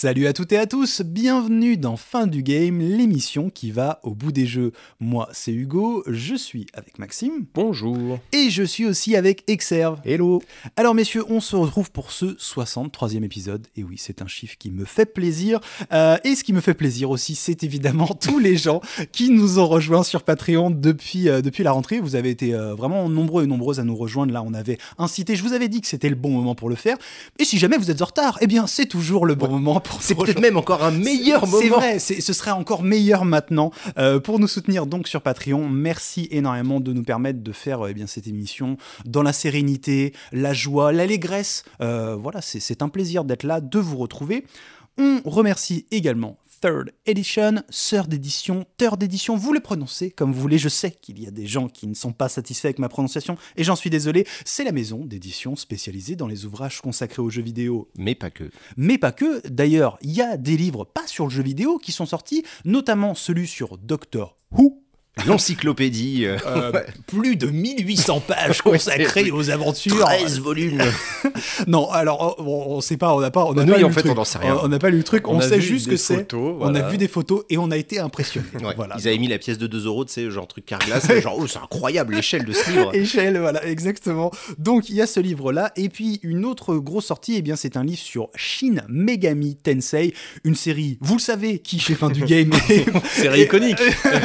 Salut à toutes et à tous, bienvenue dans Fin du Game, l'émission qui va au bout des jeux. Moi c'est Hugo, je suis avec Maxime. Bonjour. Et je suis aussi avec Exerve. Hello. Alors messieurs, on se retrouve pour ce 63e épisode. Et oui, c'est un chiffre qui me fait plaisir. Et ce qui me fait plaisir aussi, c'est évidemment tous les gens qui nous ont rejoints sur Patreon depuis la rentrée. Vous avez été vraiment nombreux et nombreuses à nous rejoindre. Là, on avait incité, je vous avais dit que c'était le bon moment pour le faire. Et si jamais vous êtes en retard, eh bien c'est toujours le bon moment pour C'est peut-être même encore un meilleur moment. C'est vrai, ce serait encore meilleur maintenant pour nous soutenir donc sur Patreon. Merci énormément de nous permettre de faire cette émission dans la sérénité, la joie, l'allégresse. Voilà, c'est un plaisir d'être là, de vous retrouver. On remercie également Third Edition, Third Edition, vous le prononcez comme vous voulez, je sais qu'il y a des gens qui ne sont pas satisfaits avec ma prononciation, et j'en suis désolé, c'est la maison d'édition spécialisée dans les ouvrages consacrés aux jeux vidéo. Mais pas que. Mais pas que, d'ailleurs, il y a des livres pas sur le jeu vidéo qui sont sortis, notamment celui sur Doctor Who. L'encyclopédie. Plus de 1800 pages consacrées aux aventures. 13 volumes. Non, alors, on sait pas, on n'a pas nous, lu en le fait, truc. on n'en sait rien. On n'a pas lu le truc, on sait juste que c'est. Photos, On a voilà. vu des photos et on a été impressionnés. Ouais. Voilà. Ils avaient mis la pièce de 2 €, tu sais, genre truc Carglass, genre, oh, c'est incroyable l'échelle de ce livre. Échelle, voilà, exactement. Donc, il y a ce livre-là. Et puis, une autre grosse sortie, c'est un livre sur Shin Megami Tensei, une série, vous le savez, qui, chez Fin du Game, Série iconique.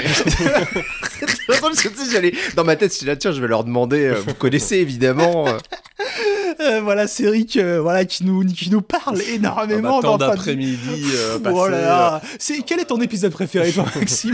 C'est très drôle parce que tu sais, j'allais dans ma tête, je suis là, tiens, je vais leur demander, vous connaissez évidemment. voilà, série qui nous parle énormément. Tant dans Fin du- d'après-midi Oh là là. Quel est ton épisode préféré, toi, Maxime?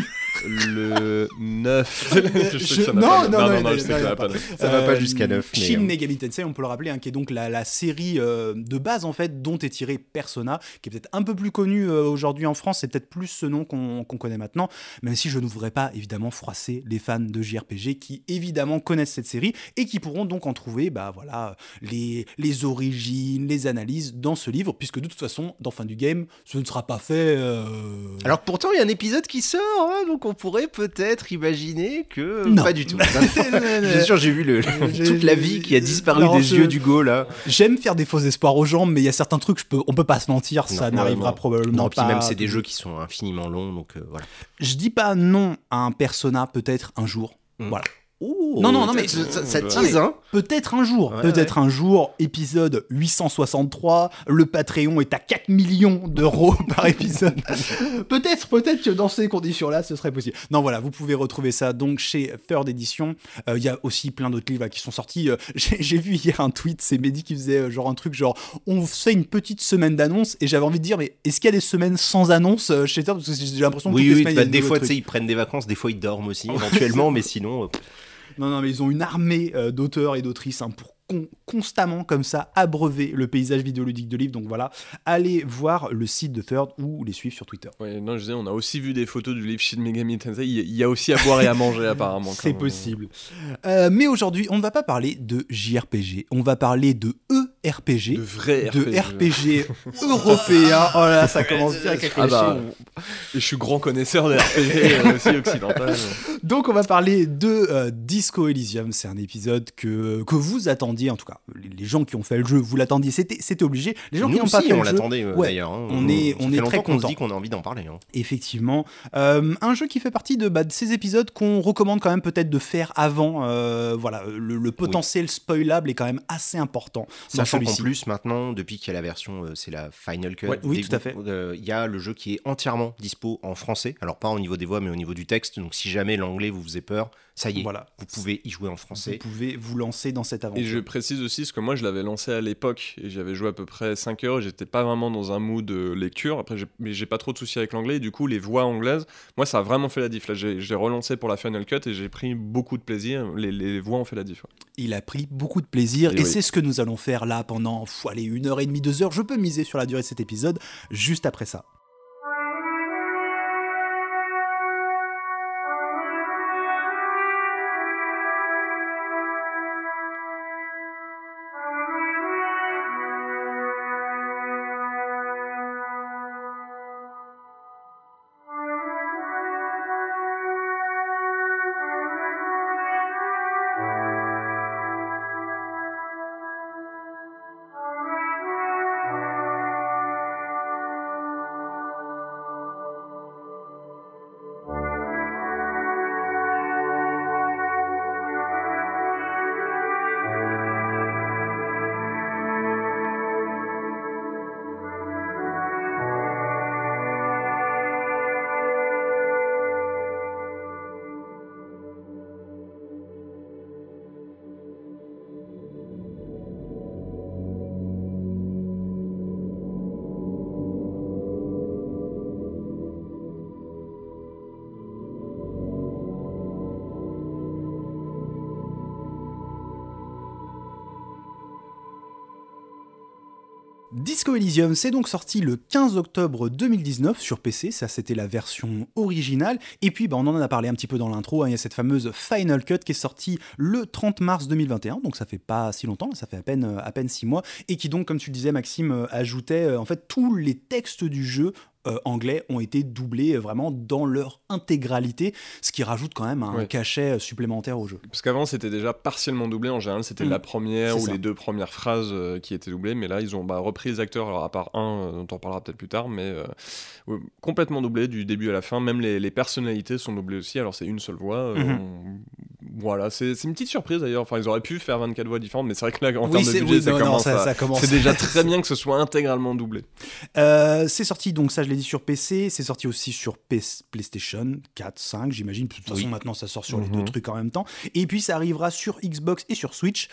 le 9. Non, je sais qu'il y en a pas. Ça va pas jusqu'à 9. mais, Shin Megami Tensei, on peut le rappeler, qui est donc la série de base en fait dont est tiré Persona, qui est peut-être un peu plus connu aujourd'hui en France, c'est peut-être plus ce nom qu'on connaît maintenant, même si je ne voudrais pas évidemment froisser les fans de JRPG qui évidemment connaissent cette série et qui pourront donc en trouver les origines, les analyses dans ce livre, puisque de toute façon, dans Fin du Game, ce ne sera pas fait... Alors pourtant, il y a un épisode qui sort, hein, donc on pourrait peut-être imaginer que... Non. Pas du tout. Je suis sûr, j'ai vu toute la vie qui a disparu Non, des yeux d'Hugo, là. J'aime faire des faux espoirs aux gens, mais il y a certains trucs, on peut pas se mentir, ça Non, n'arrivera non. probablement Non, pas. puis même, c'est des jeux qui sont infiniment longs, donc voilà. Je dis pas non à un Persona peut-être un jour. Voilà. Ouh, Non, mais- ça Non, tease, hein. Peut-être un jour. Ouais, Peut-être un jour, épisode 863, le Patreon est à 4 millions d'euros par épisode. peut-être que dans ces conditions-là, ce serait possible. Non, voilà, vous pouvez retrouver ça donc chez Third Edition. Il y a aussi plein d'autres livres qui sont sortis. J'ai vu hier un tweet, c'est Mehdi qui faisait un truc genre, on fait une petite semaine d'annonces, et j'avais envie de dire, mais est-ce qu'il y a des semaines sans annonces chez Third? Parce que j'ai l'impression que toutes les Oui, semaines, il y a des de fois, nouveaux tu sais, trucs. ils prennent des vacances, des fois, ils dorment aussi, éventuellement, mais sinon... Non, mais ils ont une armée d'auteurs et d'autrices pour constamment, comme ça, abreuver le paysage vidéoludique de livres. Donc voilà, allez voir le site de Third ou les suivre sur Twitter. Ouais, non, je disais, on a aussi vu des photos du livre Shin Megami Tensei. Il y a aussi à boire et à manger, apparemment. quand C'est même. possible. Mais aujourd'hui, on ne va pas parler de JRPG, on va parler de ERPG. De vrais De RPG européen. Oh là, ça commence bien avec la Ah bah, cliché. et je suis grand connaisseur de RPG aussi occidental. Donc on va parler de Disco Elysium. C'est un épisode que vous attendiez, en tout cas les gens qui ont fait le jeu, vous l'attendiez, c'était obligé. Les gens Nous qui n'ont aussi, pas fait on le jeu, l'attendait ouais, d'ailleurs. Hein. on est Ça fait très longtemps qu'on content. se dit qu'on a envie d'en parler. Hein. Effectivement. Un jeu qui fait partie de ces épisodes qu'on recommande quand même peut-être de faire avant. Voilà, le potentiel spoilable est quand même assez important. dans Sachant qu'en celui-ci. plus, maintenant, depuis qu'il y a la version, c'est la Final Cut, Ouais, oui, tout à fait. Il y a le jeu qui est entièrement dispo en français. Alors pas au niveau des voix, mais au niveau du texte. Donc si jamais l'anglais vous faisait peur, ça y est, Voilà. vous pouvez y jouer en Vous français. pouvez vous lancer dans cette aventure. Et je précise aussi, parce que moi je l'avais lancé à l'époque et j'avais joué à peu près 5 heures et j'étais pas vraiment dans un mood de lecture. Après, mais j'ai pas trop de soucis avec l'anglais et du coup, les voix anglaises, moi ça a vraiment fait la diff. Là, j'ai relancé pour la Final Cut et j'ai pris beaucoup de plaisir. Les voix ont fait la diff. Ouais. Il a pris beaucoup de plaisir et Et oui. c'est ce que nous allons faire là pendant 1h30, 2 heures. Je peux miser sur la durée de cet épisode juste après ça. Disco Elysium, c'est donc sorti le 15 octobre 2019 sur PC, ça c'était la version originale, et puis on en a parlé un petit peu dans l'intro, il y a cette fameuse Final Cut qui est sortie le 30 mars 2021, donc ça fait pas si longtemps, ça fait à peine 6 mois, et qui donc, comme tu le disais Maxime, ajoutait en fait tous les textes du jeu anglais ont été doublés vraiment dans leur intégralité, ce qui rajoute quand même un cachet supplémentaire au jeu. Parce qu'avant c'était déjà partiellement doublé, en général c'était la première ou les 2 premières phrases qui étaient doublées, mais là ils ont repris les acteurs, alors à part un dont on parlera peut-être plus tard, mais complètement doublé du début à la fin, même les personnalités sont doublées aussi, alors c'est une seule voix. Voilà, c'est une petite surprise d'ailleurs, enfin ils auraient pu faire 24 voix différentes, mais c'est vrai que là en termes de budget ça commence. C'est déjà très bien que ce soit intégralement doublé. C'est sorti donc, ça je l'ai dit, sur PC, c'est sorti aussi sur PlayStation 4, 5 j'imagine, de toute façon maintenant ça sort sur les 2 trucs en même temps, et puis ça arrivera sur Xbox et sur Switch.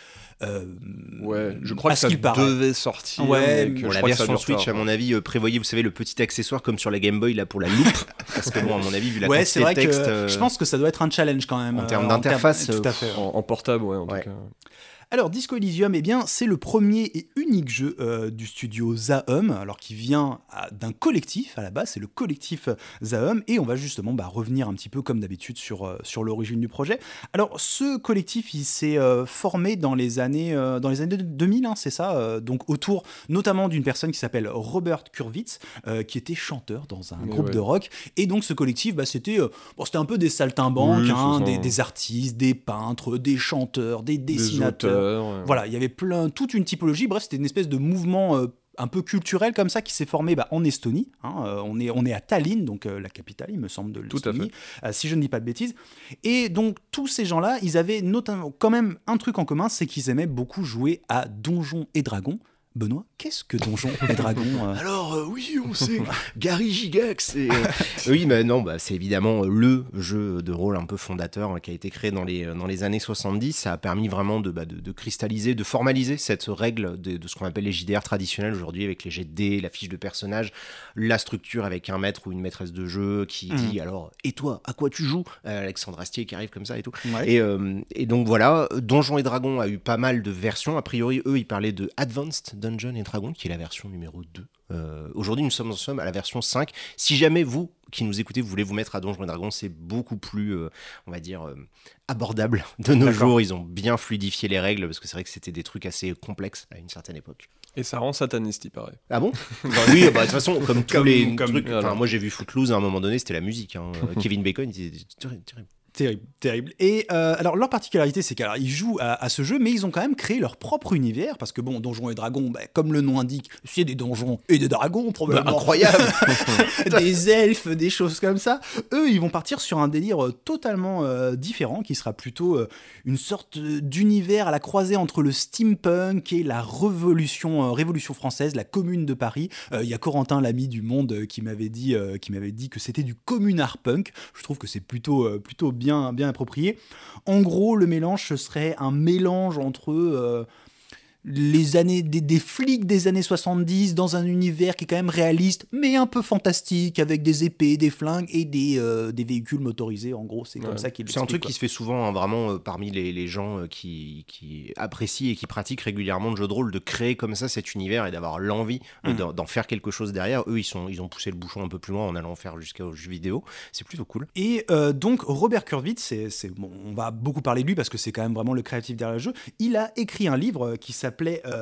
Je crois que ça devait sortir. La version Switch, à mon avis, prévoyez, vous savez, le petit accessoire comme sur la Game Boy là pour la loupe, parce que bon, à mon avis, vu la quantité de texte, je pense que ça doit être un challenge quand même en termes d'interface. Tout à fait. En portable, en tout cas. Alors, Disco Elysium, c'est le premier et unique jeu du studio Zaum, alors qui vient d'un collectif, à la base, c'est le collectif Zaum, et on va justement revenir un petit peu comme d'habitude sur l'origine du projet. Alors, ce collectif, il s'est formé dans les années 2000, c'est ça, donc autour notamment d'une personne qui s'appelle Robert Kurwitz, qui était chanteur dans un groupe de rock, et donc ce collectif, c'était un peu des saltimbanques, des artistes, des peintres, des chanteurs, des dessinateurs. Voilà, il y avait toute une typologie. Bref, c'était une espèce de mouvement un peu culturel comme ça qui s'est formé en Estonie. On est à Tallinn, donc la capitale, il me semble, de l'Estonie, si je ne dis pas de bêtises. Et donc tous ces gens-là, ils avaient notamment quand même un truc en commun, c'est qu'ils aimaient beaucoup jouer à Donjons et Dragons. Benoît, qu'est-ce que Donjons et Dragons Alors oui, on sait, Gary Gygax. Oui, mais non, c'est évidemment le jeu de rôle un peu fondateur qui a été créé dans les années 70. Ça a permis vraiment de cristalliser, de formaliser cette règle de ce qu'on appelle les JDR traditionnels aujourd'hui, avec les jets de dés, la fiche de personnage, la structure avec un maître ou une maîtresse de jeu qui dit alors, et toi, à quoi tu joues, Alexandre Astier qui arrive comme ça et tout. Ouais. Et donc voilà, Donjons et Dragons a eu pas mal de versions. A priori, eux, ils parlaient de Advanced Dungeons et Dragons, qui est la version numéro 2. Aujourd'hui, nous sommes à la version 5. Si jamais vous, qui nous écoutez, vous voulez vous mettre à Donjons et Dragons, c'est beaucoup plus, on va dire, abordable de nos jours. Ils ont bien fluidifié les règles, parce que c'est vrai que c'était des trucs assez complexes à une certaine époque. Et ça rend sataniste, il paraît. Ah bon? Oui, de toute façon, comme tous les trucs. Moi, j'ai vu Footloose, à un moment donné, c'était la musique. Kevin Bacon, il était terrible. Terrible. Et alors leur particularité, c'est qu'ils jouent à ce jeu, mais ils ont quand même créé leur propre univers, parce que Donjons et Dragons, comme le nom indique, c'est des donjons et des dragons, probablement. Incroyable. Des elfes, des choses comme ça. Eux, ils vont partir sur un délire totalement différent, qui sera plutôt une sorte d'univers à la croisée entre le steampunk et la révolution française, la Commune de Paris. Il y a Corentin, l'ami du Monde, qui m'avait dit que c'était du communarpunk. Je trouve que c'est plutôt bien approprié. En gros, le mélange, ce serait un mélange entre les années des flics des années 70 dans un univers qui est quand même réaliste, mais un peu fantastique, avec des épées, des flingues et des véhicules motorisés. En gros, c'est comme ça qu'il l'explique. C'est un truc qui se fait souvent vraiment parmi les gens qui apprécient et qui pratiquent régulièrement le jeu de rôle, de créer comme ça cet univers et d'avoir l'envie d'en faire quelque chose derrière. Eux, ils ont poussé le bouchon un peu plus loin en allant faire jusqu'au jeu vidéo. C'est plutôt cool. Et donc Robert Kurwitz, on va beaucoup parler de lui parce que c'est quand même vraiment le créatif derrière le jeu. Il a écrit un livre qui s'appelait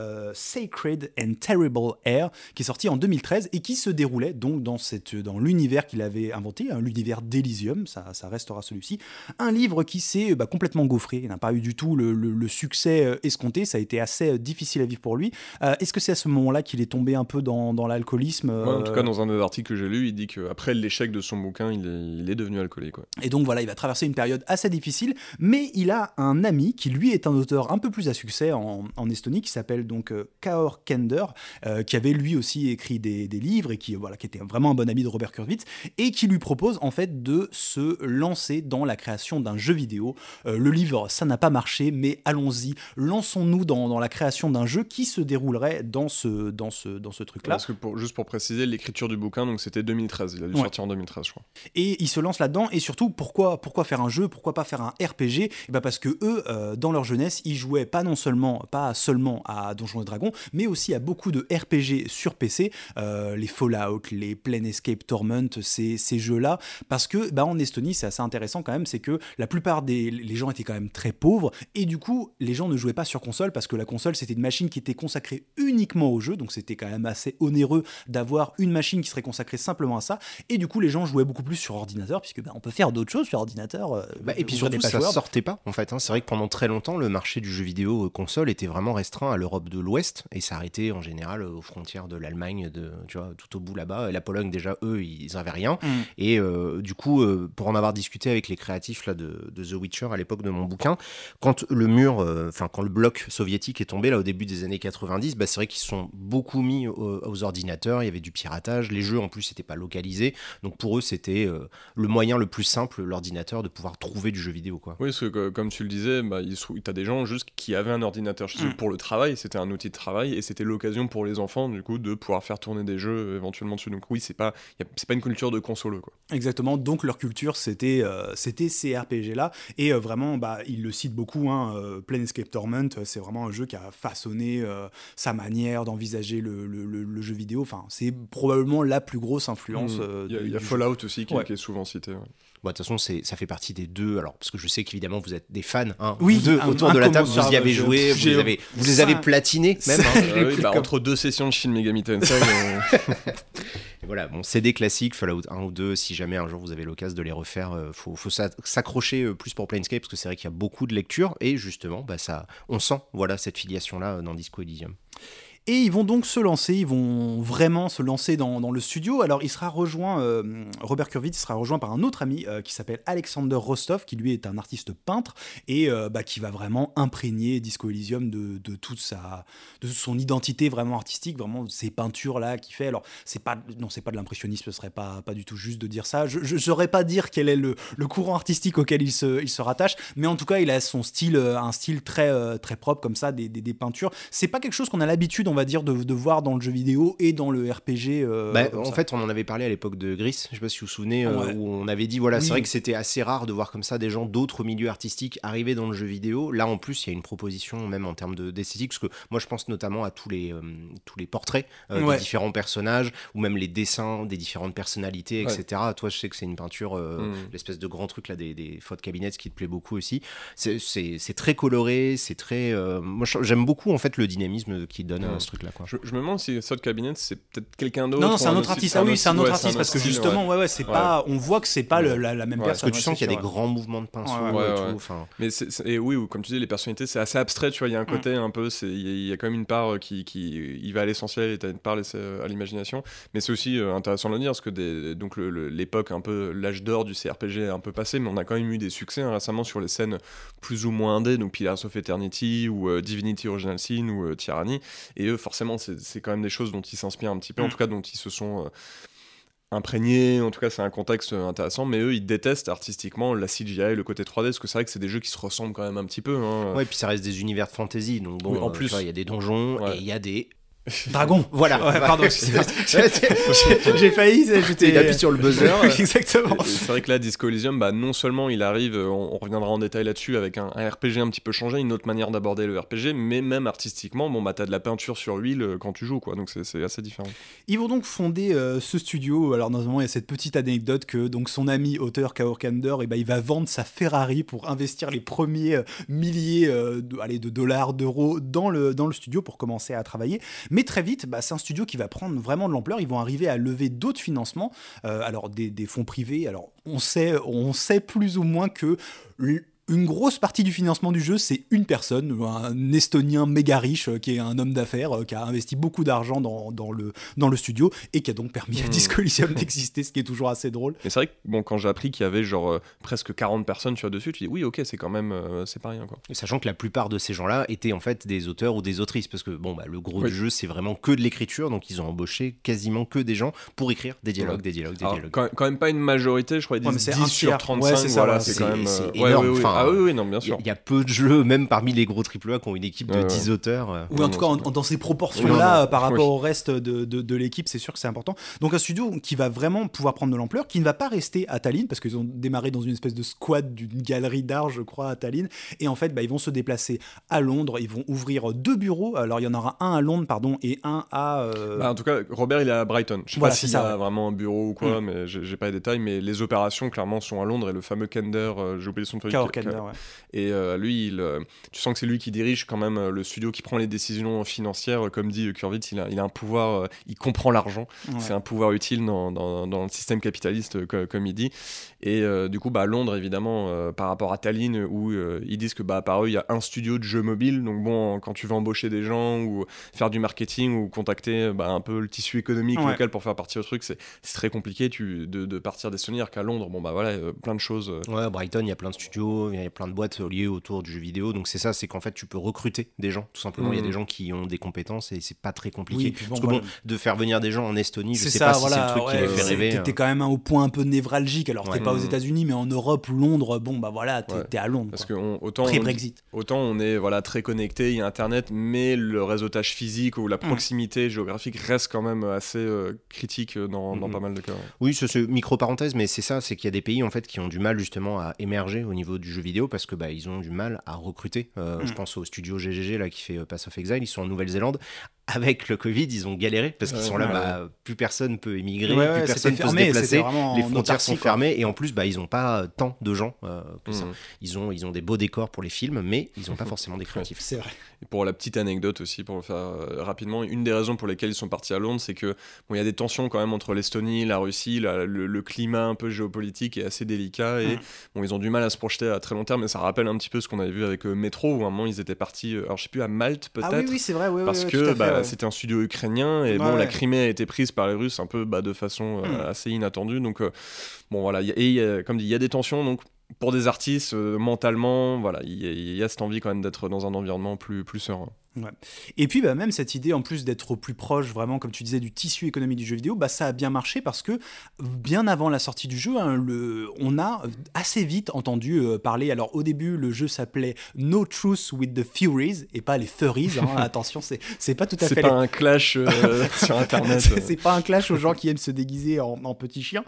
Sacred and Terrible Air, qui est sorti en 2013 et qui se déroulait donc dans l'univers qu'il avait inventé, l'univers d'Elysium, ça restera celui-ci. Un livre qui s'est complètement gaufré, il n'a pas eu du tout le succès escompté, ça a été assez difficile à vivre pour lui. Est-ce que c'est à ce moment-là qu'il est tombé un peu dans l'alcoolisme En tout cas, dans un des articles que j'ai lu, il dit qu'après l'échec de son bouquin, il est devenu alcoolique. Et donc voilà, il va traverser une période assez difficile, mais il a un ami qui lui est un auteur un peu plus à succès en Estonie, qui s'appelle donc Kaor Kender, qui avait lui aussi écrit des livres et qui était vraiment un bon ami de Robert Kurwitz, et qui lui propose en fait de se lancer dans la création d'un jeu vidéo. Le livre, ça n'a pas marché, mais allons-y, lançons-nous dans la création d'un jeu qui se déroulerait dans ce truc-là. Parce que juste pour préciser, l'écriture du bouquin, donc c'était 2013, il a dû sortir en 2013, je crois. Et il se lance là-dedans, et surtout, pourquoi faire un jeu, pourquoi pas faire un RPG? Parce que eux, dans leur jeunesse, ils jouaient pas seulement énormément à Donjons et Dragons, mais aussi à beaucoup de RPG sur PC, les Fallout, les Planescape Torment, ces jeux-là, parce que en Estonie, c'est assez intéressant quand même, c'est que la plupart les gens étaient quand même très pauvres, et du coup, les gens ne jouaient pas sur console, parce que la console, c'était une machine qui était consacrée uniquement au jeu, donc c'était quand même assez onéreux d'avoir une machine qui serait consacrée simplement à ça, et du coup, les gens jouaient beaucoup plus sur ordinateur, puisque on peut faire d'autres choses sur ordinateur. Et puis surtout, ça sortait pas, en fait. C'est vrai que pendant très longtemps, le marché du jeu vidéo console était vraiment restreint à l'Europe de l'Ouest, et s'arrêtait en général aux frontières de l'Allemagne, tu vois, tout au bout là-bas. Et la Pologne, déjà, eux, ils n'avaient rien. Et du coup, pour en avoir discuté avec les créatifs là, de The Witcher à l'époque de mon bouquin, quand le mur, quand le bloc soviétique est tombé là au début des années 90, c'est vrai qu'ils sont beaucoup mis aux ordinateurs. Il y avait du piratage, les jeux en plus n'étaient pas localisés, donc pour eux c'était le moyen le plus simple, l'ordinateur, de pouvoir trouver du jeu vidéo, quoi. Oui, parce que comme tu le disais, t'as des gens juste qui avaient un ordinateur chez eux pour le travail, c'était un outil de travail, et c'était l'occasion pour les enfants du coup de pouvoir faire tourner des jeux éventuellement dessus. Donc oui, c'est pas une culture de console, quoi. Exactement, donc leur culture c'était ces RPG là, et vraiment ils le citent beaucoup, Planescape Torment, c'est vraiment un jeu qui a façonné sa manière d'envisager le jeu vidéo. Enfin, c'est probablement la plus grosse influence. Il y a Fallout aussi qui est souvent cité. De toute façon, ça fait partie des deux. Alors, parce que je sais qu'évidemment, vous êtes des fans. Oui, vous deux, autour de la table, vous y avez joué, vous les avez platinés, même. Entre 2 sessions de Shin Megami Tensei. Et voilà, CD classique, Fallout 1 ou 2, si jamais un jour vous avez l'occasion de les refaire, faut s'accrocher plus pour Planescape, parce que c'est vrai qu'il y a beaucoup de lectures, et justement, on sent cette filiation-là dans Disco Elysium. Et ils vont donc ils vont vraiment se lancer dans le studio. Alors il sera rejoint, Robert Kurwitz sera rejoint par un autre ami qui s'appelle Alexander Rostov, qui lui est un artiste peintre, et qui va vraiment imprégner Disco Elysium de toute son identité vraiment artistique, vraiment ces peintures là qu'il fait. Alors c'est pas de l'impressionnisme, ce serait pas du tout juste de dire ça. Je saurais pas dire quel est le courant artistique auquel il se rattache, mais en tout cas il a son style, un style très très propre comme ça, des peintures. C'est pas quelque chose qu'on a l'habitude, on va dire, de voir dans le jeu vidéo et dans le RPG. En fait, on en avait parlé à l'époque de Gris, je sais pas si vous vous souvenez, où on avait dit, c'est vrai que c'était assez rare de voir comme ça des gens d'autres milieux artistiques arriver dans le jeu vidéo. Là, en plus, il y a une proposition même en termes d'esthétique, parce que moi, je pense notamment à tous les portraits des différents personnages, ou même les dessins des différentes personnalités, etc. Toi, je sais que c'est une peinture, l'espèce de grand truc là, des photos cabinets qui te plaît beaucoup aussi. C'est très coloré, c'est très... moi, j'aime beaucoup en fait le dynamisme qu'il donne à ce truc-là, quoi. Je me demande si Sod Cabinet, c'est peut-être quelqu'un d'autre. Non, c'est un autre artiste. C'est un autre artiste, parce que justement, c'est pas... On voit que c'est pas la même personne. Parce que tu sens qu'il y a des grands mouvements de pinceau et tout. Mais oui, comme tu dis, les personnalités, c'est assez abstrait, tu vois. Il y a un côté un peu... Il y a quand même une part qui il va à l'essentiel, et t'as une part laissée à l'imagination. Mais c'est aussi intéressant de le dire, parce que donc l'époque, un peu l'âge d'or du CRPG est un peu passé, mais on a quand même eu des succès récemment sur les scènes plus ou moins indé, donc Pillars of Eternity, ou Divinity Original Sin, ou Tyranny. Et eux, forcément, c'est quand même des choses dont ils s'inspirent un petit peu, en tout cas dont ils se sont imprégnés. En tout cas, c'est un contexte intéressant, mais eux, ils détestent artistiquement la CGI, le côté 3D, parce que c'est vrai que c'est des jeux qui se ressemblent quand même un petit peu. Ouais, et puis ça reste des univers de fantasy, donc bon, en plus, il y a des donjons et il y a des Dragon. Voilà. Pardon. J'ai failli. J'étais appuyé sur le buzzer. Exactement. C'est vrai que là, Disco Elysium, non seulement il arrive, on reviendra en détail là-dessus, avec un RPG un petit peu changé, une autre manière d'aborder le RPG, mais même artistiquement, t'as de la peinture sur huile quand tu joues, quoi. Donc c'est assez différent. Ils vont donc fonder ce studio. Alors notamment, il y a cette petite anecdote que donc son ami auteur Kaor Kander, il va vendre sa Ferrari pour investir les premiers milliers de dollars, d'euros dans le studio pour commencer à travailler. Mais très vite, c'est un studio qui va prendre vraiment de l'ampleur. Ils vont arriver à lever d'autres financements, alors des fonds privés. Alors on sait plus ou moins que une grosse partie du financement du jeu, c'est une personne, un Estonien méga riche qui est un homme d'affaires, qui a investi beaucoup d'argent dans le studio et qui a donc permis à Disco Elysium d'exister, ce qui est toujours assez drôle. Mais c'est vrai que quand j'ai appris qu'il y avait presque 40 personnes dessus, tu dis oui, ok, c'est quand même, c'est pas rien, quoi. Et sachant que la plupart de ces gens-là étaient en fait des auteurs ou des autrices, parce que le gros du jeu, c'est vraiment que de l'écriture, donc ils ont embauché quasiment que des gens pour écrire des dialogues. Quand même pas une majorité, je crois, ils disent 10 sur 35, c'est ça, voilà, c'est quand même... C'est énorme. Ah oui, non, bien sûr. Il y a peu de jeux, même parmi les gros AAA, qui ont une équipe de 10 auteurs. Ou en tout cas, dans ces proportions-là, par rapport au reste de l'équipe, c'est sûr que c'est important. Donc un studio qui va vraiment pouvoir prendre de l'ampleur, qui ne va pas rester à Tallinn, parce qu'ils ont démarré dans une espèce de squad d'une galerie d'art, je crois, à Tallinn. Et en fait, ils vont se déplacer à Londres. Ils vont ouvrir 2 bureaux. Alors, il y en aura un à Londres, et un à... en tout cas, Robert, il est à Brighton. Je sais pas s'il y a vraiment un bureau ou quoi, mais j'ai pas les détails. Mais les opérations, clairement, sont à Londres. Et le fameux Kender, j'ai oublié son truc. Et lui, tu sens que c'est lui qui dirige quand même le studio, qui prend les décisions financières. Comme dit Kurvitz, il a un pouvoir, il comprend l'argent. Ouais. C'est un pouvoir utile dans le système capitaliste, comme il dit. Et du coup, Londres, évidemment, par rapport à Tallinn, où ils disent que par eux, il y a un studio de jeux mobiles. Donc bon, quand tu veux embaucher des gens ou faire du marketing ou contacter un peu le tissu économique local pour faire partie au truc, c'est très compliqué de partir des souvenirs qu'à Londres, plein de choses. Ouais, à Brighton, il y a plein de studios, il y a plein de boîtes liées autour du jeu vidéo. Donc c'est ça, c'est qu'en fait, tu peux recruter des gens. Tout simplement, il y a des gens qui ont des compétences et c'est pas très compliqué. Parce que de faire venir des gens en Estonie, je sais pas si c'est le truc qui les fait rêver. T'es quand même au point un peu névralgique. Alors t'es pas aux États-Unis, mais en Europe, Londres, t'es à Londres. Parce que autant on est très connecté, il y a Internet, mais le réseautage physique ou la proximité géographique reste quand même assez critique dans pas mal de cas. Oui, c'est micro-parenthèse, mais c'est ça, c'est qu'il y a des pays en fait qui ont du mal justement à émerger au niveau du jeu vidéo parce que ils ont du mal à recruter. Je pense au studio GGG là, qui fait Pass of Exile, ils sont en Nouvelle-Zélande. Avec le Covid, ils ont galéré parce qu'ils sont là, plus personne peut émigrer, plus personne peut se déplacer, les frontières sont fermées et en plus, ils n'ont pas tant de gens que ça. Ils ont des beaux décors pour les films, mais ils n'ont pas forcément des créatifs. C'est vrai. Et pour la petite anecdote aussi, pour le faire rapidement, une des raisons pour lesquelles ils sont partis à Londres, c'est que il y a des tensions quand même entre l'Estonie, la Russie, le climat un peu géopolitique est assez délicat et ils ont du mal à se projeter à très long terme, mais ça rappelle un petit peu ce qu'on avait vu avec Metro, où à un moment ils étaient partis, alors je sais plus, à Malte peut-être. Ah oui, c'est vrai, parce que c'était un studio ukrainien et la Crimée a été prise par les Russes un peu de façon assez inattendue, donc comme dit, il y a des tensions, donc pour des artistes mentalement il y a cette envie quand même d'être dans un environnement plus serein. Ouais. Et puis même cette idée en plus d'être plus proche vraiment comme tu disais du tissu économique du jeu vidéo, ça a bien marché parce que bien avant la sortie du jeu on a assez vite entendu parler. Alors au début le jeu s'appelait No Truce with the Furies et pas les Furries, attention, c'est pas tout à fait c'est pas un clash sur internet. c'est pas un clash aux gens qui aiment se déguiser en petits chiens,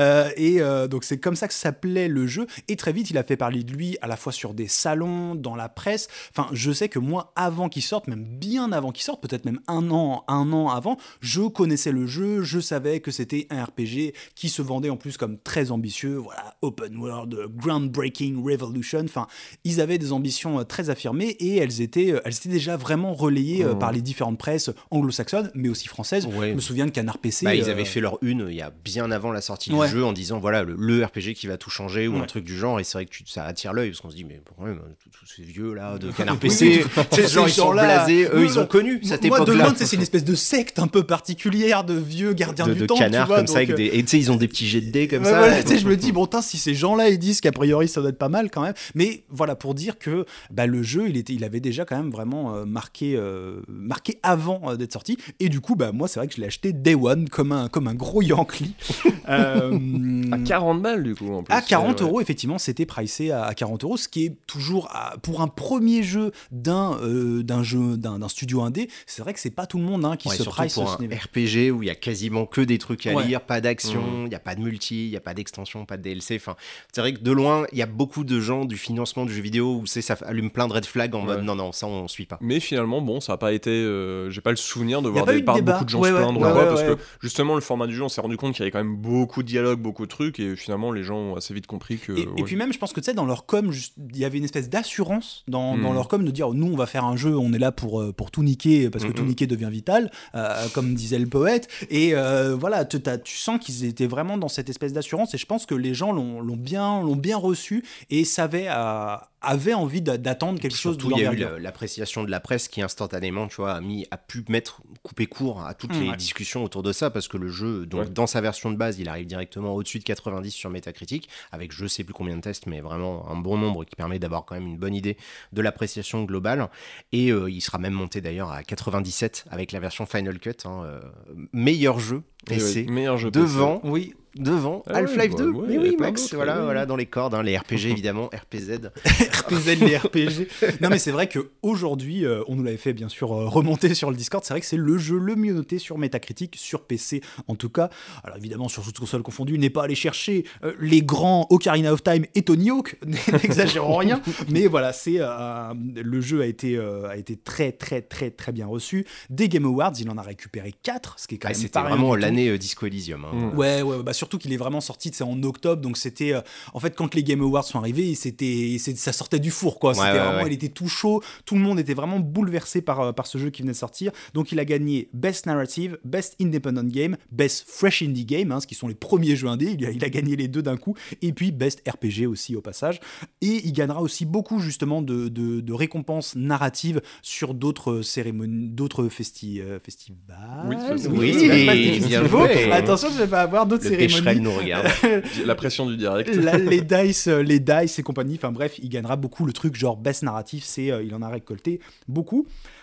donc c'est comme ça que s'appelait le jeu et très vite il a fait parler de lui à la fois sur des salons, dans la presse. Enfin, je sais que moi avant qu'il sorte, même bien avant qu'il sorte, peut-être même un an avant, je connaissais le jeu, je savais que c'était un RPG qui se vendait en plus comme très ambitieux, open world, groundbreaking, revolution, enfin, ils avaient des ambitions très affirmées et elles étaient déjà vraiment relayées par les différentes presses anglo-saxonnes, mais aussi françaises. Je me souviens de Canard PC. Ils avaient fait leur une il y a bien avant la sortie du jeu en disant le RPG qui va tout changer ou un truc du genre, et c'est vrai que ça attire l'œil parce qu'on se dit mais pourquoi même tous ces vieux là de Canard PC, ils sont blasés, eux ils ont connu cette époque-là. Moi, demande, c'est une espèce de secte un peu particulière de vieux gardiens du temps. De canards comme ça, et ils ont des petits jets de dés comme ça. Je me dis, si ces gens-là ils disent qu'a priori ça doit être pas mal quand même. Mais pour dire que le jeu, il avait déjà quand même vraiment marqué avant d'être sorti. Et du coup, moi, c'est vrai que je l'ai acheté Day One comme un gros Yankee. À 40 balles du coup en plus. À 40 €, effectivement, c'était pricé à 40 €, ce qui est toujours pour un premier jeu d'un studio indé, c'est vrai que c'est pas tout le monde qui se price pour un RPG où il y a quasiment que des trucs à lire, pas d'action, il y a pas de multi, il y a pas d'extension, pas de DLC. Enfin, c'est vrai que de loin, il y a beaucoup de gens du financement du jeu vidéo où ça allume plein de red flags en mode non, ça on suit pas. Mais finalement, ça a pas été. J'ai pas le souvenir de voir beaucoup de gens se plaindre parce que justement le format du jeu, on s'est rendu compte qu'il y avait quand même beaucoup de dialogues, beaucoup de trucs, et finalement les gens ont assez vite compris que. Et puis même, je pense que dans leur com, il y avait une espèce d'assurance dans leur com de dire nous on va faire un jeu, on est là pour tout niquer parce que tout niquer devient vital, comme disait le poète. Et tu sens qu'ils étaient vraiment dans cette espèce d'assurance, et je pense que les gens l'ont bien reçu et avaient envie d'attendre quelque chose de l'envergure. Il y a eu l'appréciation de la presse qui instantanément a pu couper court à toutes les discussions autour de ça, parce que le jeu, dans sa version de base, il arrive directement au-dessus de 90 sur Metacritic, avec je sais plus combien de tests, mais vraiment un bon nombre qui permet d'avoir quand même une bonne idée de l'appréciation globale. Et il sera même monté d'ailleurs à 97 avec la version Final Cut, meilleur jeu PC, meilleur jeu devant PC. devant Ah Half-Life ouais, 2. ouais, Mais il y avait oui, plein Max, d'autres, voilà, oui. voilà, dans les cordes, hein, les RPG évidemment, RPZ. RPZ, les RPG. Non, mais c'est vrai qu'aujourd'hui, on nous l'avait fait bien sûr remonter sur le Discord. C'est vrai que c'est le jeu le mieux noté sur Metacritic, sur PC en tout cas. Alors évidemment, sur toute console confondue, n'est pas aller chercher les grands Ocarina of Time et Tony Hawk, n'exagérons rien. Mais voilà, le jeu a été très, très, très, très bien reçu. Des Game Awards, il en a récupéré 4, ce qui est quand même C'était pas rien vraiment du tout. l'année Disco Elysium. Hein. Ouais, bah surtout qu'il est vraiment sorti en octobre, donc c'était en fait quand les Game Awards sont arrivés, ça sortait du four quoi. C'était vraiment, il était tout chaud, tout le monde était vraiment bouleversé par ce jeu qui venait de sortir. Donc il a gagné Best Narrative, Best Independent Game, Best Fresh Indie Game, ce qui sont les premiers jeux indés. Il a gagné les deux d'un coup, et puis Best RPG aussi au passage. Et il gagnera aussi beaucoup justement de récompenses narratives sur d'autres cérémonies, d'autres festivals. Oui, bien joué. Attention, je vais pas avoir d'autres Le cérémonies. Becherel nous regarde. La pression du direct. Là, les dice et compagnie, enfin bref, il gagnera beaucoup le truc genre best narratif, il en a récolté beaucoup.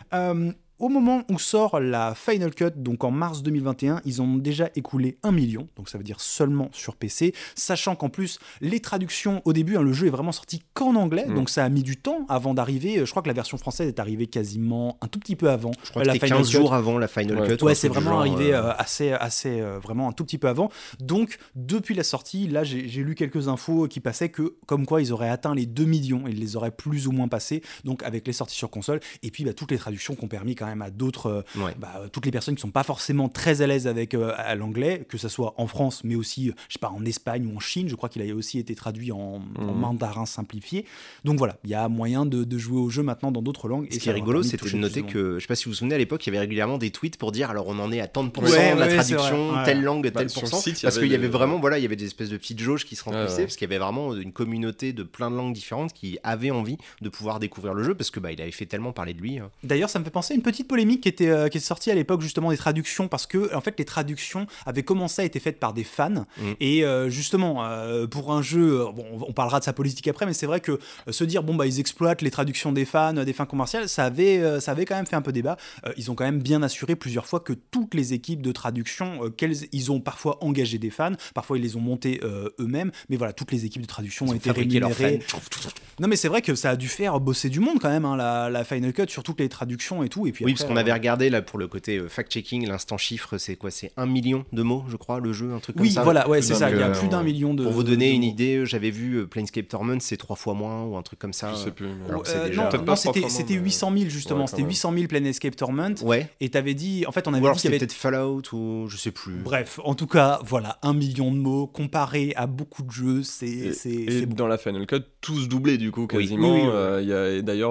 Au moment où sort la Final Cut, donc en mars 2021, ils ont déjà écoulé 1 million, donc ça veut dire seulement sur PC, sachant qu'en plus, les traductions, au début, le jeu est vraiment sorti qu'en anglais, donc ça a mis du temps avant d'arriver. Je crois que la version française est arrivée quasiment un tout petit peu avant. Je crois que c'était 15 jours avant la Final Cut. Ouais, c'est vraiment arrivé assez vraiment un tout petit peu avant. Donc, depuis la sortie, là, j'ai lu quelques infos qui passaient que, comme quoi, ils auraient atteint les 2 millions, ils les auraient plus ou moins passés, donc avec les sorties sur console, et puis toutes les traductions qui ont permis quand même à d'autres, toutes les personnes qui sont pas forcément très à l'aise avec à l'anglais, que ce soit en France, mais aussi, je sais pas, en Espagne ou en Chine. Je crois qu'il a aussi été traduit en mandarin simplifié. Donc voilà, il y a moyen de jouer au jeu maintenant dans d'autres langues. Ce qui est rigolo, c'était de noter que, je sais pas si vous vous souvenez, à l'époque, il y avait régulièrement des tweets pour dire, alors on en est à tant de pourcents de la traduction, telle langue, tel pourcent. Parce qu'il y avait vraiment, il y avait des espèces de petites jauges qui se remplissaient, parce qu'il y avait vraiment une communauté de plein de langues différentes qui avaient envie de pouvoir découvrir le jeu, parce que il avait fait tellement parler de lui. D'ailleurs, ça me fait penser à une petite polémique qui est sortie à l'époque justement des traductions, parce que en fait les traductions avaient commencé à être faites par des fans, et justement pour un jeu, on parlera de sa politique après, mais c'est vrai que se dire ils exploitent les traductions des fans, des fins commerciales, ça avait quand même fait un peu débat. Ils ont quand même bien assuré plusieurs fois que toutes les équipes de traduction, ils ont parfois engagé des fans, parfois ils les ont montés eux-mêmes, mais voilà, toutes les équipes de traduction ont été rémunérées. Non, mais c'est vrai que ça a dû faire bosser du monde quand même, la Final Cut sur toutes les traductions et tout. Et puis oui, après, parce qu'on avait regardé là pour le côté fact-checking, l'instant chiffre, c'est quoi? C'est 1 million de mots, je crois, le jeu, un truc comme ça. Oui, voilà, ouais, c'est ça. Il y a plus d'1 million de. Pour vous donner une idée, j'avais vu Planescape Torment, c'est 3 fois moins ou un truc comme ça. Je sais plus. Non, c'était 800 000 justement. Ouais, c'était 800 000 Planescape Torment. Ouais. Et t'avais dit, en fait, on avait ou alors dit qu'il y avait peut-être Fallout ou je sais plus. Bref, en tout cas, voilà, 1 million de mots comparé à beaucoup de jeux, c'est dans la Final Cut, tous doublés du coup quasiment. Oui. Y a d'ailleurs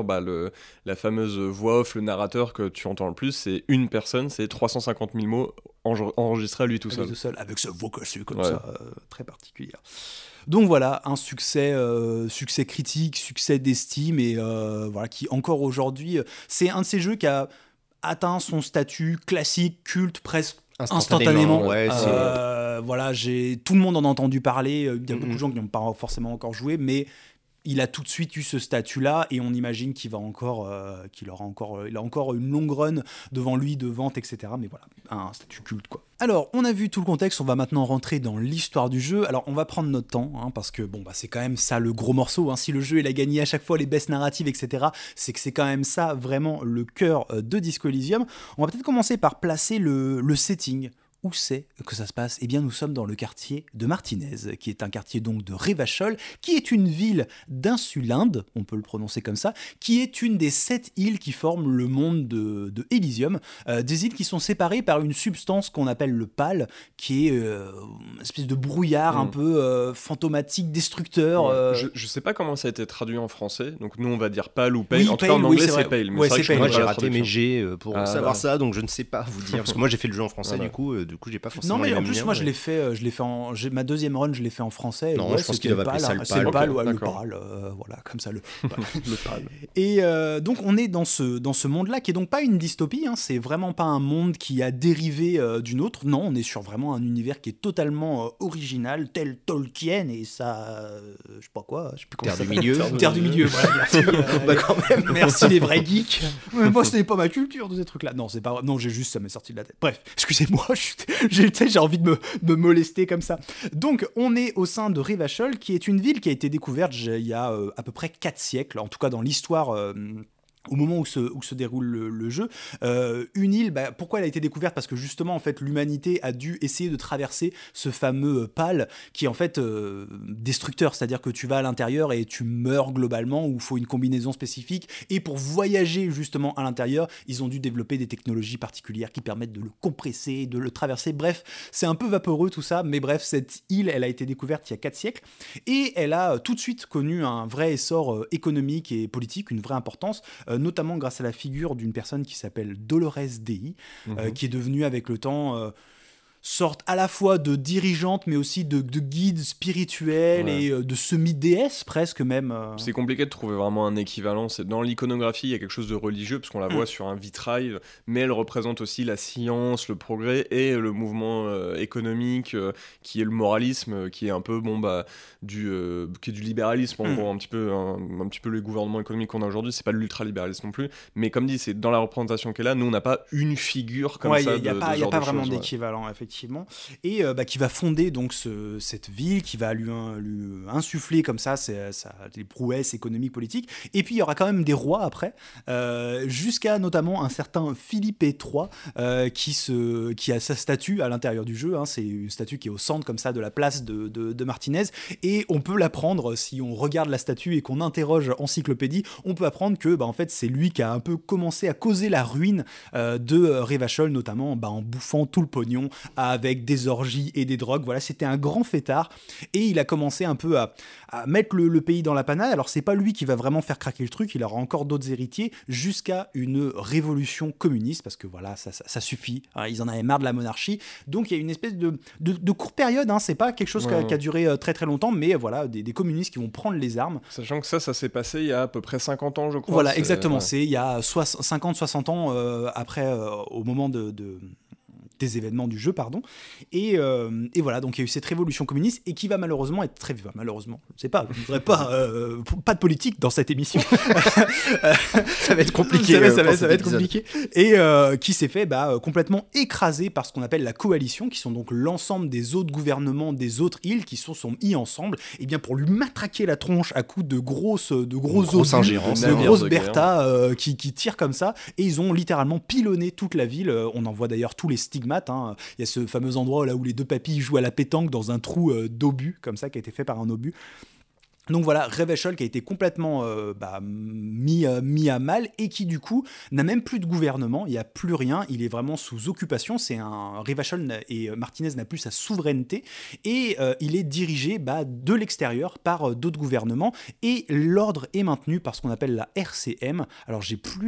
la fameuse voix off, le narrateur que tu entends le plus, c'est une personne, c'est 350 000 mots enregistrés à lui tout seul. Avec ce voix cassée comme ça, très particulière. Donc voilà, un succès critique, succès d'estime, et voilà, qui encore aujourd'hui, c'est un de ces jeux qui a atteint son statut classique, culte, presque instantanément. Ouais, voilà, tout le monde en a entendu parler. Il y a beaucoup de gens qui n'ont pas forcément encore joué, mais il a tout de suite eu ce statut-là, et on imagine qu'il a encore une longue run devant lui de vente, etc. Mais voilà, un statut culte, quoi. Alors, on a vu tout le contexte, on va maintenant rentrer dans l'histoire du jeu. Alors, on va prendre notre temps, parce que c'est quand même ça le gros morceau. Si le jeu il a gagné à chaque fois les best narratives, etc., c'est que c'est quand même ça vraiment le cœur de Disco Elysium. On va peut-être commencer par placer le setting. Où c'est que ça se passe? Eh bien, nous sommes dans le quartier de Martinez, qui est un quartier donc de Revachol, qui est une ville d'insulinde, on peut le prononcer comme ça, qui est une des 7 îles qui forment le monde de Elysium, des îles qui sont séparées par une substance qu'on appelle le pal, qui est une espèce de brouillard un peu fantomatique, destructeur. Ouais. Je sais pas comment ça a été traduit en français, donc nous on va dire pale ou pale. Oui, en tout cas en anglais c'est pale. pale. Mais Ouais, c'est vrai que moi j'ai raté mes G pour savoir ça, donc je ne sais pas vous dire, parce que moi j'ai fait le jeu en français du coup j'ai pas forcément. Non, mais les en mêmes plus, liens, moi je l'ai fait ma deuxième run, je l'ai fait en français. Non, je pense qu'il va appeler ça le pal. C'est le pal, okay, le pal, voilà, comme ça le pal. Et donc on est dans ce monde-là qui est donc pas une dystopie, c'est vraiment pas un monde qui a dérivé d'une autre. Non, on est sur vraiment un univers qui est totalement original, tel Tolkien, et ça, je sais pas quoi, je sais plus comment Terre du milieu. Terre du milieu, voilà, merci. Quand même. Merci les vrais geeks. Mais moi, ce n'est pas ma culture de ces trucs-là. Non, c'est pas. Non, ça m'est sorti de la tête. Bref, excusez-moi, je suis J'ai envie de me molester comme ça. Donc, on est au sein de Revachol, qui est une ville qui a été découverte il y a à peu près 4 siècles, en tout cas dans l'histoire. Au moment où se déroule le jeu, une île, pourquoi elle a été découverte? Parce que justement, en fait, l'humanité a dû essayer de traverser ce fameux pal qui est en fait destructeur, c'est-à-dire que tu vas à l'intérieur et tu meurs globalement, ou il faut une combinaison spécifique. Et pour voyager justement à l'intérieur, ils ont dû développer des technologies particulières qui permettent de le compresser, de le traverser. Bref, c'est un peu vaporeux tout ça, mais bref, cette île, elle a été découverte il y a 4 siècles et elle a tout de suite connu un vrai essor économique et politique, une vraie importance. Notamment grâce à la figure d'une personne qui s'appelle Dolores Dei, qui est devenue avec le temps sorte à la fois de dirigeante, mais aussi de guide spirituel et de semi-déesse presque même. C'est compliqué de trouver vraiment un équivalent. Dans l'iconographie, il y a quelque chose de religieux, parce qu'on la voit sur un vitrail, mais elle représente aussi la science, le progrès et le mouvement économique, qui est le moralisme, qui est un peu qui est du libéralisme, en gros, un petit peu le gouvernement économique qu'on a aujourd'hui. C'est pas de l'ultralibéralisme non plus, mais comme dit, c'est dans la représentation qu'elle a, nous on n'a pas une figure comme ça. Il n'y a pas vraiment d'équivalent, effectivement. Et qui va fonder donc cette ville, qui va lui insuffler comme ça les prouesses économiques, politiques. Et puis il y aura quand même des rois après, jusqu'à notamment un certain Philippe III qui a sa statue à l'intérieur du jeu. C'est une statue qui est au centre comme ça de la place de Martinez. Et on peut l'apprendre, si on regarde la statue et qu'on interroge Encyclopédie, on peut apprendre que en fait c'est lui qui a un peu commencé à causer la ruine de Revachol, notamment en bouffant tout le pognon avec des orgies et des drogues. Voilà, c'était un grand fêtard et il a commencé un peu à mettre le pays dans la panade. Alors c'est pas lui qui va vraiment faire craquer le truc, il aura encore d'autres héritiers, jusqu'à une révolution communiste, parce que voilà, ça suffit, ils en avaient marre de la monarchie. Donc il y a une espèce de courte période, c'est pas quelque chose qui a duré très très longtemps, mais voilà, des communistes qui vont prendre les armes. Sachant que ça s'est passé il y a à peu près 50 ans, je crois. Voilà, exactement, c'est il y a 50-60 ans après, au moment des événements du jeu, pardon. Et voilà, donc il y a eu cette révolution communiste et qui va malheureusement être très vive. Malheureusement, je ne sais pas, je ne voudrais pas de politique dans cette émission. Ça va être compliqué. Ça va être compliqué. Et qui s'est fait complètement écraser par ce qu'on appelle la coalition, qui sont donc l'ensemble des autres gouvernements des autres îles qui sont mis ensemble, et bien pour lui matraquer la tronche à coups de grosses ingérences, de grosses Bertha qui tirent comme ça, et ils ont littéralement pilonné toute la ville. On en voit d'ailleurs tous les stigmates. Il y a ce fameux endroit là où les deux papilles jouent à la pétanque dans un trou d'obus, comme ça, qui a été fait par un obus. Donc voilà, Revachol qui a été complètement mis à mal et qui du coup n'a même plus de gouvernement, il n'y a plus rien, il est vraiment sous occupation. Revachol et Martinez n'a plus sa souveraineté et il est dirigé de l'extérieur par d'autres gouvernements, et l'ordre est maintenu par ce qu'on appelle la RCM. Alors j'ai plus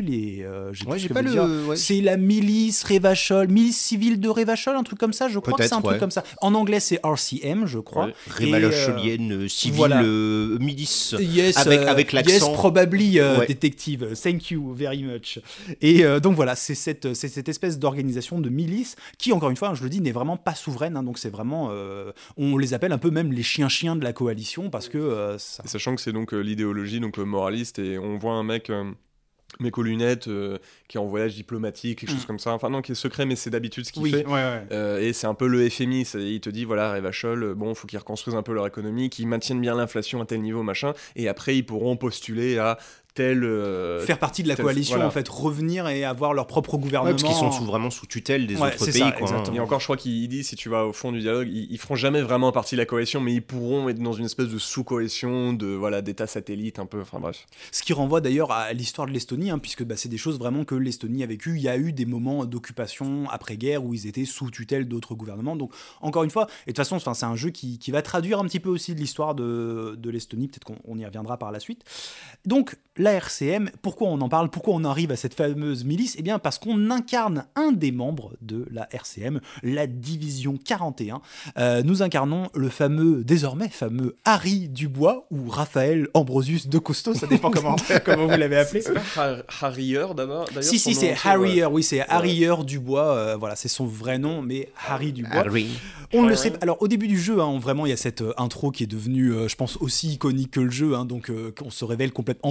c'est la milice Revachol, milice civile de Revachol, un truc comme ça, je crois. Peut-être, que c'est un truc comme ça. En anglais c'est RCM, je crois. Revacholienne civile. Milice, avec l'accent. Yes, probably, détective. Thank you very much. Et donc voilà, c'est cette espèce d'organisation de milice qui, encore une fois, je le dis, n'est vraiment pas souveraine. Donc c'est vraiment, on les appelle un peu même les chiens de la coalition, parce que sachant que c'est donc l'idéologie moraliste, et on voit un mec aux lunettes qui est en voyage diplomatique, quelque chose comme ça, enfin non, qui est secret, mais c'est d'habitude ce qu'il fait. Et c'est un peu le FMI, il te dit voilà, Revachol, faut qu'ils reconstruisent un peu leur économie, qu'ils maintiennent bien l'inflation à tel niveau, machin, et après ils pourront postuler à faire partie de la coalition, en fait, revenir et avoir leur propre gouvernement. Parce qu'ils sont vraiment sous tutelle des autres pays. Ça, exactement. Et encore, je crois qu'il dit, si tu vas au fond du dialogue, ils feront jamais vraiment partie de la coalition, mais ils pourront être dans une espèce de sous-coalition, d'États satellites un peu, enfin bref. Ce qui renvoie d'ailleurs à l'histoire de l'Estonie, puisque c'est des choses vraiment que l'Estonie a vécu. Il y a eu des moments d'occupation après-guerre où ils étaient sous tutelle d'autres gouvernements. Donc, encore une fois, et de toute façon, c'est un jeu qui va traduire un petit peu aussi de l'histoire de l'Estonie. Peut-être qu'on y reviendra par la suite. Donc, la RCM, pourquoi on en parle, pourquoi on arrive à cette fameuse milice? Eh bien parce qu'on incarne un des membres de la RCM, la division 41. Nous incarnons le désormais fameux Harry Dubois, ou Raphaël Ambrosius de Costaud, ça dépend comment vous l'avez appelé. C'est pas Harrier d'ailleurs? Si, c'est Harrier, oui, c'est Harrier Dubois, voilà, c'est son vrai nom, mais Harry Dubois. On le sait. Alors au début du jeu, il y a cette intro qui est devenue, je pense, aussi iconique que le jeu, donc on se révèle complètement en slibard,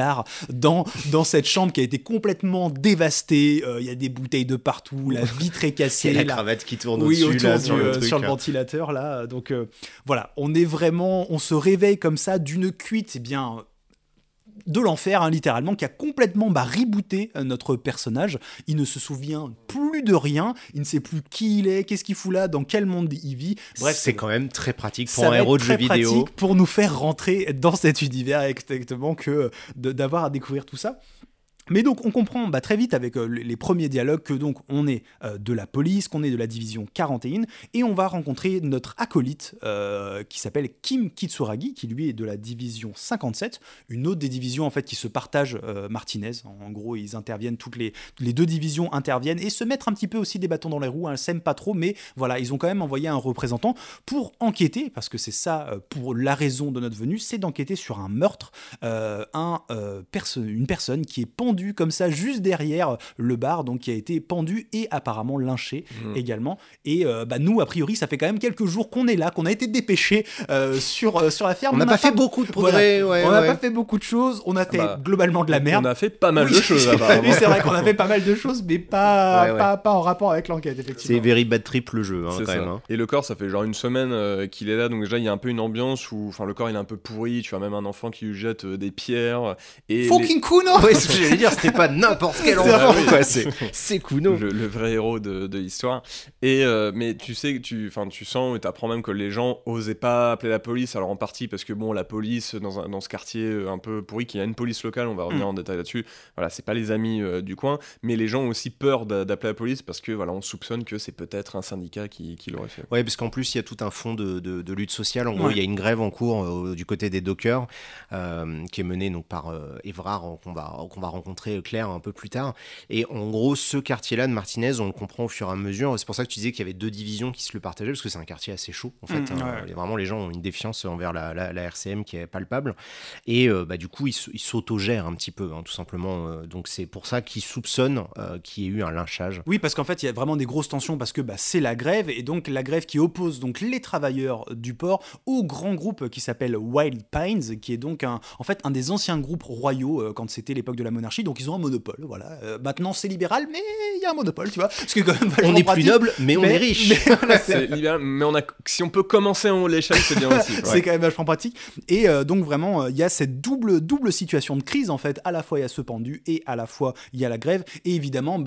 bizarre dans cette chambre qui a été complètement dévastée. Il y a des bouteilles de partout, la vitre est cassée. Il y a la cravate qui tourne oui, au-dessus là, sur le sur le ventilateur là. Donc voilà, on se réveille comme ça d'une cuite, de l'enfer, hein, littéralement, qui a complètement rebooté notre personnage. Il ne se souvient plus de rien, il ne sait plus qui il est, qu'est-ce qu'il fout là, dans quel monde il vit. Bref, c'est quand même très pratique pour un héros de jeu vidéo. Pratique pour nous faire rentrer dans cet univers exactement que d'avoir à découvrir tout ça. Mais donc on comprend très vite avec les premiers dialogues que donc on est de la police, qu'on est de la division 41 et on va rencontrer notre acolyte qui s'appelle Kim Kitsuragi qui lui est de la division 57, une autre des divisions en fait qui se partagent Martinez. En gros ils interviennent, les deux divisions interviennent et se mettre un petit peu aussi des bâtons dans les roues, hein, elles s'aiment pas trop mais voilà ils ont quand même envoyé un représentant pour enquêter parce que c'est ça pour la raison de notre venue, c'est d'enquêter sur un meurtre, une personne qui est pendue comme ça juste derrière le bar, donc qui a été pendu et apparemment lynché également. Et nous, a priori, ça fait quand même quelques jours qu'on est là, qu'on a été dépêché sur la ferme. On n'a pas fait beaucoup de progrès. Voilà. On n'a pas fait beaucoup de choses. On a fait globalement de la merde. On a fait pas mal de choses. Apparemment. Oui, c'est vrai qu'on a fait pas mal de choses, mais pas en rapport avec l'enquête, effectivement. C'est very bad trip le jeu, quand même. Hein. Et le corps, ça fait genre une semaine qu'il est là, donc déjà il y a un peu une ambiance où, le corps il est un peu pourri. Tu as même un enfant qui lui jette des pierres. Et fucking Kuno. Ouais, c'est ce que j'allais dire. C'était pas n'importe quel enfant, quoi. C'est Kuno. Le vrai héros de l'histoire. Et mais tu sais, tu sens et t'apprends même que les gens osaient pas appeler la police. Alors en partie parce que la police dans ce quartier un peu pourri, qu'il y a une police locale, on va revenir en détail là-dessus. Voilà, c'est pas les amis du coin, mais les gens ont aussi peur d'appeler la police parce que on soupçonne que c'est peut-être un syndicat qui l'aurait fait. Ouais, parce qu'en plus il y a tout un fond de lutte sociale. En gros, il y a une grève en cours du côté des dockers qui est menée donc par Evrard qu'on va rencontrer Claire un peu plus tard. Et en gros, ce quartier-là de Martinez, on le comprend au fur et à mesure. C'est pour ça que tu disais qu'il y avait deux divisions qui se le partageaient, parce que c'est un quartier assez chaud, en fait. Vraiment, les gens ont une défiance envers la RCM qui est palpable. Et du coup, ils s'autogèrent un petit peu, tout simplement. Donc, c'est pour ça qu'ils soupçonnent qu'il y ait eu un lynchage. Oui, parce qu'en fait, il y a vraiment des grosses tensions, parce que c'est la grève, et donc la grève qui oppose donc les travailleurs du port au grand groupe qui s'appelle Wild Pines, qui est donc un des anciens groupes royaux quand c'était l'époque de la monarchie. Donc, ils ont un monopole, voilà. Maintenant, c'est libéral, mais il y a un monopole, tu vois. Parce que quand même, on est plus noble, mais on est riche. C'est libéral, mais si on peut commencer en haut de l'échelle, c'est bien aussi. Ouais. C'est quand même vachement pratique. Et donc, vraiment, il y a cette double situation de crise, en fait. À la fois, il y a ce pendu, et à la fois, il y a la grève. Et évidemment,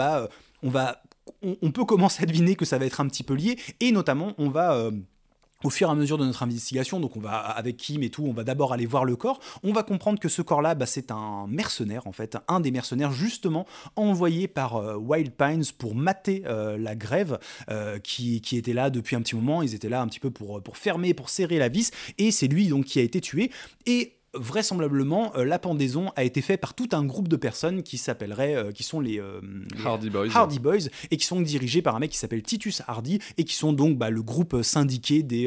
on peut commencer à deviner que ça va être un petit peu lié. Et notamment, on va... au fur et à mesure de notre investigation, donc on va avec Kim et tout, on va d'abord aller voir le corps. On va comprendre que ce corps-là, c'est un mercenaire en fait, un des mercenaires justement envoyé par Wild Pines pour mater la grève qui était là depuis un petit moment. Ils étaient là un petit peu pour fermer, pour serrer la vis, et c'est lui donc qui a été tué. Et vraisemblablement, la pendaison a été faite par tout un groupe de personnes qui sont les Hardy Boys, et qui sont dirigés par un mec qui s'appelle Titus Hardy, et qui sont donc le groupe syndiqué des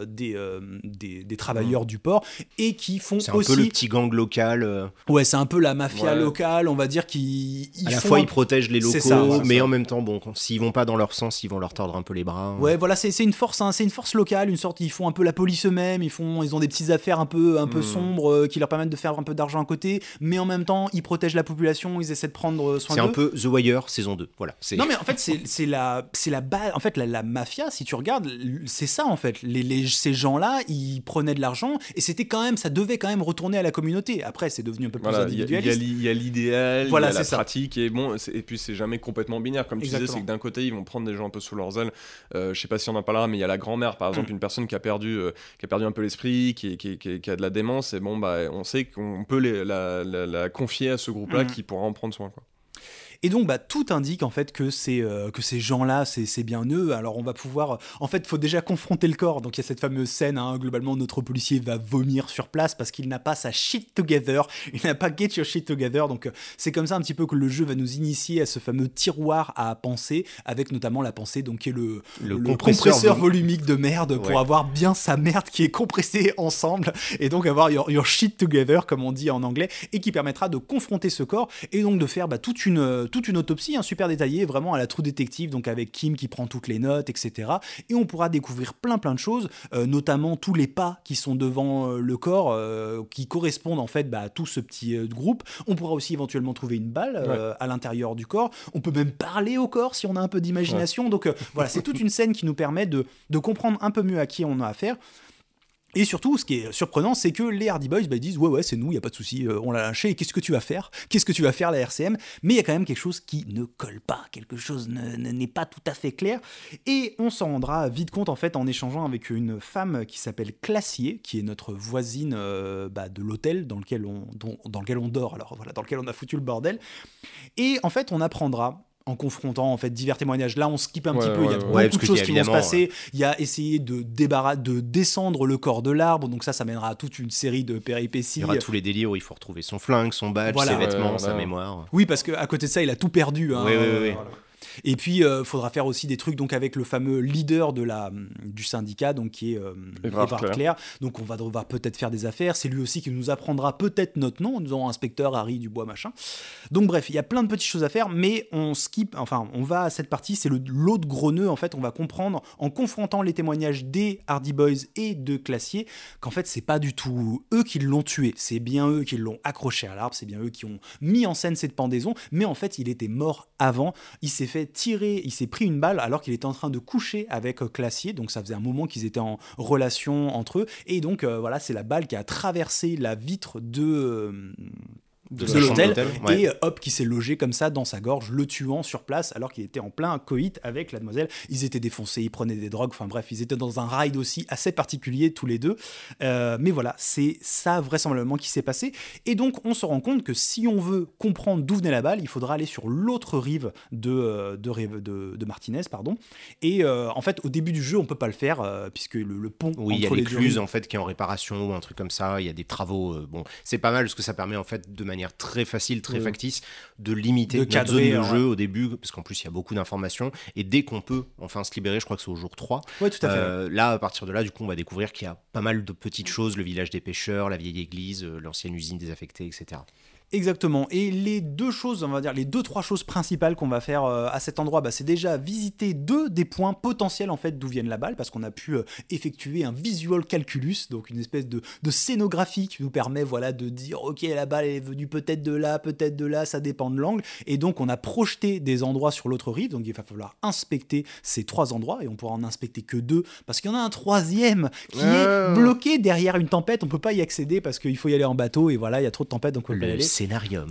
travailleurs du port, et qui font aussi... C'est un peu le petit gang local. Ouais, c'est un peu la mafia locale, on va dire, qui... À la fois, ils protègent les locaux, mais en même temps, s'ils vont pas dans leur sens, ils vont leur tordre un peu les bras. Ouais, voilà, c'est une force, c'est une force locale, une sorte, ils font un peu la police eux-mêmes, ils ont des petites affaires un peu sombres, qui leur permettent de faire un peu d'argent à côté, mais en même temps ils protègent la population, ils essaient de prendre soin d'eux. C'est un peu The Wire saison 2, voilà. Non mais en fait c'est la base, en fait la mafia, si tu regardes, c'est ça en fait, ces gens-là ils prenaient de l'argent et c'était quand même, ça devait quand même retourner à la communauté. Après c'est devenu un peu plus individualiste. Il y a l'idéal, voilà, il y a la pratique, et puis c'est jamais complètement binaire, comme tu disais, c'est que d'un côté ils vont prendre des gens un peu sous leurs ailes. Je sais pas si on en parlera, mais il y a la grand-mère par exemple, une personne qui a perdu un peu l'esprit, qui a de la démence, et on sait qu'on peut la confier à ce groupe-là qui pourra en prendre soin, quoi. Et donc, tout indique en fait que ces gens-là, c'est bien eux. Alors, on va pouvoir... En fait, il faut déjà confronter le corps. Donc, il y a cette fameuse scène, globalement, notre policier va vomir sur place parce qu'il n'a pas sa shit together. Il n'a pas get your shit together. Donc, c'est comme ça un petit peu que le jeu va nous initier à ce fameux tiroir à penser, avec notamment la pensée, donc, qui est le compresseur volumique de merde pour avoir bien sa merde qui est compressée ensemble. Et donc, avoir your shit together, comme on dit en anglais, et qui permettra de confronter ce corps et donc de faire toute une toute une autopsie super détaillée, vraiment à la True Detective, donc avec Kim qui prend toutes les notes, etc. Et on pourra découvrir plein de choses, notamment tous les pas qui sont devant le corps, qui correspondent en fait à tout ce petit groupe. On pourra aussi éventuellement trouver une balle à l'intérieur du corps. On peut même parler au corps si on a un peu d'imagination. Donc voilà, c'est toute une scène qui nous permet de comprendre un peu mieux à qui on a affaire. Et surtout, ce qui est surprenant, c'est que les Hardy Boys ils disent ouais, c'est nous, il y a pas de souci, on l'a lâché. Et qu'est-ce que tu vas faire la RCM? Mais il y a quand même quelque chose qui ne colle pas, quelque chose n'est pas tout à fait clair. Et on s'en rendra vite compte en fait en échangeant avec une femme qui s'appelle Classier, qui est notre voisine de l'hôtel dans lequel on dort. Alors voilà, dans lequel on a foutu le bordel. Et en fait, on apprendra, en confrontant en fait divers témoignages. Là, on skip un petit peu, il y a beaucoup de choses qui vont se passer. Il y a essayé de descendre le corps de l'arbre, donc ça mènera à toute une série de péripéties. Il y aura tous les délires où il faut retrouver son flingue, son badge, ses vêtements, sa mémoire. Oui, parce qu'à côté de ça, il a tout perdu. Hein, oui. Voilà. Et puis, faudra faire aussi des trucs donc avec le fameux leader du syndicat, donc qui est Évrard Clair. Donc, on va peut-être faire des affaires. C'est lui aussi qui nous apprendra peut-être notre nom, nous avons inspecteur Harry Dubois, machin. Donc, bref, il y a plein de petites choses à faire, mais on va à cette partie, c'est l'autre gros nœud. En fait, on va comprendre, en confrontant les témoignages des Hardy Boys et de Classier, qu'en fait, c'est pas du tout eux qui l'ont tué. C'est bien eux qui l'ont accroché à l'arbre, c'est bien eux qui ont mis en scène cette pendaison, mais en fait, il était mort avant. Il s'est pris une balle alors qu'il était en train de coucher avec Classier, donc ça faisait un moment qu'ils étaient en relation entre eux, et donc voilà, c'est la balle qui a traversé la vitre de l'hôtel, et hop, qui s'est logé comme ça dans sa gorge, le tuant sur place alors qu'il était en plein coït avec la demoiselle. Ils étaient défoncés, ils prenaient des drogues, enfin bref, ils étaient dans un ride aussi assez particulier tous les deux, mais voilà, c'est ça vraisemblablement qui s'est passé. Et donc on se rend compte que si on veut comprendre d'où venait la balle, il faudra aller sur l'autre rive de Martinez, pardon. Et en fait, au début du jeu, on peut pas le faire puisque le pont entre les deux, il y a l'écluse en fait qui est en réparation ou un truc comme ça. Il y a des travaux. Bon, c'est pas mal parce que ça permet en fait de manière très facile, très factice, de limiter notre zone de jeu au début, parce qu'en plus il y a beaucoup d'informations, et dès qu'on peut enfin se libérer, je crois que c'est au jour 3, tout à fait. Là, à partir de là, du coup, on va découvrir qu'il y a pas mal de petites choses, le village des pêcheurs, la vieille église, l'ancienne usine désaffectée, etc. Exactement. Et les deux choses, on va dire les 2-3 choses principales qu'on va faire à cet endroit, c'est déjà visiter deux des points potentiels en fait d'où viennent la balle, parce qu'on a pu effectuer un visual calculus, donc une espèce de scénographie qui nous permet de dire ok, la balle est venue peut-être de là, ça dépend de l'angle, et donc on a projeté des endroits sur l'autre rive, donc il va falloir inspecter ces 3 endroits, et on pourra en inspecter que 2 parce qu'il y en a un troisième qui est bloqué derrière une tempête, on peut pas y accéder parce qu'il faut y aller en bateau, et voilà, il y a trop de tempêtes, donc on peut pas y aller. Scénarium.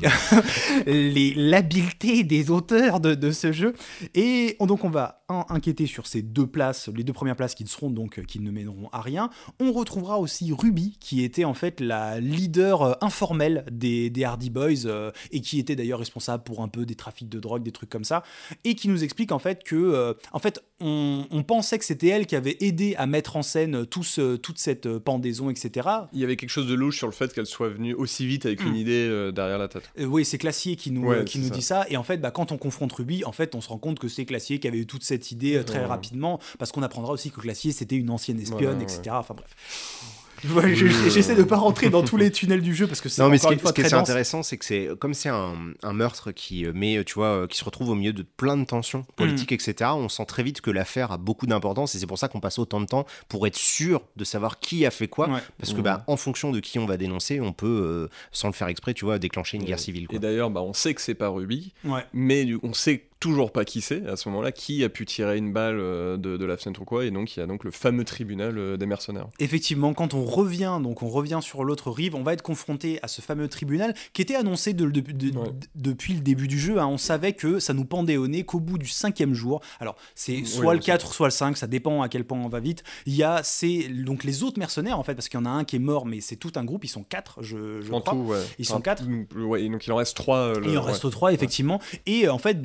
L'habileté des auteurs de ce jeu. Et donc on va enquêter sur ces 2 places, les 2 premières places qui ne mèneront à rien. On retrouvera aussi Ruby, qui était en fait la leader informelle des Hardy Boys, et qui était d'ailleurs responsable pour un peu des trafics de drogue, des trucs comme ça, et qui nous explique en fait que on pensait que c'était elle qui avait aidé à mettre en scène toute cette pendaison, etc. Il y avait quelque chose de louche sur le fait qu'elle soit venue aussi vite avec une idée derrière la tête. Oui, c'est Classier qui nous dit ça. Et en fait, quand on confronte Ruby, en fait, on se rend compte que c'est Classier qui avait eu toute cette idée très rapidement, parce qu'on apprendra aussi que Classier, c'était une ancienne espionne, etc. Enfin bref. J'essaie de pas rentrer dans tous les tunnels du jeu parce que c'est encore une fois très dense. Ce qui est intéressant, c'est que comme c'est un meurtre qui se retrouve au milieu de plein de tensions politiques, etc. On sent très vite que l'affaire a beaucoup d'importance, et c'est pour ça qu'on passe autant de temps pour être sûr de savoir qui a fait quoi, parce que en fonction de qui on va dénoncer, on peut sans le faire exprès, déclencher une guerre civile, quoi. Et d'ailleurs, on sait que c'est pas Ruby, mais on sait toujours pas qui c'est à ce moment-là, qui a pu tirer une balle de la fenêtre ou quoi, et donc il y a donc le fameux tribunal des mercenaires. Effectivement, quand on revient sur l'autre rive, on va être confronté à ce fameux tribunal qui était annoncé depuis le début du jeu, hein. On savait que ça nous pendait au nez qu'au bout du 5e jour, alors c'est soit le 4, soit le 5, ça dépend à quel point on va vite, il y a donc les autres mercenaires en fait, parce qu'il y en a un qui est mort, mais c'est tout un groupe, ils sont 4 je crois. Tout, ils sont 4. Donc il en reste 3. Il en reste 3 effectivement, et en fait tout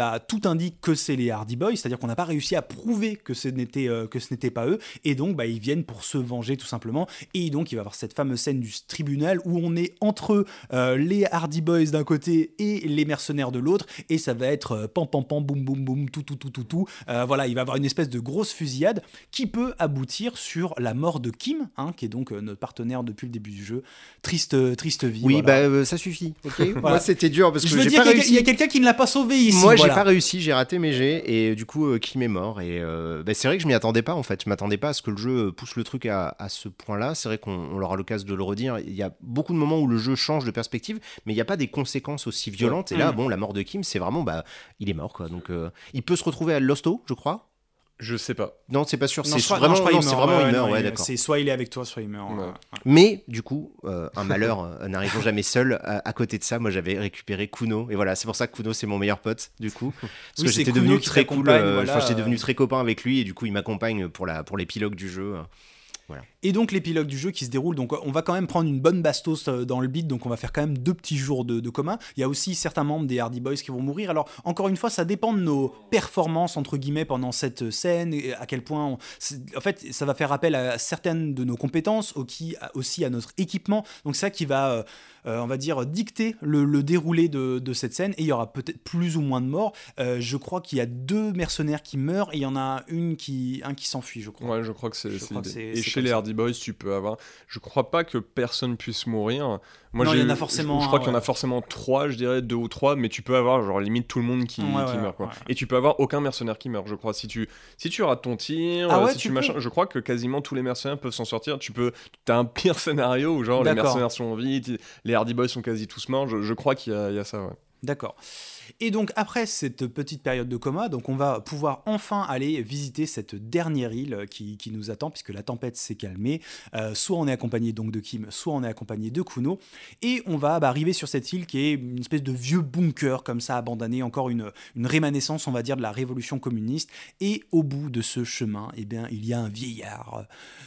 indique que c'est les Hardy Boys, c'est-à-dire qu'on n'a pas réussi à prouver que ce n'était pas eux, et donc ils viennent pour se venger tout simplement, et donc il va y avoir cette fameuse scène du tribunal où on est entre les Hardy Boys d'un côté et les mercenaires de l'autre, et ça va être pam pam pam boum boum boum tout. Voilà, il va y avoir une espèce de grosse fusillade qui peut aboutir sur la mort de Kim, qui est donc notre partenaire depuis le début du jeu. Triste vie. Oui, voilà. ça suffit. Okay. Voilà. Moi, c'était dur parce que je veux j'ai dire pas réussi. Il y a quelqu'un qui ne l'a pas sauvé ici. Moi, voilà. j'ai pas réussi, j'ai raté mes jets et du coup, Kim est mort. Et c'est vrai que je m'y attendais pas en fait. Je m'attendais pas à ce que le jeu pousse le truc à ce point-là. C'est vrai qu'on aura l'occasion de le redire. Il y a beaucoup de moments où le jeu change de perspective, mais il n'y a pas des conséquences aussi violentes. Et là, la mort de Kim, c'est vraiment, il est mort quoi. Donc, il peut se retrouver à Losto, je crois. Je sais pas. Non, c'est pas sûr. C'est vraiment il meurt. Ouais, d'accord. C'est soit il est avec toi, soit il meurt. Ouais. Mais du coup, un malheur n'arrivant jamais seul. À côté de ça, moi, j'avais récupéré Kuno. Et voilà, c'est pour ça que Kuno, c'est mon meilleur pote, du coup. Parce que j'étais devenu très cool. J'étais devenu très copain avec lui. Et du coup, il m'accompagne pour l'épilogue du jeu. Voilà. Et donc l'épilogue du jeu qui se déroule, donc on va quand même prendre une bonne bastos dans le beat, donc on va faire quand même 2 petits jours de coma. Il y a aussi certains membres des Hardy Boys qui vont mourir. Alors encore une fois, ça dépend de nos performances entre guillemets pendant cette scène, et à quel point en fait ça va faire appel à certaines de nos compétences, aussi à notre équipement. Donc c'est ça qui va on va dire dicter le déroulé de cette scène, et il y aura peut-être plus ou moins de morts. Je crois qu'il y a 2 mercenaires qui meurent et il y en a un qui s'enfuit, je crois. Ouais, je crois que c'est l'idée. Et chez les ça. Hardy Boys, tu peux avoir... Je crois pas que personne puisse mourir. Moi, non, il y en a forcément... Je crois qu'il y en a forcément 3, je dirais, 2 ou 3, mais tu peux avoir genre limite tout le monde qui meurt. Quoi. Ouais. Et tu peux avoir aucun mercenaire qui meurt, je crois. Si tu rates ton tir, si tu machin, je crois que quasiment tous les mercenaires peuvent s'en sortir. T'as un pire scénario où genre les mercenaires sont en vie, les Hardy Boys sont quasi tous morts. Je crois qu'il y a ça, ouais. D'accord. Et donc après cette petite période de coma, donc on va pouvoir enfin aller visiter cette dernière île qui nous attend, puisque la tempête s'est calmée. Soit on est accompagné donc de Kim, soit on est accompagné de Kuno, et on va arriver sur cette île qui est une espèce de vieux bunker comme ça abandonné, encore une rémanescence on va dire de la révolution communiste. Et au bout de ce chemin, eh bien il y a un vieillard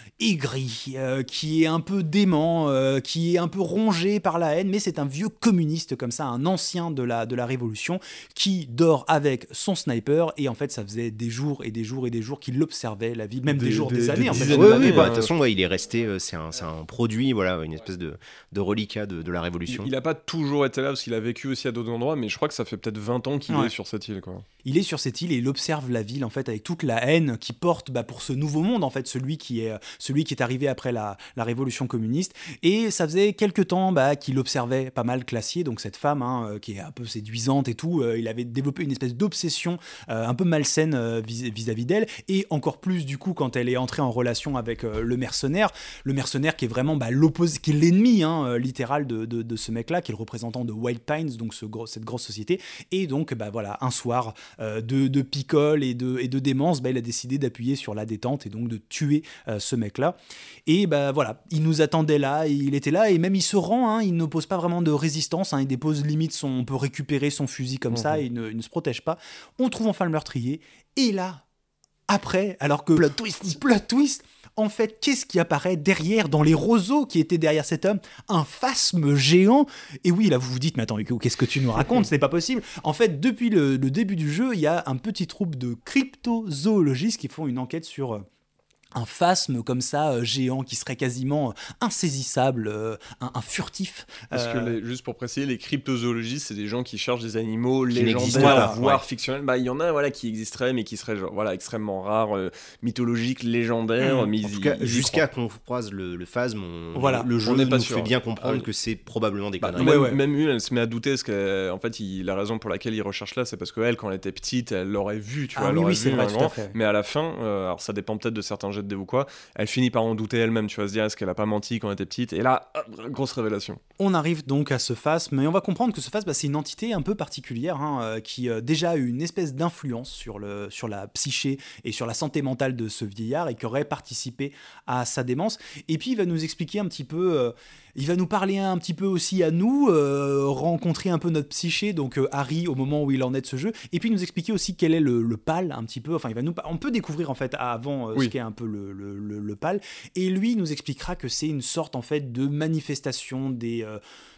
aigri, qui est un peu dément, qui est un peu rongé par la haine, mais c'est un vieux communiste comme ça, un ancien de la révolution, qui dort avec son sniper, et en fait ça faisait des jours et des jours et des jours qu'il observait la vie, même des années en fait. De toute façon il est resté, c'est un produit, voilà, une espèce de reliquat de la révolution. Il a pas toujours été là, parce qu'il a vécu aussi à d'autres endroits, mais je crois que ça fait peut-être 20 ans qu'il est sur cette île, quoi. Il est sur cette île et il observe la ville en fait avec toute la haine qu'il porte pour ce nouveau monde en fait, celui qui est arrivé après la révolution communiste. Et ça faisait quelques temps qu'il observait pas mal Classier, donc cette femme qui est un peu séduisante et tout. Il avait développé une espèce d'obsession un peu malsaine vis-à-vis d'elle, et encore plus du coup quand elle est entrée en relation avec le mercenaire qui est vraiment l'opposé, qui est l'ennemi littéral de ce mec-là, qui est le représentant de Wild Pines, donc cette grosse société. Et donc voilà, un soir de picole et de démence, il a décidé d'appuyer sur la détente et donc de tuer ce mec-là. Et voilà, il nous attendait là, il était là, et même il se rend, il n'oppose pas vraiment de résistance, il dépose limite on peut récupérer son fusil comme ça, et il ne se protège pas. On trouve enfin le meurtrier, et là, après, alors que... Plot twist. En fait, qu'est-ce qui apparaît derrière, dans les roseaux qui étaient derrière cet homme? Un phasme géant. Et oui, là, vous vous dites, mais attends, qu'est-ce que tu nous racontes? Ce n'est pas possible. En fait, depuis le début du jeu, il y a un petit groupe de cryptozoologistes qui font une enquête sur... un phasme comme ça, géant, qui serait quasiment insaisissable, un furtif. Parce que, juste pour préciser, les cryptozoologistes, c'est des gens qui cherchent des animaux légendaires, voire fictionnels. Il y en a qui existeraient, mais qui seraient extrêmement rares, mythologiques, légendaires. En tout cas, jusqu'à qu'on croise le phasme, le jeu nous fait bien comprendre que c'est probablement des conneries. Même une, elle se met à douter, parce qu'en fait, la raison pour laquelle il recherche là, c'est parce qu'elle, quand elle était petite, elle l'aurait vu, tu vois. Oui, c'est vrai, tout à fait. Mais à la fin, alors ça dépend peut-être de certains jets de dés ou quoi, elle finit par en douter elle-même, tu vas se dire, est-ce qu'elle a pas menti quand elle était petite? Et là, grosse révélation. On arrive donc à ce phasme, et on va comprendre que ce phasme, c'est une entité un peu particulière, qui déjà a eu une espèce d'influence sur la psyché et sur la santé mentale de ce vieillard, et qui aurait participé à sa démence. Et puis il va nous expliquer un petit peu... il va nous parler un petit peu aussi à nous, rencontrer un peu notre psyché, donc Harry au moment où il en est de ce jeu, et puis nous expliquer aussi quel est le PAL un petit peu. Enfin, on peut découvrir en fait avant ce qu'est un peu le PAL, et lui nous expliquera que c'est une sorte en fait de manifestation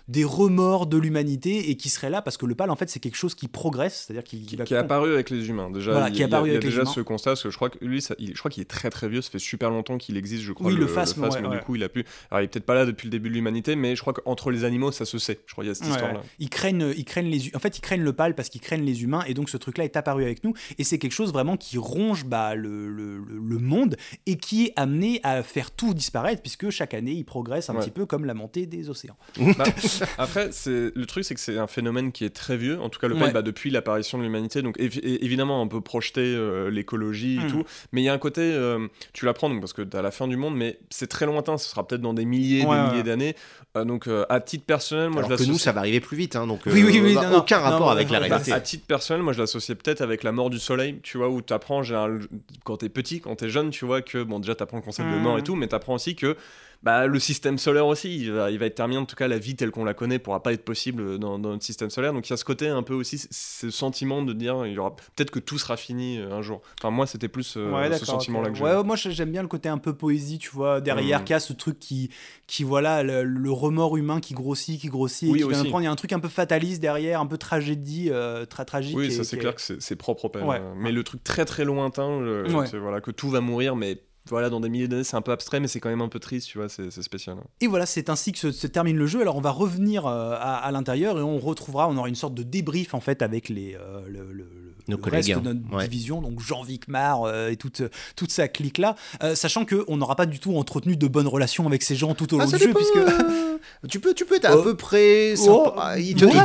des remords de l'humanité et qui serait là parce que le PAL en fait c'est quelque chose qui progresse, c'est-à-dire qui est apparu avec les humains. Déjà, voilà, il y a déjà ce constat, parce que je crois que lui, je crois qu'il est très très vieux, ça fait super longtemps qu'il existe, je crois. Oui, le phasme, du coup, il a pu. Alors, il est peut-être pas là depuis le début de l'humanité, mais je crois qu'entre les animaux, ça se sait. Je crois qu'il y a cette histoire-là. Ils craignent le PAL parce qu'ils craignent les humains, et donc ce truc-là est apparu avec nous, et c'est quelque chose vraiment qui ronge le monde et qui est amené à faire tout disparaître, puisque chaque année il progresse un petit peu comme la montée des océans. Après, le truc, c'est que c'est un phénomène qui est très vieux, en tout cas le PAL, depuis l'apparition de l'humanité, donc évidemment on peut projeter l'écologie et tout, mais il y a un côté, tu l'apprends donc, parce que t'as la fin du monde, mais c'est très lointain, ce sera peut-être dans des milliers d'années, donc à titre personnel, moi alors que nous ça va arriver plus vite, donc aucun rapport avec la réalité. À titre personnel, moi je l'associais peut-être avec la mort du soleil, tu vois, où t'apprends quand t'es petit, quand t'es jeune, tu vois que bon, déjà t'apprends le concept de mort et tout, mais t'apprends aussi que le système solaire aussi, il va être terminé, en tout cas la vie telle qu'on la connaît pourra pas être possible dans notre système solaire, donc il y a ce côté un peu aussi, ce sentiment de dire il y aura peut-être que tout sera fini un jour. Enfin moi c'était plus ce sentiment-là que j'ai. Moi j'aime bien le côté un peu poésie, tu vois, derrière qu'il y a ce truc qui voilà, le remords humain qui grossit oui, et qui vient prendre, il y a un truc un peu fataliste derrière, un peu tragédie, très tragique. Oui, ça c'est clair que c'est propre au PAL, mais le truc très très lointain, c'est, voilà, que tout va mourir, mais voilà, dans des milliers d'années, c'est un peu abstrait, mais c'est quand même un peu triste, tu vois, c'est spécial. Et voilà, c'est ainsi que se termine le jeu. Alors on va revenir à l'intérieur et on aura une sorte de débrief en fait avec nos le collègues, reste de notre division, donc Jean Vicmar et toute sa clique là, sachant qu'on n'aura pas du tout entretenu de bonnes relations avec ces gens tout au long du jeu, puisque tu peux t'as à peu près ils te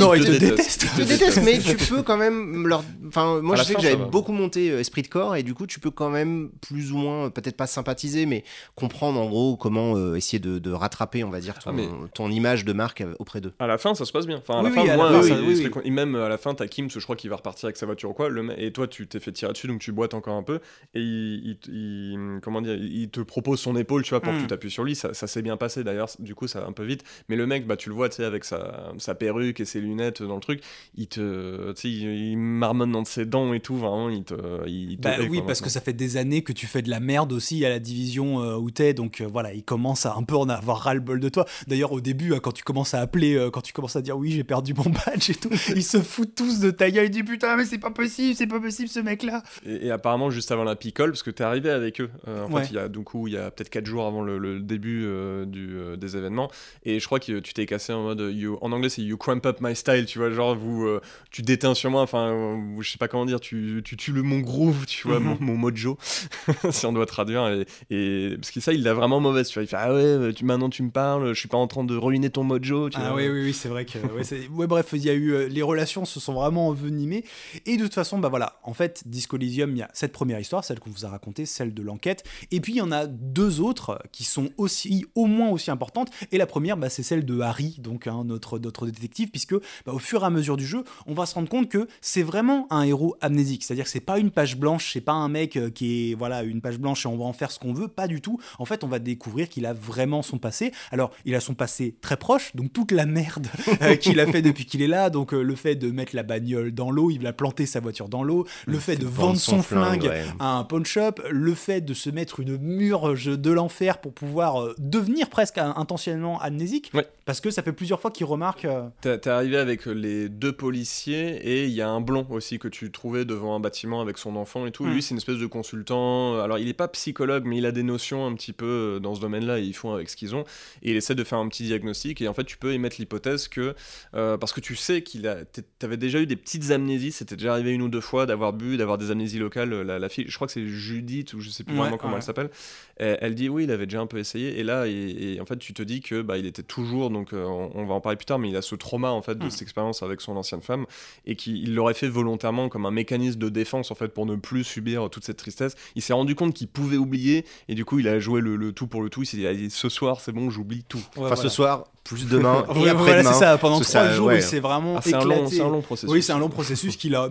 détestent, mais tu peux quand même moi je sais que j'avais beaucoup monté Esprit de Corps, et du coup tu peux quand même plus ou moins, peut-être pas sympathiser, mais comprendre en gros comment essayer de rattraper, on va dire, ton image de marque auprès d'eux. À la fin ça se passe bien, même à la fin t'as Kim, je crois qu'il va repartir avec sa voiture ou quoi, et toi tu t'es fait tirer dessus, donc tu boites encore un peu, et il te propose son épaule, tu vois, pour que tu t'appuies sur lui. Ça s'est bien passé d'ailleurs, du coup ça va un peu vite, mais le mec, tu le vois, tu sais, avec sa perruque et ses lunettes dans le truc, il marmonne dans ses dents et tout, vraiment parce que ça fait des années que tu fais de la merde aussi à la division où t'es, donc voilà, il commence à un peu en avoir ras-le-bol de toi. D'ailleurs au début, quand tu commences à appeler, quand tu commences à dire oui j'ai perdu mon badge et tout, ils se foutent tous de ta gueule, ils disent putain mais c'est pas possible ce mec là. Et apparemment juste avant la picole, parce que t'es arrivé avec eux, fait il y a peut-être 4 jours avant le début des événements, et je crois que tu t'es cassé en mode en anglais c'est you cramp up my style, tu vois, genre tu déteins sur moi, je sais pas comment dire, tu tues mon groove, tu vois, mon mojo si on doit traduire, et parce que ça il l'a vraiment mauvaise, tu vois, il fait maintenant tu me parles, je suis pas en train de ruiner ton mojo, tu vois. Oui c'est vrai que bref, il y a eu les relations se sont vraiment envenimées, et de toute façon voilà, en fait Disco Elysium, il y a cette première histoire, celle qu'on vous a racontée, celle de l'enquête, et puis il y en a 2 autres qui sont au moins aussi importantes, et la première c'est celle de Harry, donc notre détective, puisque au fur et à mesure du jeu on va se rendre compte que c'est vraiment un héros amnésique, c'est-à-dire que c'est pas une page blanche, c'est pas un mec qui est une page blanche et on va en faire ce qu'on veut, pas du tout. En fait on va découvrir qu'il a vraiment son passé. Alors il a son passé très proche, donc toute la merde qu'il a fait depuis qu'il est là, donc le fait de mettre la bagnole dans l'eau, il a planté sa voiture dans l'eau, le fait de vendre son flingue à un pawn shop, le fait de se mettre une murge de l'enfer pour pouvoir devenir presque intentionnellement amnésique, parce que ça fait plusieurs fois qu'il remarque t'es arrivé avec les 2 policiers, et il y a un blond aussi que tu trouvais devant un bâtiment avec son enfant et tout. Lui c'est une espèce de consultant, alors il est pas psychologue mais il a des notions un petit peu dans ce domaine-là, et ils font avec ce qu'ils ont, et il essaie de faire un petit diagnostic, et en fait tu peux émettre l'hypothèse que parce que tu sais t'avais déjà eu des petites amnésies, c'était déjà arrivé 1 ou 2 fois d'avoir des amnésies locales. La fille, je crois que c'est Judith, ou je sais plus vraiment comment elle s'appelle, elle dit oui il avait déjà un peu essayé, et là et en fait tu te dis que il était toujours, donc on va en parler plus tard, mais il a ce trauma en fait de cette expérience avec son ancienne femme, et qu'il l'aurait fait volontairement comme un mécanisme de défense en fait pour ne plus subir toute cette tristesse. Il s'est rendu compte qu'il pouvait oublier, et du coup il a joué le tout pour le tout. Il s'est dit ce soir c'est bon, j'oublie tout. Ce soir plus demain et après-demain. C'est ça, pendant 3 jours il s'est vraiment éclaté. C'est un long processus. Oui, c'est un long processus qu'il a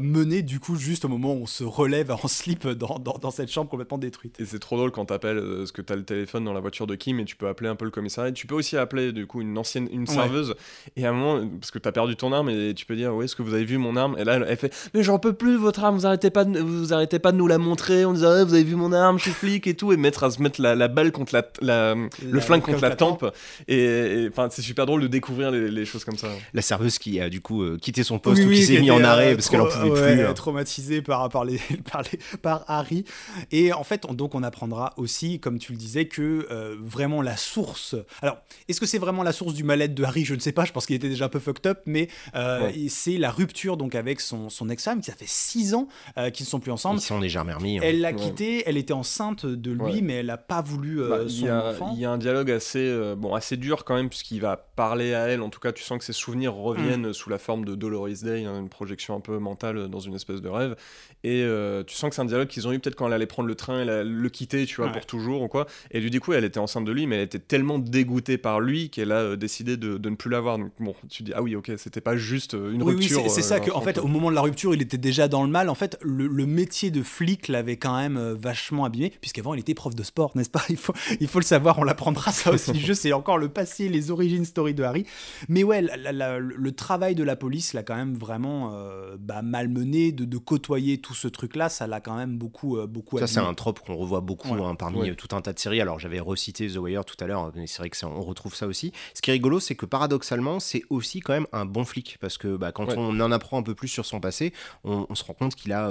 mener du coup juste au moment où on se relève en slip dans cette chambre complètement détruite. Et c'est trop drôle quand t'appelles, parce que t'as le téléphone dans la voiture de Kim et tu peux appeler un peu le commissariat. Tu peux aussi appeler du coup une serveuse. Et à un moment, parce que t'as perdu ton arme et tu peux dire, est-ce que vous avez vu mon arme? Et là, elle fait, mais j'en peux plus votre arme, vous arrêtez pas de nous la montrer. On disait, vous avez vu mon arme, je suis flic et tout, et à se mettre la balle contre le flingue contre la tempe. Et enfin, c'est super drôle de découvrir les choses comme ça. La serveuse qui a du coup quitté son poste ou qui s'est mis en arrêt parce qu'elle en pouvait plus. Traumatisée par Harry. Et en fait, on apprendra aussi, comme tu le disais, que vraiment la source. Alors, est-ce que c'est vraiment la source du mal-être de Harry? Je ne sais pas. Je pense qu'il était déjà un peu fucked up, mais c'est la rupture donc avec son ex-femme, qui ça fait 6 ans qu'ils ne sont plus ensemble. Ils sont déjà remis. Elle l'a quitté. Elle était enceinte de lui, mais elle n'a pas voulu son enfant. Il y a un dialogue assez dur quand même, puisqu'il va parler à elle. En tout cas, tu sens que ses souvenirs reviennent sous la forme de Dolores Day, une projection un peu mentale dans une espèce de rêve. Et tu sens que c'est un dialogue qu'ils ont eu peut-être quand elle allait prendre le train et le quitter, tu vois, pour toujours ou quoi. Et du coup, elle était enceinte de lui, mais elle était tellement dégoûtée par lui qu'elle a décidé de ne plus l'avoir. Donc bon, tu dis, ah oui, ok, c'était pas juste une rupture. Oui, c'est ça qu'en fait, au moment de la rupture, il était déjà dans le mal. En fait, le métier de flic l'avait quand même vachement abîmé, puisqu'avant, il était prof de sport, n'est-ce pas? Il faut le savoir, on l'apprendra ça aussi du jeu. C'est encore le passé, les origines story de Harry. Mais ouais, le travail de la police l'a quand même vraiment malmené, de côtoyer tout ce truc-là, ça l'a quand même beaucoup abîmé. Ça, c'est un trope qu'on revoit beaucoup parmi tout un tas de séries. Alors, j'avais recité The Wire tout à l'heure, mais c'est vrai qu'on retrouve ça aussi. Ce qui est rigolo, c'est que paradoxalement, c'est aussi quand même un bon flic, parce que quand on en apprend un peu plus sur son passé, on se rend compte qu'il a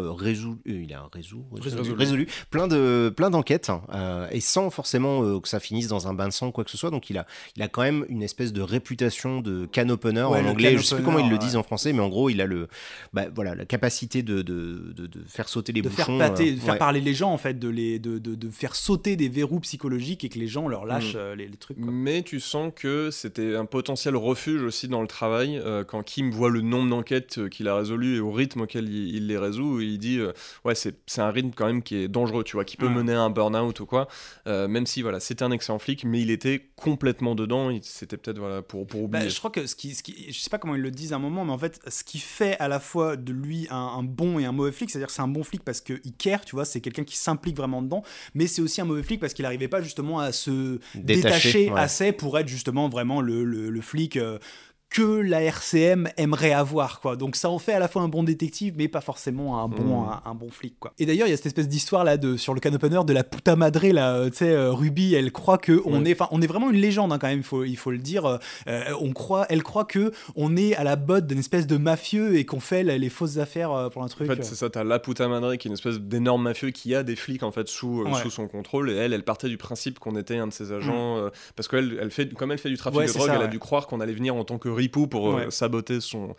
résolu plein d'enquêtes, et sans forcément que ça finisse dans un bain de sang ou quoi que ce soit. Donc, il a quand même une espèce de réputation de can opener en anglais. Je sais plus comment ils le disent en français, mais en gros, il a la capacité de faire sauter les bouchons, de faire parler les gens, en fait, de faire sauter des verrous psychologiques et que les gens leur lâchent les trucs, quoi. Mais tu sens que c'était un potentiel refuge aussi dans le travail. Quand Kim voit le nombre d'enquêtes qu'il a résolues et au rythme auquel il les résout, il dit c'est un rythme quand même qui est dangereux, tu vois, qui peut mener à un burn-out ou quoi. Même si c'était un excellent flic, mais il était complètement dedans. C'était peut-être pour oublier. Je crois que je sais pas comment ils le disent à un moment, mais en fait, ce qui fait à la fois de lui un bon et un mauvais flic, c'est-à-dire que c'est un bon flic parce qu'il care, tu vois, c'est quelqu'un qui s'implique vraiment dedans, mais c'est aussi un mauvais flic parce qu'il n'arrivait pas justement à se détacher assez pour être justement vraiment le flic que la RCM aimerait avoir, quoi. Donc ça en fait à la fois un bon détective, mais pas forcément un bon flic, quoi. Et d'ailleurs, il y a cette espèce d'histoire là sur le can opener de la puta madre là, tu sais, Ruby, elle croit que on est vraiment une légende, hein, quand même, il faut le dire. Elle croit que on est à la botte d'une espèce de mafieux et qu'on fait les fausses affaires pour un truc. En fait, c'est ça, t'as la puta madre qui est une espèce d'énorme mafieux qui a des flics en fait sous son contrôle, et elle partait du principe qu'on était un de ses agents, parce qu'elle fait du trafic de drogue, elle a dû croire qu'on allait venir en tant que ripou pour saboter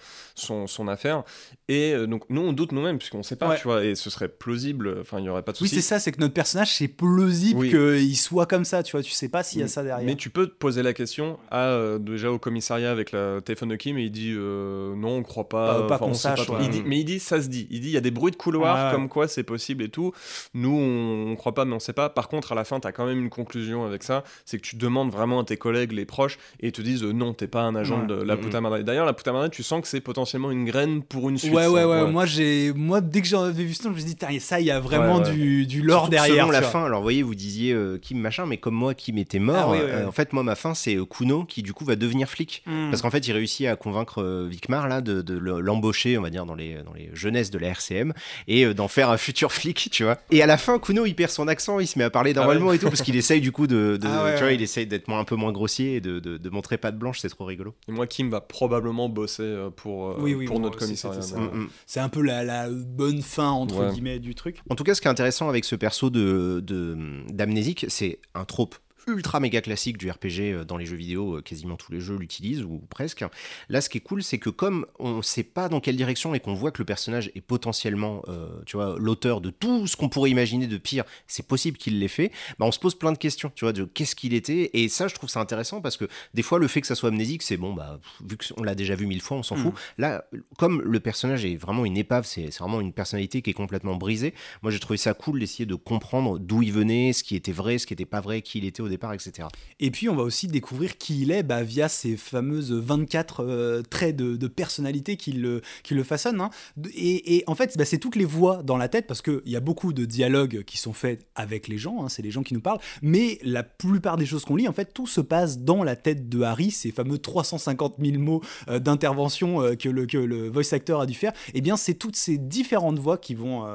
son affaire. Et donc nous on doute nous-mêmes puisqu'on sait pas, tu vois, et ce serait plausible, enfin il y aurait pas de souci. Oui, c'est ça, c'est que notre personnage, c'est plausible qu'il soit comme ça, tu vois, tu sais pas s'il y a ça derrière. Mais tu peux te poser la question déjà au commissariat avec le téléphone de Kim, et il dit non, on croit pas, pas qu'on sache, mais il dit ça se dit, il y a des bruits de couloir comme quoi c'est possible et tout. Nous on croit pas, mais on sait pas. Par contre à la fin t'as quand même une conclusion avec ça, c'est que tu demandes vraiment à tes collègues, les proches, et ils te disent non, t'es pas un agent de la puta madre. D'ailleurs la puta madre, tu sens que c'est potentiellement une graine pour une suite. Moi dès que j'avais vu ça, je me suis dit ça, il y a vraiment du lore surtout derrière. Selon la fin, alors vous voyez, vous disiez Kim machin, mais comme moi Kim était mort, en fait moi ma fin c'est Kuno qui du coup va devenir flic, parce qu'en fait il réussit à convaincre Vicmar là de l'embaucher, on va dire, dans les jeunesses de la RCM, et d'en faire un futur flic, tu vois. Et à la fin Kuno il perd son accent, il se met à parler normalement et tout, parce qu'il essaye du coup tu vois, il essaye d'être un peu moins grossier et de montrer patte blanche, c'est trop rigolo. Et moi Kim va probablement bosser pour notre commissariat. C'est un peu la bonne fin entre guillemets du truc. En tout cas, ce qui est intéressant avec ce perso d'amnésique, c'est un trope ultra méga classique du RPG dans les jeux vidéo, quasiment tous les jeux l'utilisent ou presque. Là, ce qui est cool, c'est que comme on sait pas dans quelle direction et qu'on voit que le personnage est potentiellement tu vois, l'auteur de tout ce qu'on pourrait imaginer de pire, c'est possible qu'il l'ait fait, on se pose plein de questions, tu vois, de qu'est-ce qu'il était. Et ça, je trouve ça intéressant parce que des fois le fait que ça soit amnésique, c'est bon, vu qu'on l'a déjà vu 1000 fois, on s'en fout. Là, comme le personnage est vraiment une épave, c'est vraiment une personnalité qui est complètement brisée, moi j'ai trouvé ça cool d'essayer de comprendre d'où il venait, ce qui était vrai, ce qui était pas vrai, qui il était au départ, etc. Et puis on va aussi découvrir qui il est via ces fameuses 24 traits de personnalité qui le façonnent. Hein. Et en fait, c'est toutes les voix dans la tête, parce qu'il y a beaucoup de dialogues qui sont faits avec les gens, hein, c'est les gens qui nous parlent, mais la plupart des choses qu'on lit, en fait, tout se passe dans la tête de Harry, ces fameux 350 000 mots d'intervention que le voice actor a dû faire. Eh bien, c'est toutes ces différentes voix qui vont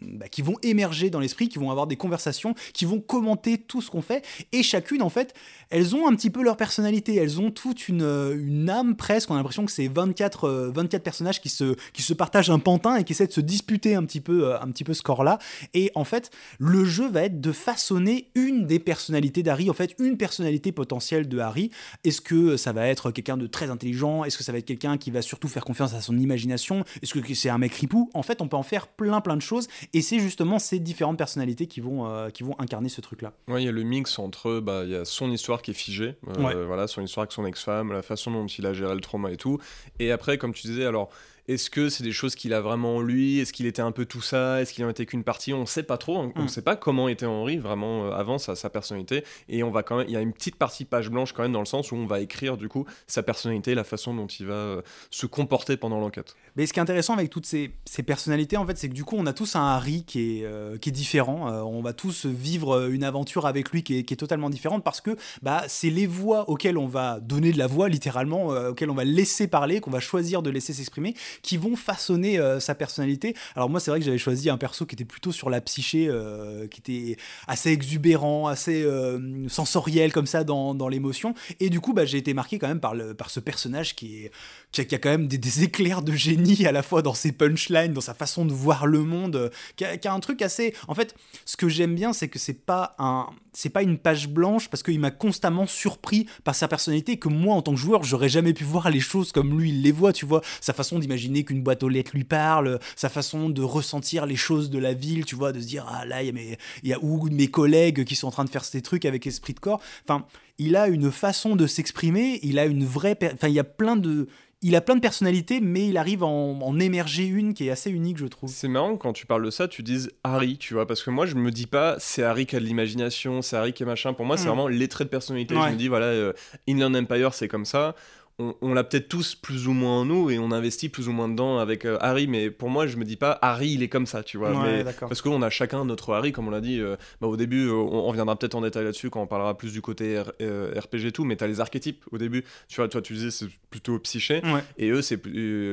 émerger dans l'esprit, qui vont avoir des conversations, qui vont commenter tout ce qu'on fait, et chacune, en fait, elles ont un petit peu leur personnalité, elles ont toute une âme presque, on a l'impression que c'est 24 personnages qui se partagent un pantin et qui essaient de se disputer un petit peu ce corps-là, et en fait, le jeu va être de façonner une des personnalités d'Harry, en fait, une personnalité potentielle de Harry. Est-ce que ça va être quelqu'un de très intelligent? Est-ce que ça va être quelqu'un qui va surtout faire confiance à son imagination? Est-ce que c'est un mec ripou? En fait, on peut en faire plein de choses, et c'est justement ces différentes personnalités qui vont incarner ce truc-là. Ouais, il y a le mix entre, il y a son histoire qui est figée, voilà, son histoire avec son ex-femme, la façon dont il a géré le trauma et tout, et après, comme tu disais, alors, est-ce que c'est des choses qu'il a vraiment en lui? Est-ce qu'il était un peu tout ça? Est-ce qu'il en était qu'une partie? On ne sait pas trop. On ne sait pas comment était Henry vraiment avant sa personnalité. Et on va quand même, il y a une petite partie page blanche quand même, dans le sens où on va écrire du coup sa personnalité, la façon dont il va se comporter pendant l'enquête. Mais ce qui est intéressant avec toutes ces personnalités, en fait, c'est que du coup, on a tous un Harry qui est différent. On va tous vivre une aventure avec lui qui est totalement différente, parce que c'est les voix auxquelles on va donner de la voix, littéralement, auxquelles on va laisser parler, qu'on va choisir de laisser s'exprimer, qui vont façonner sa personnalité. Alors moi, c'est vrai que j'avais choisi un perso qui était plutôt sur la psyché, qui était assez exubérant, assez sensoriel comme ça dans l'émotion. Et du coup, j'ai été marqué quand même par ce personnage qui a quand même des éclairs de génie à la fois dans ses punchlines, dans sa façon de voir le monde, qui a un truc assez... En fait, ce que j'aime bien, c'est que c'est pas une page blanche, parce qu'il m'a constamment surpris par sa personnalité, que moi, en tant que joueur, j'aurais jamais pu voir les choses comme lui, il les voit, tu vois. Sa façon d'imaginer qu'une boîte aux lettres lui parle, sa façon de ressentir les choses de la ville, tu vois, de se dire, ah là, il y a où mes collègues qui sont en train de faire ces trucs avec esprit de corps. Enfin, il a une façon de s'exprimer, il a une vraie... Enfin, il a plein de personnalités, mais il arrive à en émerger une qui est assez unique, je trouve. C'est marrant quand tu parles de ça, tu dises Harry, tu vois, parce que moi je me dis pas c'est Harry qui a de l'imagination, c'est Harry qui est machin. Pour moi, c'est vraiment les traits de personnalité. Ouais. Je me dis, voilà, Inland Empire, c'est comme ça. On l'a peut-être tous plus ou moins en nous et on investit plus ou moins dedans avec Harry, mais pour moi je me dis pas Harry il est comme ça, tu vois. Ouais, parce qu'on a chacun notre Harry, comme on l'a dit au début, on reviendra peut-être en détail là-dessus quand on parlera plus du côté RPG et tout, mais t'as les archétypes au début, tu vois, toi tu disais c'est plutôt psyché, et eux c'est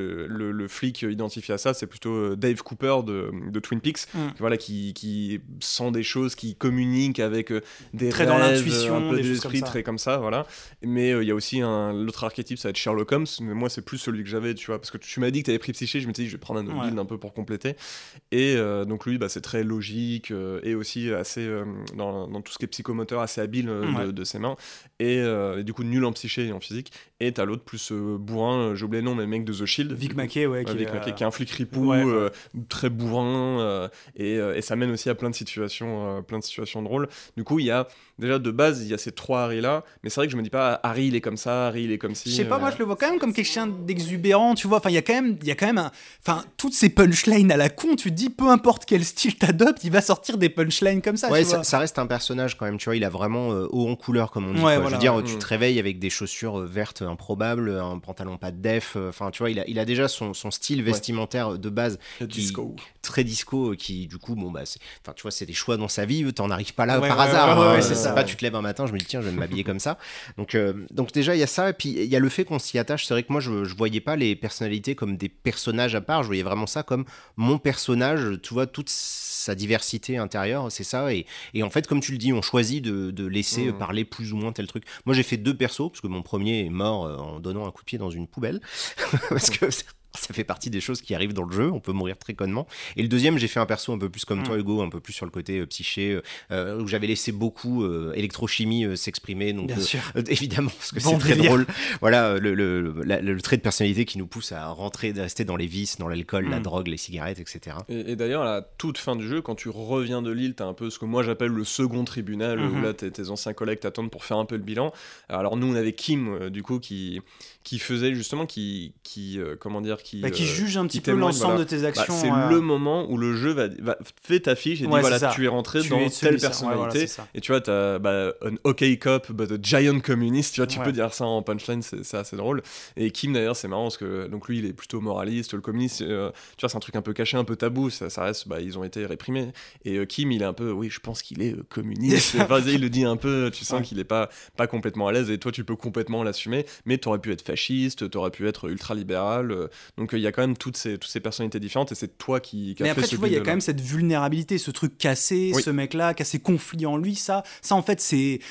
le flic identifié à ça, c'est plutôt Dave Cooper de Twin Peaks, voilà, qui sent des choses, qui communique avec des très rêves, dans l'intuition, un peu des d'esprit, très comme ça, voilà. Mais il y a aussi l'autre archétype, ça va être Sherlock Holmes, mais moi c'est plus celui que j'avais, tu vois, parce que tu m'as dit que t'avais pris psyché, je me suis dit je vais prendre un autre build un peu pour compléter, et donc lui c'est très logique et aussi assez dans tout ce qui est psychomoteur, assez habile de ses mains, et du coup nul en psyché et en physique. Et t'as l'autre plus bourrin, j'ai oublié le nom, mais le mec de The Shield, Vic Mackey, qui est un flic ripou, très bourrin, et ça mène aussi à plein de situations drôles. Du coup il y a déjà de base il y a ces trois Harry là, mais c'est vrai que je me dis pas Harry il est comme ça, Harry il est comme ci. Je sais pas, moi je le vois quand même comme quelqu'un d'exubérant, tu vois. Enfin, il y a quand même toutes ces punchlines à la con, tu te dis peu importe quel style t'adoptes, il va sortir des punchlines comme ça. Ouais, tu vois. Ça reste un personnage quand même, tu vois, il a vraiment haut en couleur, comme on dit. Voilà, je veux dire, tu te réveilles avec des chaussures vertes improbables, un pantalon pas de def, enfin, tu vois, il a déjà son style vestimentaire de base très disco, qui du coup, enfin, tu vois, c'est des choix dans sa vie, t'en arrives pas là par hasard. C'est pas, tu te lèves un matin, je me dis tiens, je vais m'habiller comme ça. Donc déjà, il y a ça, et puis il y a le fait qu'on s'y attache. C'est vrai que moi, je voyais pas les personnalités comme des personnages à part, je voyais vraiment ça comme mon personnage, tu vois, toute sa diversité intérieure, c'est ça, et en fait, comme tu le dis, on choisit de laisser parler plus ou moins tel truc. Moi, j'ai fait 2 persos, parce que mon premier est mort en donnant un coup de pied dans une poubelle, parce que ça fait partie des choses qui arrivent dans le jeu, on peut mourir très connement. Et le deuxième, j'ai fait un perso un peu plus comme toi, Hugo, un peu plus sur le côté psyché, où j'avais laissé beaucoup électrochimie s'exprimer, donc évidemment, parce que c'est très drôle. Voilà, le trait de personnalité qui nous pousse à rester dans les vices, dans l'alcool, la drogue, les cigarettes, etc. Et d'ailleurs, à la toute fin du jeu, quand tu reviens de l'île, t'as un peu ce que moi j'appelle le second tribunal, où là tes anciens collègues t'attendent pour faire un peu le bilan. Alors nous, on avait Kim, du coup, qui faisait justement, comment dire, c'est-à-dire qui juge un petit peu témoigne, l'ensemble voilà. de tes actions. C'est le moment où le jeu fait ta fiche et dit voilà, tu es rentré dans telle personnalité. Et tu vois, t'as un OK cop, but a giant communist. Tu vois, tu peux dire ça en punchline, c'est assez drôle. Et Kim d'ailleurs, c'est marrant parce que donc lui, il est plutôt moraliste. Le communiste, tu vois, c'est un truc un peu caché, un peu tabou. Ça reste, ils ont été réprimés. Et Kim, il est un peu, oui, je pense qu'il est communiste. Enfin, il le dit un peu. Tu sens qu'il est pas complètement à l'aise. Et toi, tu peux complètement l'assumer. Mais t'aurais pu être fasciste, t'aurais pu être ultra libéral. Donc il y a quand même toutes ces personnalités différentes. Et c'est toi qui mais après, tu vois, il y a quand même cette vulnérabilité, ce truc cassé, ce mec-là, qui a ses conflits en lui. Ça en fait,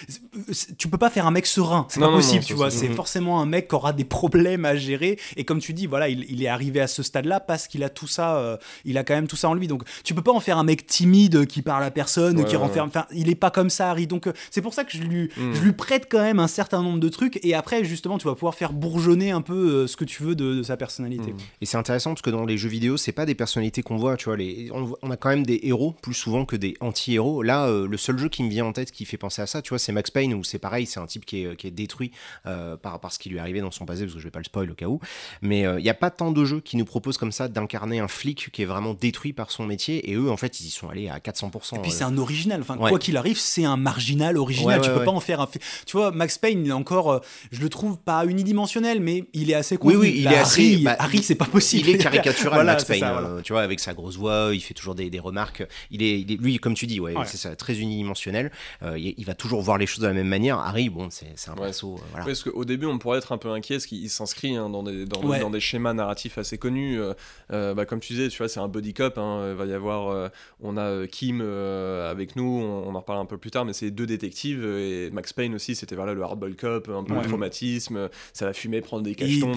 tu peux pas faire un mec serein. C'est pas possible, tu vois. C'est forcément un mec qui aura des problèmes à gérer. Et comme tu dis, voilà, il est arrivé à ce stade-là parce qu'il a tout ça. Il a quand même tout ça en lui. Donc, tu peux pas en faire un mec timide qui parle à personne, qui renferme. Enfin, il est pas comme ça, Harry. Donc, c'est pour ça que je lui prête quand même un certain nombre de trucs. Et après, justement, tu vas pouvoir faire bourgeonner un peu ce que tu veux de sa personnalité. Et c'est intéressant parce que dans les jeux vidéo, c'est pas des personnalités qu'on voit. Tu vois, on a quand même des héros plus souvent que des anti-héros. Là, le seul jeu qui me vient en tête qui fait penser à ça, tu vois, c'est Max Payne, où c'est pareil, c'est un type qui est détruit par ce qui lui est arrivé dans son passé, parce que je vais pas le spoil au cas où. Mais il y a pas tant de jeux qui nous proposent comme ça d'incarner un flic qui est vraiment détruit par son métier. Et eux, en fait, ils y sont allés à 400%. Et puis c'est un original. Enfin, quoi qu'il arrive, c'est un marginal original. Tu peux pas en faire un. Tu vois, Max Payne, il est encore, je le trouve pas unidimensionnel, mais il est assez convenu. Oui, il est assez. Harry, c'est pas possible. Il est caricatural, Max Payne. Tu vois, avec sa grosse voix, il fait toujours des remarques. Lui, comme tu dis, c'est ça, très unidimensionnel. Il va toujours voir les choses de la même manière. Harry, bon, c'est un perso. Voilà. Parce qu'au début, on pourrait être un peu inquiet parce qu'il s'inscrit dans des schémas narratifs assez connus. Comme tu disais, tu vois, c'est un buddy cop. Il va y avoir, on a Kim avec nous, on en reparle un peu plus tard, mais c'est deux détectives. Et Max Payne aussi, c'était le hardball cop, un peu le traumatisme. Ça va fumer, prendre des cachetons.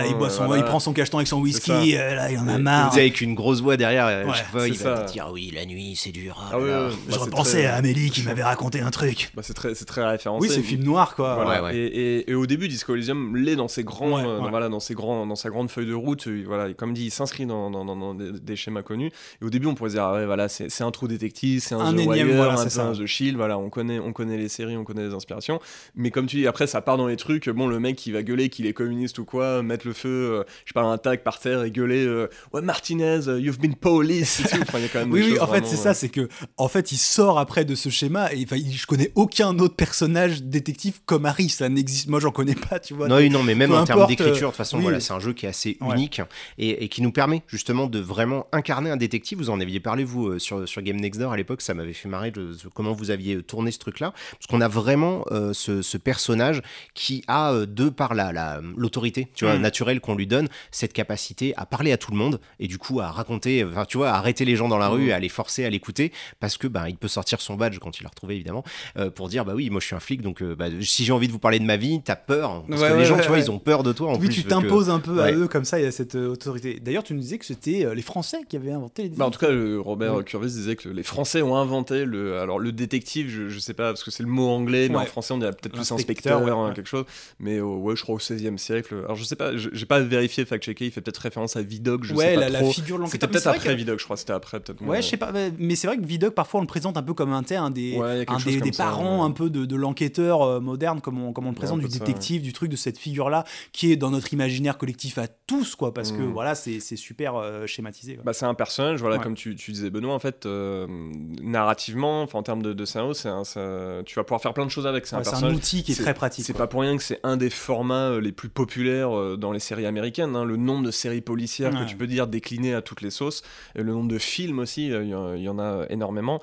Il prend son cacheton avec son whisky. Là, il en a marre. Avec une grosse voix derrière, chaque fois, il va te dire oui, la nuit, c'est dur. Je repensais à Amélie qui m'avait raconté un truc. C'est très référencé. Oui, c'est film noir, quoi. Voilà. Et au début, Disco Elysium l'est dans ses grands, dans sa grande feuille de route. Voilà, et comme dit, il s'inscrit dans des schémas connus. Et au début, on pourrait se dire, c'est un True Detective, c'est un The Wire, un The Shield. Voilà, on connaît les séries, on connaît les inspirations. Mais comme tu dis, après, ça part dans les trucs. Bon, le mec qui va gueuler qu'il est communiste ou quoi, mettre le feu, je sais pas, un tag par terre et gueuler, ouais, Martinez, you've been police. Et tout. Enfin, y a quand même oui, en fait, c'est ça, c'est que, en fait, il sort après de ce schéma. Et je connais aucun autre personnage détective comme Harry. Ça n'existe. Moi, j'en connais pas, tu vois. Non, mais même en termes d'écriture, de toute façon, c'est un jeu qui est assez unique et qui nous permet justement de vraiment incarner un détective. Vous en aviez parlé, vous, sur Game Next Door à l'époque. Ça m'avait fait marrer de comment vous aviez tourné ce truc-là. Parce qu'on a vraiment ce personnage qui a, de par l'autorité, tu vois, naturelle qu'on lui donne, cette capacité à parler à tout le monde et du coup à raconter, tu vois, à arrêter les gens dans la rue, à les forcer à l'écouter parce que il peut sortir son badge quand il l'a retrouvé évidemment pour dire oui, moi je suis un flic, donc si j'ai envie de vous parler de ma vie, t'as peur parce que les gens, tu vois, ils ont peur de toi en plus. Oui, tu t'imposes un peu à eux comme ça, il y a cette autorité. D'ailleurs, tu nous disais que c'était les Français qui avaient inventé les en tout cas, Robert Kurvis disait que les Français ont inventé le détective, je sais pas parce que c'est le mot anglais, mais en français on dirait peut-être plus inspecteur, quelque chose. Mais je crois au 16e siècle. Alors je sais pas, j'ai pas vérifié, fact-checké, il fait peut-être référence à Vidocq, je sais pas trop. La figure de l'enquêteur. C'était peut-être après Vidocq, je crois, c'était après peut-être. Ouais, je sais pas, mais c'est vrai que Vidocq parfois on le présente un peu comme un des parents un peu de l'enquêteur moderne, comme on le présente, du détective, du truc, de cette figure-là qui est dans notre imaginaire collectif à tous, quoi, parce que voilà, c'est super schématisé. C'est un personnage, voilà, comme tu disais Benoît, en fait, narrativement, en termes de scénario, tu vas pouvoir faire plein de choses avec. C'est un outil qui est très pratique. C'est pas pour rien que c'est un des formats les plus populaires dans les séries américaines. Le nombre de séries policières que tu peux dire déclinées à toutes les sauces, et le nombre de films aussi, il y en a énormément.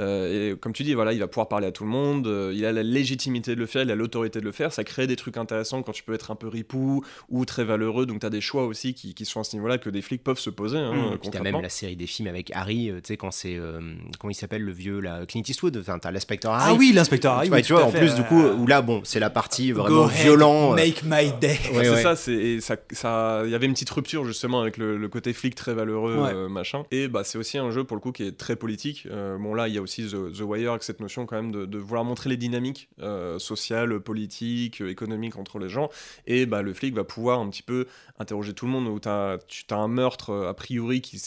Et comme tu dis, voilà, il va pouvoir parler à tout le monde, il a la légitimité de le faire, il a l'autorité de le faire. Ça crée des trucs intéressants quand tu peux être un peu ripou ou très valeureux. Donc t'as des choix aussi qui sont à ce niveau-là que des flics peuvent se poser. Puis t'as même la série des films avec Harry, tu sais, quand c'est comment il s'appelle le vieux là, Clint Eastwood, enfin t'as l'inspecteur Harry. Ah oui, l'inspecteur Harry. Tu vois, en plus du coup où là c'est la partie vraiment violent. Make my day. C'est ça. Il y avait une petite rupture justement avec le côté flic très valeureux, machin. Et c'est aussi un jeu pour le coup qui est très politique. Bon là il y a aussi The Wire avec cette notion quand même de vouloir montrer les dynamiques sociales, politiques, économiques entre les gens. Et le flic va pouvoir un petit peu interroger tout le monde. Où tu as un meurtre a priori qui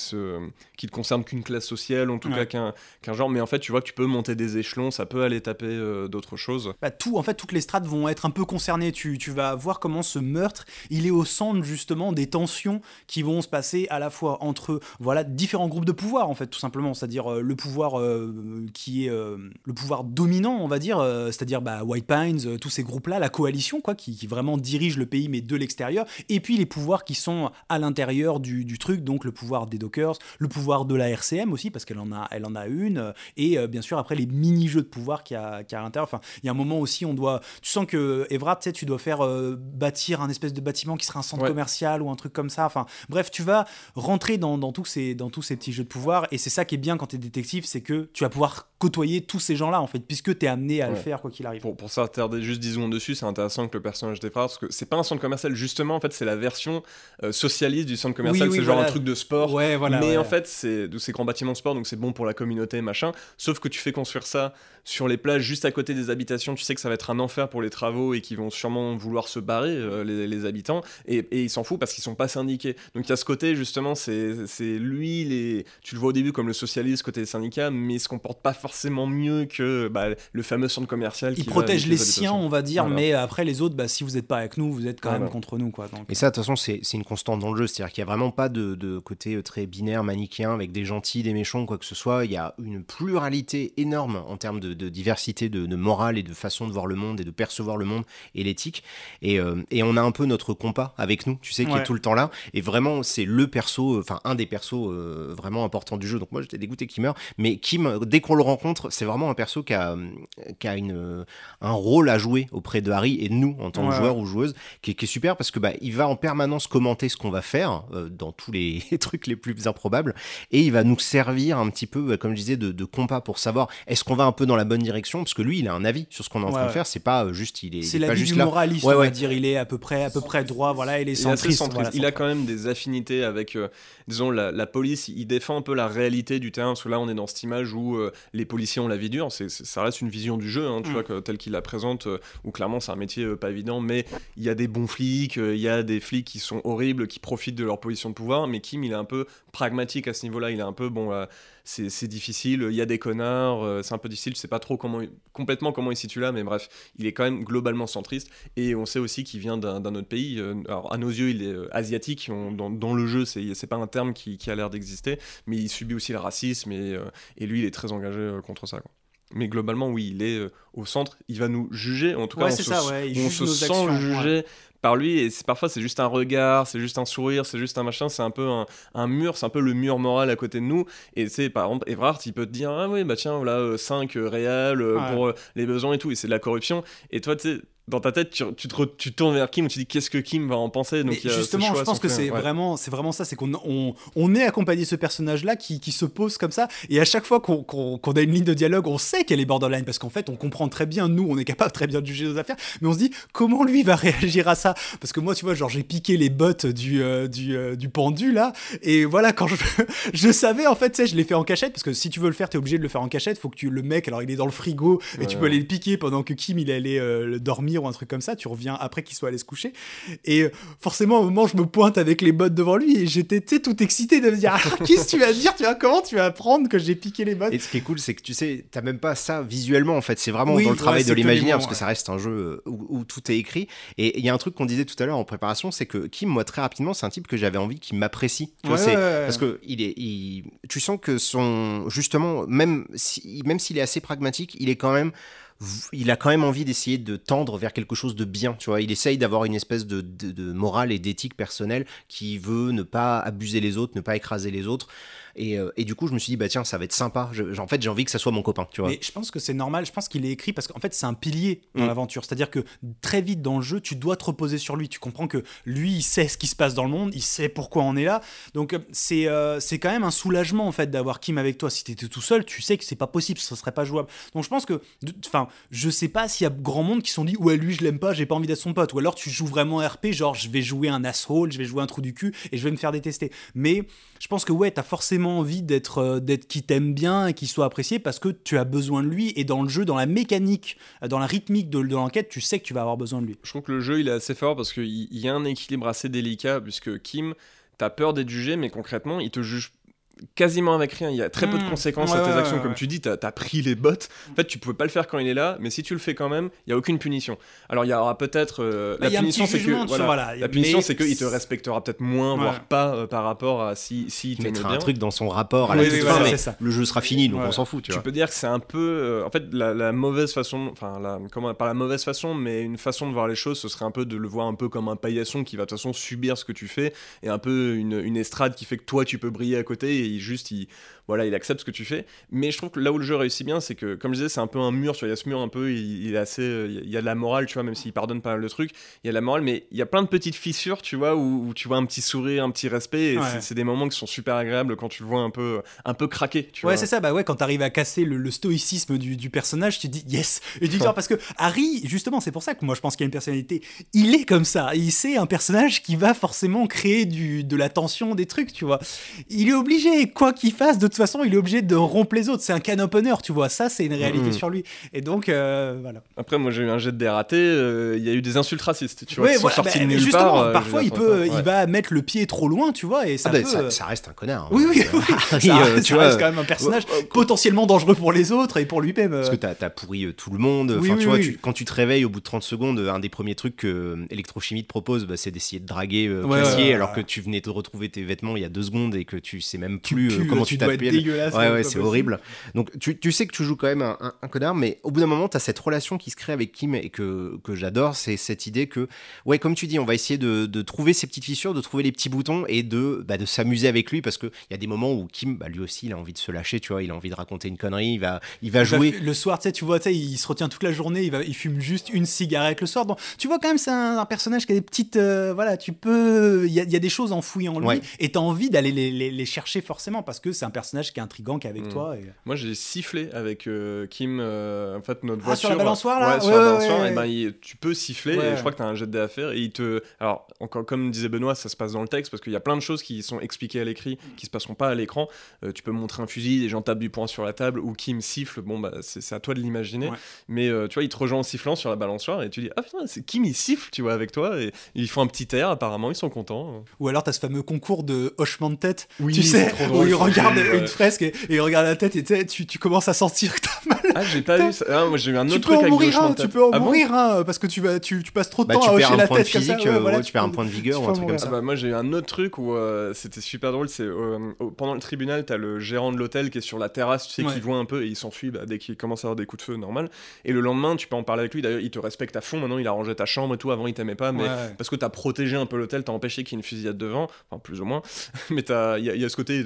te concerne qu'une classe sociale, en tout cas qu'un genre. Mais en fait tu vois que tu peux monter des échelons, ça peut aller taper d'autres choses. En fait toutes les strates vont être un peu concernées. Tu vas voir comment ce meurtre il est au centre justement des tensions qui vont se passer à la fois entre voilà différents groupes de pouvoir en fait tout simplement, c'est-à-dire le pouvoir qui est le pouvoir dominant on va dire, c'est-à-dire White Pines, tous ces groupes-là, la coalition quoi, qui vraiment dirige le pays mais de l'extérieur, et puis les pouvoirs qui sont à l'intérieur du truc, donc le pouvoir des Dockers, le pouvoir de la RCM aussi parce qu'elle en a une, et bien sûr après les mini-jeux de pouvoir qu'il y a à l'intérieur. Enfin, il y a un moment aussi tu sens que Evrard, tu sais, tu dois faire bâtir un espèce de bâtiment qui sera un centre commercial ou un truc comme ça. Enfin, bref, tu vas rentrer dans tous ces petits jeux de pouvoir, et c'est ça qui est bien quand t'es détective, c'est que tu vas pouvoir côtoyer tous ces gens-là en fait, puisque t'es amené à le faire quoi qu'il arrive. Pour s'attarder juste 10 secondes dessus, c'est intéressant que le personnage d'Evrard, parce que c'est pas un centre commercial justement, en fait c'est la version socialiste du centre commercial, c'est genre un truc de sport, mais en fait c'est de ces grands bâtiments de sport, donc c'est bon pour la communauté machin, sauf que tu fais construire ça sur les plages juste à côté des habitations, tu sais que ça va être un enfer pour les travaux et qu'ils vont sûrement vouloir se barrer les habitants, et ils s'en foutent parce qu'ils sont pas syndiqués, donc il y a ce côté justement, c'est lui, tu le vois au début comme le socialiste côté des syndicats, mais il se comporte pas forcément mieux que le fameux centre commercial il protège les siens on va dire, mais après les autres si vous n'êtes pas avec nous vous êtes quand même contre nous quoi. Donc, et ça de toute façon c'est une constante dans le jeu, c'est-à-dire qu'il n'y a vraiment pas de côté très binaire manichéen avec des gentils, des méchants, quoi que ce soit. Il y a une pluralité énorme en termes de diversité de morale et de façon de voir le monde et de percevoir le monde et l'éthique, et on a un peu notre compas avec nous, tu sais, qui est tout le temps là, et vraiment c'est le perso, enfin un des persos vraiment importants du jeu. Donc moi j'étais dégoûté qu'il meure, mais Kim, dès qu'on le rencontre, c'est vraiment un perso qui a un rôle à jouer auprès de Harry et de nous en tant que joueur ou joueuse, qui est super, parce que il va en permanence commenter ce qu'on va faire dans tous les trucs les plus improbables, et il va nous servir un petit peu, comme je disais, de compas pour savoir est-ce qu'on va un peu dans la bonne direction, parce que lui il a un avis sur ce qu'on est en train de faire, c'est pas juste c'est la vie juste du là. moraliste on va dire, il est à peu près droit, voilà, il est centriste, il a quand même des affinités avec disons la police, il défend un peu la réalité du terrain, parce que là on est dans cette image où les policiers ont la vie dure, ça reste une vision du jeu, tu vois, tel qu'il la présente, où clairement c'est un métier pas évident, mais il y a des bons flics, il y a des flics qui sont horribles, qui profitent de leur position de pouvoir, mais Kim il est un peu pragmatique à ce niveau-là, il est un peu c'est difficile, il y a des connards, c'est un peu difficile, je sais pas trop complètement comment il se situe là, mais bref, il est quand même globalement centriste, et on sait aussi qu'il vient d'un autre pays, alors à nos yeux il est asiatique, dans le jeu c'est pas un terme qui a l'air d'exister, mais il subit aussi le racisme, et lui il est très engagé contre ça quoi. Mais globalement oui, il est au centre, il va nous juger, en tout cas on se sent jugé par lui, et parfois c'est juste un regard, c'est juste un sourire, c'est juste un machin, c'est un peu un mur, c'est un peu le mur moral à côté de nous, et c'est par exemple Evrard il peut te dire ah oui tiens voilà 5 réals pour les besoins et tout, et c'est de la corruption, et toi tu sais dans ta tête, tu tournes vers Kim, tu dis qu'est-ce que Kim va en penser. Donc justement, je pense que c'est vraiment ça, c'est qu'on est accompagné de ce personnage-là qui se pose comme ça, et à chaque fois qu'on a une ligne de dialogue, on sait qu'elle est borderline, parce qu'en fait, on comprend très bien, nous, on est capable très bien de juger nos affaires, mais on se dit comment lui va réagir à ça, parce que moi, tu vois, genre j'ai piqué les bottes du pendu là, et voilà, quand je savais en fait, tu sais, je l'ai fait en cachette, parce que si tu veux le faire, t'es obligé de le faire en cachette, faut que le mec, alors il est dans le frigo, et tu peux aller le piquer pendant que Kim il allait dormir ou un truc comme ça, tu reviens après qu'il soit allé se coucher, et forcément à un moment je me pointe avec les bottes devant lui, et j'étais tout excité de me dire qu'est-ce que tu vas dire, comment tu vas apprendre que j'ai piqué les bottes. Et ce qui est cool, c'est que tu sais, t'as même pas ça visuellement en fait, c'est vraiment dans le travail de l'imaginaire, parce que ça reste un jeu où tout est écrit. Et il y a un truc qu'on disait tout à l'heure en préparation, c'est que Kim, moi très rapidement, c'est un type que j'avais envie qu'il m'apprécie, tu vois, parce que tu sens que justement, même s'il est assez pragmatique, il a quand même envie d'essayer de tendre vers quelque chose de bien, tu vois. Il essaye d'avoir une espèce de morale et d'éthique personnelle qui veut ne pas abuser les autres, ne pas écraser les autres. Et du coup, je me suis dit, tiens, ça va être sympa. En fait, j'ai envie que ça soit mon copain, tu vois. Mais je pense que c'est normal. Je pense qu'il est écrit parce qu'en fait, c'est un pilier dans l'aventure. C'est-à-dire que très vite dans le jeu, tu dois te reposer sur lui. Tu comprends que lui, il sait ce qui se passe dans le monde, il sait pourquoi on est là. Donc, c'est quand même un soulagement, en fait, d'avoir Kim avec toi. Si t'étais tout seul, tu sais que c'est pas possible, ça serait pas jouable. Donc, je pense que, je sais pas s'il y a grand monde qui se sont dit, ouais, lui, je l'aime pas, j'ai pas envie d'être son pote. Ou alors, tu joues vraiment RP, genre, je vais jouer un asshole, je vais jouer un trou du cul et je vais me faire détester. Mais je pense que, ouais, t'as forcément envie d'être qui t'aime bien et qui soit apprécié parce que tu as besoin de lui, et dans le jeu, dans la mécanique, dans la rythmique de l'enquête, tu sais que tu vas avoir besoin de lui. Je trouve que le jeu il est assez fort parce qu'il y a un équilibre assez délicat, puisque Kim, t'as peur d'être jugé, mais concrètement il te juge quasiment avec rien. Il y a très peu de conséquences à tes actions. Comme tu dis, t'as pris les bottes. En fait, tu pouvais pas le faire quand il est là, mais si tu le fais quand même, il y a aucune punition. Alors, il y aura peut-être la punition, c'est que la punition, c'est qu'il te respectera peut-être moins, voire pas par rapport à si il t'aimait bien. Un truc dans son rapport à la toute fin, mais le jeu sera fini, donc on s'en fout. Tu peux dire que c'est un peu, en fait, la mauvaise façon, enfin, pas la mauvaise façon, mais une façon de voir les choses, ce serait un peu de le voir un peu comme un paillasson qui va de toute façon subir ce que tu fais, et un peu une estrade qui fait que toi tu peux briller à côté, et il accepte ce que tu fais. Mais je trouve que là où le jeu réussit bien, c'est que, comme je disais, c'est un peu un mur, tu vois, il y a ce mur un peu, il est assez, il y a de la morale, tu vois, même s'il pardonne pas mal de trucs, il y a de la morale, mais il y a plein de petites fissures, tu vois, où tu vois un petit sourire, un petit respect, et c'est des moments qui sont super agréables quand tu le vois un peu craquer, tu vois. Ouais, c'est ça, quand t'arrives à casser le stoïcisme du personnage, tu te dis yes. Et tu dis, parce que Harry, justement, c'est pour ça que moi je pense qu'il y a une personnalité, il est comme ça, c'est un personnage qui va forcément créer de la tension, des trucs, tu vois. Il est obligé, quoi qu'il fasse, de toute façon, il est obligé de rompre les autres. C'est un can opener, tu vois. Ça, c'est une réalité sur lui. Et donc, voilà. Après, moi, j'ai eu un jet de dé raté. Il y a eu des insultes racistes, tu vois, qui sont sortis de nulle part. Parfois, il va mettre le pied trop loin, tu vois. Et ça reste un connard. Hein, oui. Ça reste quand même un personnage potentiellement dangereux pour les autres et pour lui-même. Parce que t'as pourri tout le monde. Quand tu te réveilles au bout de 30 secondes, un des premiers trucs que Electrochimie te propose, c'est d'essayer de draguer Cassier, alors que tu venais de retrouver tes vêtements il y a 2 secondes et que tu sais même plus comment tu t'appelles. Ouais, c'est horrible. Donc tu sais que tu joues quand même un connard, mais au bout d'un moment, t'as cette relation qui se crée avec Kim et que j'adore, c'est cette idée que, comme tu dis, on va essayer de trouver ces petites fissures, de trouver les petits boutons et de s'amuser avec lui, parce qu'il y a des moments où Kim, lui aussi, il a envie de se lâcher, tu vois, il a envie de raconter une connerie, il va jouer. Le soir, tu vois, il se retient toute la journée, il fume juste une cigarette le soir. Donc, tu vois quand même, c'est un personnage qui a des petites, il y a des choses enfouies en lui, et t'as envie d'aller les chercher forcément, parce que c'est un personnage qui est intriguant, qui est avec toi. Moi, j'ai sifflé avec Kim, en fait, notre voiture. Sur la balançoire, là. Sur la balançoire, tu peux siffler, et je crois que t'as un jet de dés à faire, et alors, encore, comme disait Benoît, ça se passe dans le texte, parce qu'il y a plein de choses qui sont expliquées à l'écrit, qui se passeront pas à l'écran. Tu peux montrer un fusil, des gens tapent du poing sur la table, ou Kim siffle, c'est à toi de l'imaginer, mais tu vois, il te rejoint en sifflant sur la balançoire, et tu dis, ah putain, c'est Kim, il siffle, tu vois, avec toi, et ils font un petit air, apparemment, ils sont contents. Ou alors, t'as ce fameux concours de hochement de tête, tu sais, où ils regardent une fresque, et ils regardent la tête, et tu commences à sentir que t'as mal. Ah, j'ai pas eu ça. Moi, j'ai eu un autre truc avec le hochement de tête. Tu peux en mourir, parce que tu passes trop de temps à hocher la tête comme ça. Tu perds un point de vigueur ou un truc comme ça. Moi, j'ai eu un autre truc où c'était super drôle, c'est pendant le tribunal, t'as le gérant de l'hôtel qui est sur la terrasse, tu sais, qui voit un peu, et il s'enfuit dès qu'il commence à avoir des coups de feu, normal. Et le lendemain, tu peux en parler avec lui. D'ailleurs, il te respecte à fond. Maintenant, il a rangé ta chambre et tout. Avant, il t'aimait pas, mais parce que t'as protégé un peu l'hôtel, t'as empêché qu'il y ait une fusillade devant, enfin plus ou moins. Mais il y a ce côté,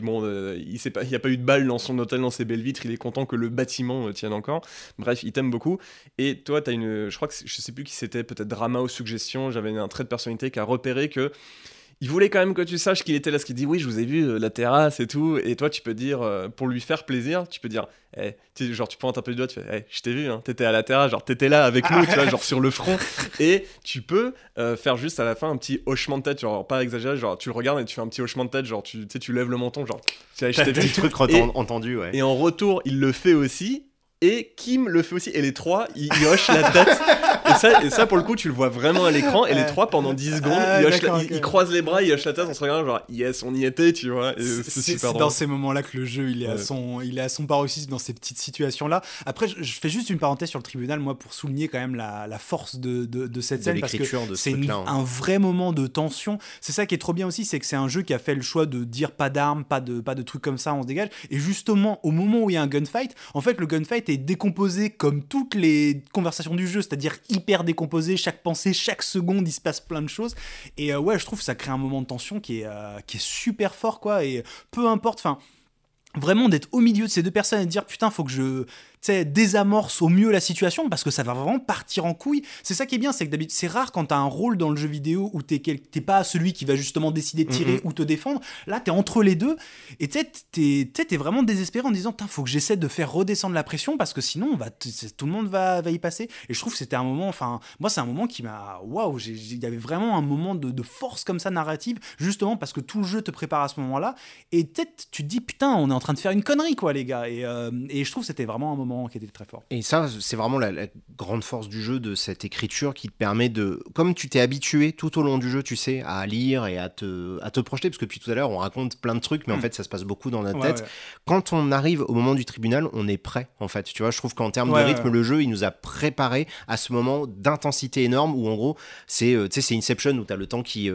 il y a pas eu de balle dans son hôtel, dans ses belles vitres. Il est content que le bâtiment tienne encore. Bref, il t'aime beaucoup. Et toi, t'as je crois que je sais plus qui c'était, peut-être Drama ou Suggestion. J'avais un trait de personnalité qui a repéré que il voulait quand même que tu saches qu'il était là, ce qu'il dit, oui, je vous ai vu, la terrasse et tout, et toi, tu peux dire, pour lui faire plaisir, tu peux dire, genre, tu pointes un peu du doigt, tu fais, je t'ai vu, hein, t'étais à la terrasse, genre, t'étais là avec nous, tu vois, genre, sur le front, et tu peux faire juste à la fin un petit hochement de tête, genre, pas exagéré, genre, tu le regardes et tu fais un petit hochement de tête, genre, tu lèves le menton, genre, je t'ai vu. Petit truc entendu, ouais. Et en retour, il le fait aussi, et Kim le fait aussi, et les trois, ils hochent la tête. Et ça, pour le coup, tu le vois vraiment à l'écran, et les trois, pendant 10 secondes, ils croisent les bras, ils hochent la tête, on se regarde, genre, yes, on y était, tu vois. Et c'est super drôle. Dans ces moments-là que le jeu, il est à son paroxysme dans ces petites situations-là. Après, je fais juste une parenthèse sur le tribunal, moi, pour souligner quand même la force de cette scène, parce que c'est un vrai moment de tension. C'est ça qui est trop bien aussi, c'est que c'est un jeu qui a fait le choix de dire pas d'armes, pas de trucs comme ça, on se dégage. Et justement, au moment où il y a un gunfight, en fait, le gunfight est décomposé comme toutes les conversations du jeu, c'est-à-dire hyper décomposé, chaque pensée, chaque seconde, il se passe plein de choses. Et je trouve que ça crée un moment de tension qui est super fort, quoi. Et peu importe, enfin, vraiment d'être au milieu de ces deux personnes et de dire putain, faut que je désamorce au mieux la situation, parce que ça va vraiment partir en couille. C'est ça qui est bien, c'est que d'habitude, c'est rare quand t'as un rôle dans le jeu vidéo où t'es pas celui qui va justement décider de tirer ou te défendre. Là, t'es entre les deux, et t'es vraiment désespéré en disant faut que j'essaie de faire redescendre la pression, parce que sinon tout le monde va y passer. Et je trouve que c'était un moment, enfin, moi, c'est un moment qui m'a, waouh, il y avait vraiment un moment de force comme ça narrative, justement parce que tout le jeu te prépare à ce moment-là, et peut-être tu te dis putain, on est en train de faire une connerie, quoi, les gars. Et je trouve que c'était vraiment un moment moment qui était très fort. Et ça, c'est vraiment la grande force du jeu, de cette écriture qui te permet de, comme tu t'es habitué tout au long du jeu, tu sais, à lire et à te projeter, parce que depuis tout à l'heure, on raconte plein de trucs, mais en fait, ça se passe beaucoup dans notre tête. Ouais. Quand on arrive au moment du tribunal, on est prêt, en fait. Tu vois, je trouve qu'en termes de rythme, le jeu, il nous a préparé à ce moment d'intensité énorme où, en gros, c'est Inception, où tu as le temps qui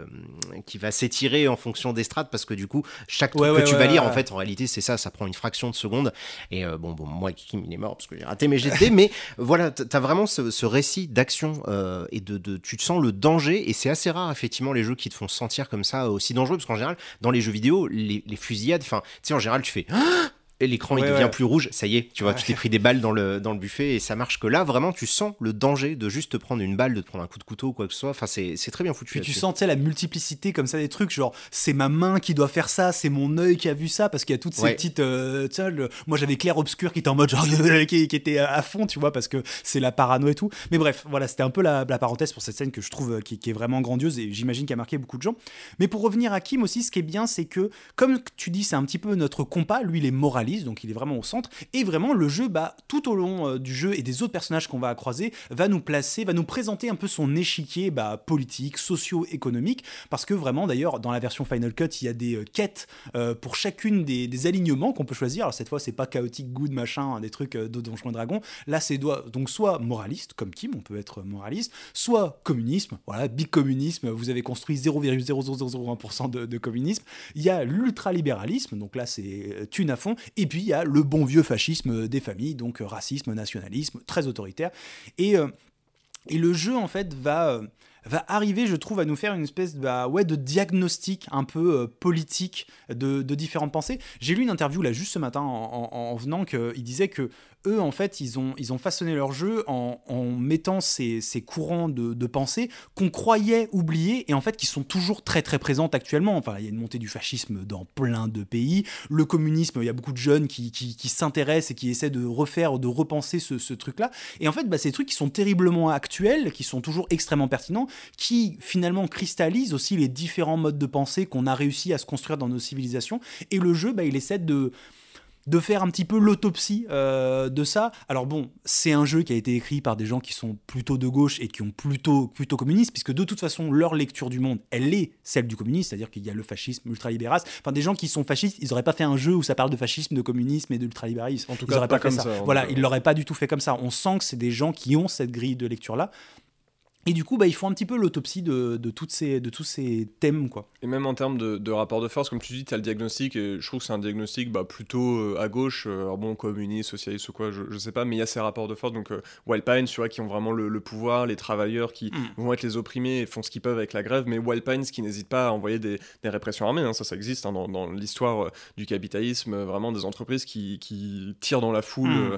va s'étirer en fonction des strates, parce que du coup, chaque truc que tu vas lire, en fait, en réalité, c'est ça prend une fraction de seconde. Et bon, moi, Kim, il est mort parce que j'ai raté mes jets de dés, mais voilà, t'as vraiment ce récit d'action et tu te sens le danger, et c'est assez rare, effectivement, les jeux qui te font sentir comme ça aussi dangereux, parce qu'en général, dans les jeux vidéo, les fusillades, enfin, tu sais, en général, tu fais... Et l'écran il devient plus rouge, ça y est, tu vois, tu t'es pris des balles dans le buffet et ça marche, que là vraiment tu sens le danger de juste te prendre une balle, de te prendre un coup de couteau ou quoi que ce soit. Enfin, c'est très bien foutu. Puis tu sens la multiplicité comme ça des trucs, genre c'est ma main qui doit faire ça, c'est mon œil qui a vu ça, parce qu'il y a toutes ces petites moi j'avais clair obscur qui était en mode genre qui était à fond, tu vois, parce que c'est la parano et tout. Mais bref, voilà, c'était un peu la parenthèse pour cette scène que je trouve qui est vraiment grandiose, et j'imagine qu'elle a marqué beaucoup de gens. Mais pour revenir à Kim aussi, ce qui est bien, c'est que comme tu dis, c'est un petit peu notre compas, lui il est moraliste, donc il est vraiment au centre, et vraiment le jeu, tout au long du jeu et des autres personnages qu'on va croiser, va nous présenter un peu son échiquier politique, socio-économique, parce que vraiment d'ailleurs dans la version Final Cut il y a des quêtes pour chacune des alignements qu'on peut choisir. Alors cette fois c'est pas chaotique good machin, des trucs de Donjons et Dragons, là c'est donc soit moraliste comme Kim, on peut être moraliste, soit communisme, voilà, big communisme, vous avez construit 0,0001% de communisme. Il y a l'ultralibéralisme, donc là c'est thune à fond, et puis il y a le bon vieux fascisme des familles, donc racisme, nationalisme, très autoritaire. Et le jeu, en fait, va arriver, je trouve, à nous faire une espèce de diagnostic un peu politique de différentes pensées. J'ai lu une interview, là, juste ce matin, en venant, qu'il disait que eux, en fait, ils ont façonné leur jeu en mettant ces courants de pensée qu'on croyait oubliés, et en fait qui sont toujours très très présentes actuellement. Enfin, il y a une montée du fascisme dans plein de pays, le communisme, il y a beaucoup de jeunes qui s'intéressent et qui essaient de repenser ce truc-là. Et en fait, c'est des trucs qui sont terriblement actuels, qui sont toujours extrêmement pertinents, qui finalement cristallisent aussi les différents modes de pensée qu'on a réussi à se construire dans nos civilisations. Et le jeu, il essaie de faire un petit peu l'autopsie de ça. Alors bon, c'est un jeu qui a été écrit par des gens qui sont plutôt de gauche et qui ont plutôt communistes, puisque de toute façon, leur lecture du monde, elle est celle du communisme, c'est-à-dire qu'il y a le fascisme, l'ultralibéralisme. Enfin, des gens qui sont fascistes, ils n'auraient pas fait un jeu où ça parle de fascisme, de communisme et d'ultralibéralisme. En tout cas, ils n'auraient pas fait ça. Voilà, ils l'auraient pas du tout fait comme ça. On sent que c'est des gens qui ont cette grille de lecture-là. Et du coup, ils font un petit peu l'autopsie de tous ces thèmes, quoi. Et même en termes de rapport de force, comme tu dis, tu as le diagnostic, et je trouve que c'est un diagnostic plutôt à gauche, alors bon, communiste, socialiste ou quoi, je sais pas, mais il y a ces rapports de force, donc Wild Pines, tu vois, qui ont vraiment le pouvoir, les travailleurs qui vont être les opprimés et font ce qu'ils peuvent avec la grève, mais Wild Pines qui n'hésite pas à envoyer des répressions armées, hein, ça existe dans l'histoire du capitalisme, vraiment des entreprises qui tirent dans la foule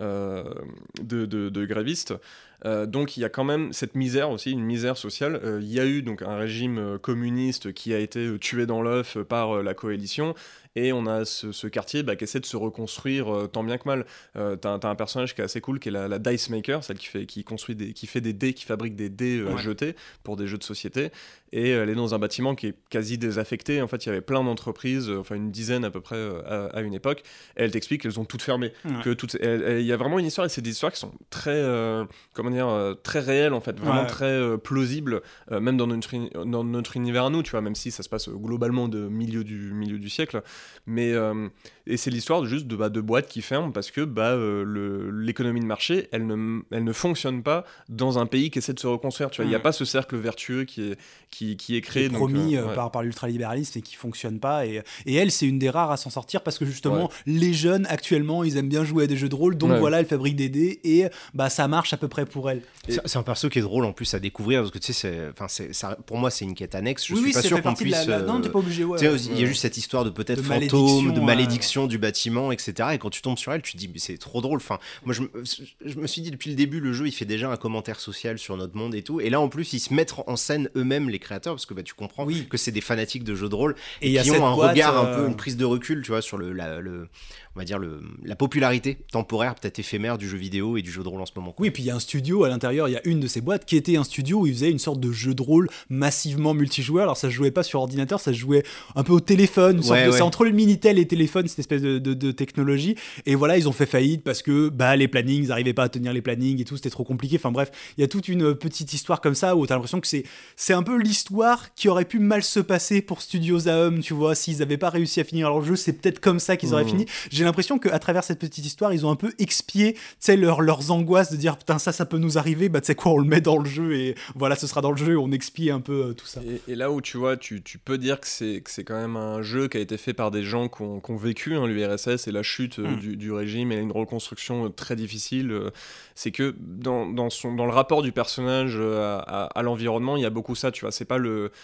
de grévistes. Donc il y a quand même cette misère aussi, une misère sociale. Il y a eu donc un régime communiste qui a été tué dans l'œuf par la coalition, et on a ce quartier qui essaie de se reconstruire tant bien que mal. T'as un personnage qui est assez cool, qui est la Dice Maker, celle qui fait des dés, qui fabrique des dés à jeter pour des jeux de société, et elle est dans un bâtiment qui est quasi désaffecté. En fait, il y avait plein d'entreprises, enfin une dizaine à peu près à une époque, et elle t'explique qu'elles ont toutes fermé. Il y a vraiment une histoire, et c'est des histoires qui sont très très réelles en fait, vraiment très plausibles, même dans notre univers à nous, tu vois, même si ça se passe globalement de milieu du siècle, mais et c'est l'histoire juste de boîtes qui ferment parce que l'économie de marché elle ne fonctionne pas dans un pays qui essaie de se reconstruire, tu vois. Il n'y a pas ce cercle vertueux qui est créé, qui est promis par l'ultralibéralisme et qui fonctionne pas, et elle c'est une des rares à s'en sortir parce que justement les jeunes actuellement ils aiment bien jouer à des jeux de rôle, donc voilà, elle fabrique des dés et ça marche à peu près pour elle. C'est un perso qui est drôle en plus à découvrir, parce que tu sais, pour moi c'est une quête annexe. Je suis pas sûr qu'on puisse. Non, t'es pas obligé. Il y a juste cette histoire de peut-être fantôme, de malédiction du bâtiment, etc. Et quand tu tombes sur elle, tu te dis mais c'est trop drôle. Enfin, moi je me suis dit depuis le début, le jeu il fait déjà un commentaire social sur notre monde et tout. Et là en plus ils se mettent en scène eux-mêmes, les créateurs, parce que tu comprends que c'est des fanatiques de jeux de rôle et qui ont un regard un peu, une prise de recul, tu vois, sur on va dire la popularité temporaire, peut-être éphémère, du jeu vidéo et du jeu de rôle en ce moment, quoi. Oui, et puis il y a un studio studio à l'intérieur, il y a une de ces boîtes qui était un studio où ils faisaient une sorte de jeu de rôle massivement multijoueur. Alors ça se jouait pas sur ordinateur, ça se jouait un peu au téléphone, c'est entre le Minitel et téléphone, cette espèce de technologie. Et voilà, ils ont fait faillite parce que les plannings, ils n'arrivaient pas à tenir les plannings et tout, c'était trop compliqué. Enfin bref, il y a toute une petite histoire comme ça où t'as l'impression que c'est un peu l'histoire qui aurait pu mal se passer pour Studios AOM, tu vois, s'ils n'avaient pas réussi à finir leur jeu, c'est peut-être comme ça qu'ils auraient fini. J'ai l'impression qu'à travers cette petite histoire, ils ont un peu expié, tu sais, leurs angoisses de dire putain, ça peut nous arriver, tu sais quoi, on le met dans le jeu et voilà, ce sera dans le jeu, on expie un peu tout ça. Et là où tu vois, tu peux dire que c'est quand même un jeu qui a été fait par des gens qui ont vécu l'URSS et la chute du régime et une reconstruction très difficile. C'est que dans le rapport du personnage à l'environnement, il y a beaucoup ça, tu vois, c'est pas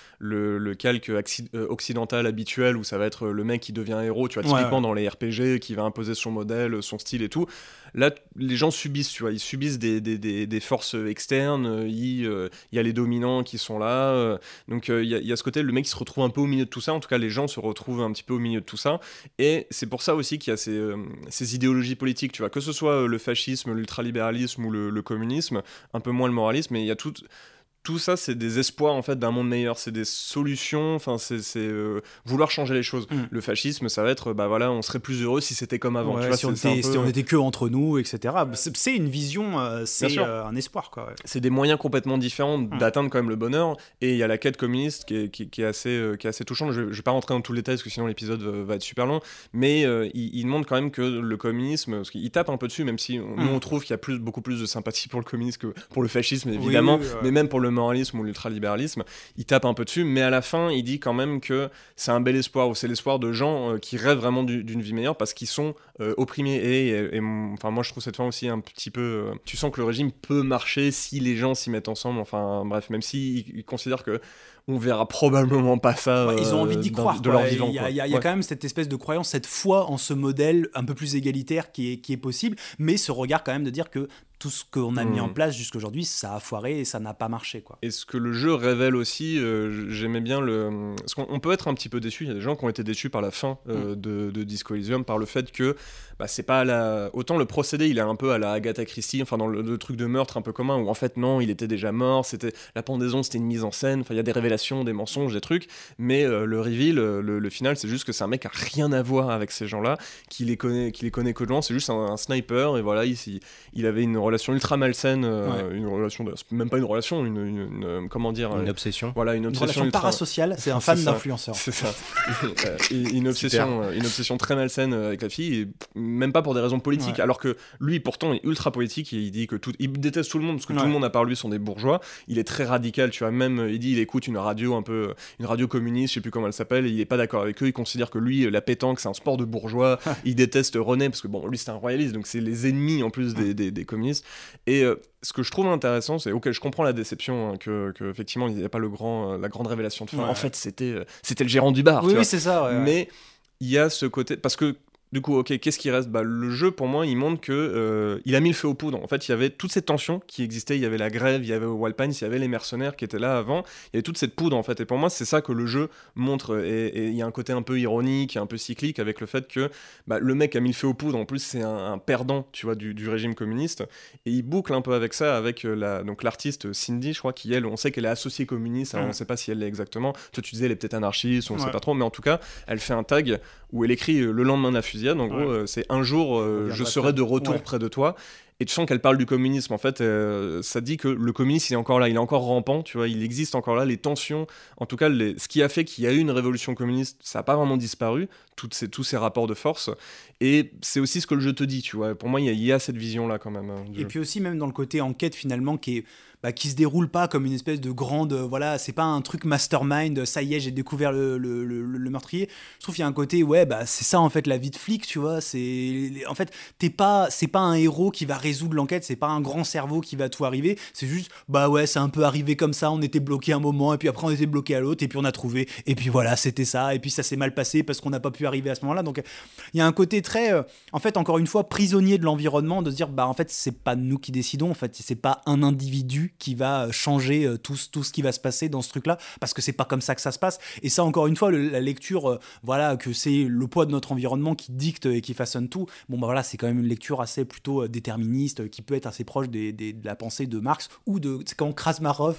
le calque occidental habituel où ça va être le mec qui devient héros, tu vois, typiquement dans les RPG, qui va imposer son modèle, son style et tout. Là, les gens subissent, tu vois, ils subissent des forces externes, il y a les dominants qui sont là, donc il y a ce côté, le mec qui se retrouve un peu au milieu de tout ça, en tout cas les gens se retrouvent un petit peu au milieu de tout ça, et c'est pour ça aussi qu'il y a ces idéologies politiques, tu vois, que ce soit le fascisme, l'ultralibéralisme ou le communisme, un peu moins le moralisme, mais il y a tout ça, c'est des espoirs en fait d'un monde meilleur, c'est des solutions, enfin c'est vouloir changer les choses. Le fascisme, ça va être on serait plus heureux si c'était comme avant. Ouais, tu vois, si on était que entre nous, etc. C'est une vision, c'est un espoir quoi. Ouais. C'est des moyens complètement différents d'atteindre quand même le bonheur. Et il y a la quête communiste qui est assez touchante. Je vais pas rentrer dans tous les détails parce que sinon l'épisode va être super long. Mais il montre quand même que le communisme, parce qu'il tape un peu dessus, même si nous on trouve qu'il y a beaucoup plus de sympathie pour le communisme que pour le fascisme évidemment, mais même pour le moralisme ou l'ultralibéralisme, il tape un peu dessus, mais à la fin, il dit quand même que c'est un bel espoir, ou c'est l'espoir de gens qui rêvent vraiment d'une vie meilleure parce qu'ils sont opprimés. Et moi, je trouve cette fin aussi un petit peu... tu sens que le régime peut marcher si les gens s'y mettent ensemble, enfin bref, même s'ils considèrent que on verra probablement pas ça ils ont envie d'y croire de leur vivant. Il y a quand même cette espèce de croyance, cette foi en ce modèle un peu plus égalitaire qui est possible, mais ce regard quand même de dire que tout ce qu'on a mis en place jusqu'à aujourd'hui, ça a foiré et ça n'a pas marché, quoi. Et ce que le jeu révèle aussi, j'aimais bien parce qu'on peut être un petit peu déçu. Il y a des gens qui ont été déçus par la fin de Disco Elysium, par le fait que c'est pas autant le procédé, il est un peu à la Agatha Christie, enfin dans le truc de meurtre un peu commun, où en fait non, il était déjà mort, c'était la pendaison, c'était une mise en scène. Enfin, il y a des révélations, des mensonges, des trucs, mais le reveal, le final, c'est juste que c'est un mec qui a rien à voir avec ces gens-là, qui les connaît que de loin. C'est juste un sniper, et voilà, il avait une relation ultra malsaine, une relation même pas une relation, comment dire, une obsession. Voilà, une obsession relation parasociale, c'est un fan d'influenceur. C'est ça. Une obsession très malsaine avec la fille, et même pas pour des raisons politiques, alors que lui pourtant est ultra politique, et il dit que il déteste tout le monde parce que tout le monde à part lui sont des bourgeois. Il est très radical, tu vois, même il écoute une radio communiste, je sais plus comment elle s'appelle, et il est pas d'accord avec eux, il considère que lui, la pétanque c'est un sport de bourgeois. Il déteste René parce que lui c'est un royaliste, donc c'est les ennemis en plus des communistes. Et ce que je trouve intéressant, c'est je comprends la déception, que effectivement il n'y a pas la grande révélation de fin. En fait c'était le gérant du bar. Oui, c'est ça. Mais il y a ce côté, parce que du coup, qu'est-ce qui reste ? Le jeu, pour moi, il montre que il a mis le feu aux poudres. En fait, il y avait toutes ces tensions qui existaient. Il y avait la grève, il y avait Wild Pines, il y avait les mercenaires qui étaient là avant. Il y avait toute cette poudre, en fait. Et pour moi, c'est ça que le jeu montre. Et il y a un côté un peu ironique, un peu cyclique, avec le fait que le mec a mis le feu aux poudres. En plus, c'est un perdant, tu vois, du régime communiste. Et il boucle un peu avec ça, avec donc l'artiste Cindy, je crois, qui, elle, on sait qu'elle est associée communiste. Alors, on ne sait pas si elle l'est exactement. Toi, tu disais, elle est peut-être anarchiste, on ne sait pas trop. Mais en tout cas, elle fait un tag où elle écrit le lendemain de la fusillade. En gros, c'est un jour, je serai de retour près de toi. Et tu sens qu'elle parle du communisme. En fait, ça dit que le communisme, il est encore là, il est encore rampant, tu vois, il existe encore là. Les tensions, en tout cas, ce qui a fait qu'il y a eu une révolution communiste, ça n'a pas vraiment disparu, tous ces rapports de force. Et c'est aussi ce que le jeu te dit, tu vois. Pour moi, il y a cette vision-là quand même. Et puis aussi, même dans le côté enquête, finalement, qui se déroule pas comme une espèce de grande... voilà, c'est pas un truc mastermind, ça y est, j'ai découvert le meurtrier. Je trouve qu'il y a un côté, c'est ça, en fait, la vie de flic, tu vois. En fait, c'est pas un héros qui va résoudre l'enquête, c'est pas un grand cerveau qui va tout arriver, c'est juste, c'est un peu arrivé comme ça, on était bloqué un moment, et puis après on était bloqué à l'autre, et puis on a trouvé, et puis voilà, c'était ça, et puis ça s'est mal passé parce qu'on n'a pas pu arriver à ce moment-là. Donc il y a un côté très, en fait, encore une fois, prisonnier de l'environnement, de se dire, en fait, c'est pas nous qui décidons, en fait, c'est pas un individu début qui va changer tout ce qui va se passer dans ce truc-là, parce que c'est pas comme ça que ça se passe. Et ça, encore une fois, la lecture, voilà, que c'est le poids de notre environnement qui dicte et qui façonne tout. Bon, bah voilà, c'est quand même une lecture assez plutôt déterministe, qui peut être assez proche de la pensée de Marx ou de, c'est quand Krasmarov.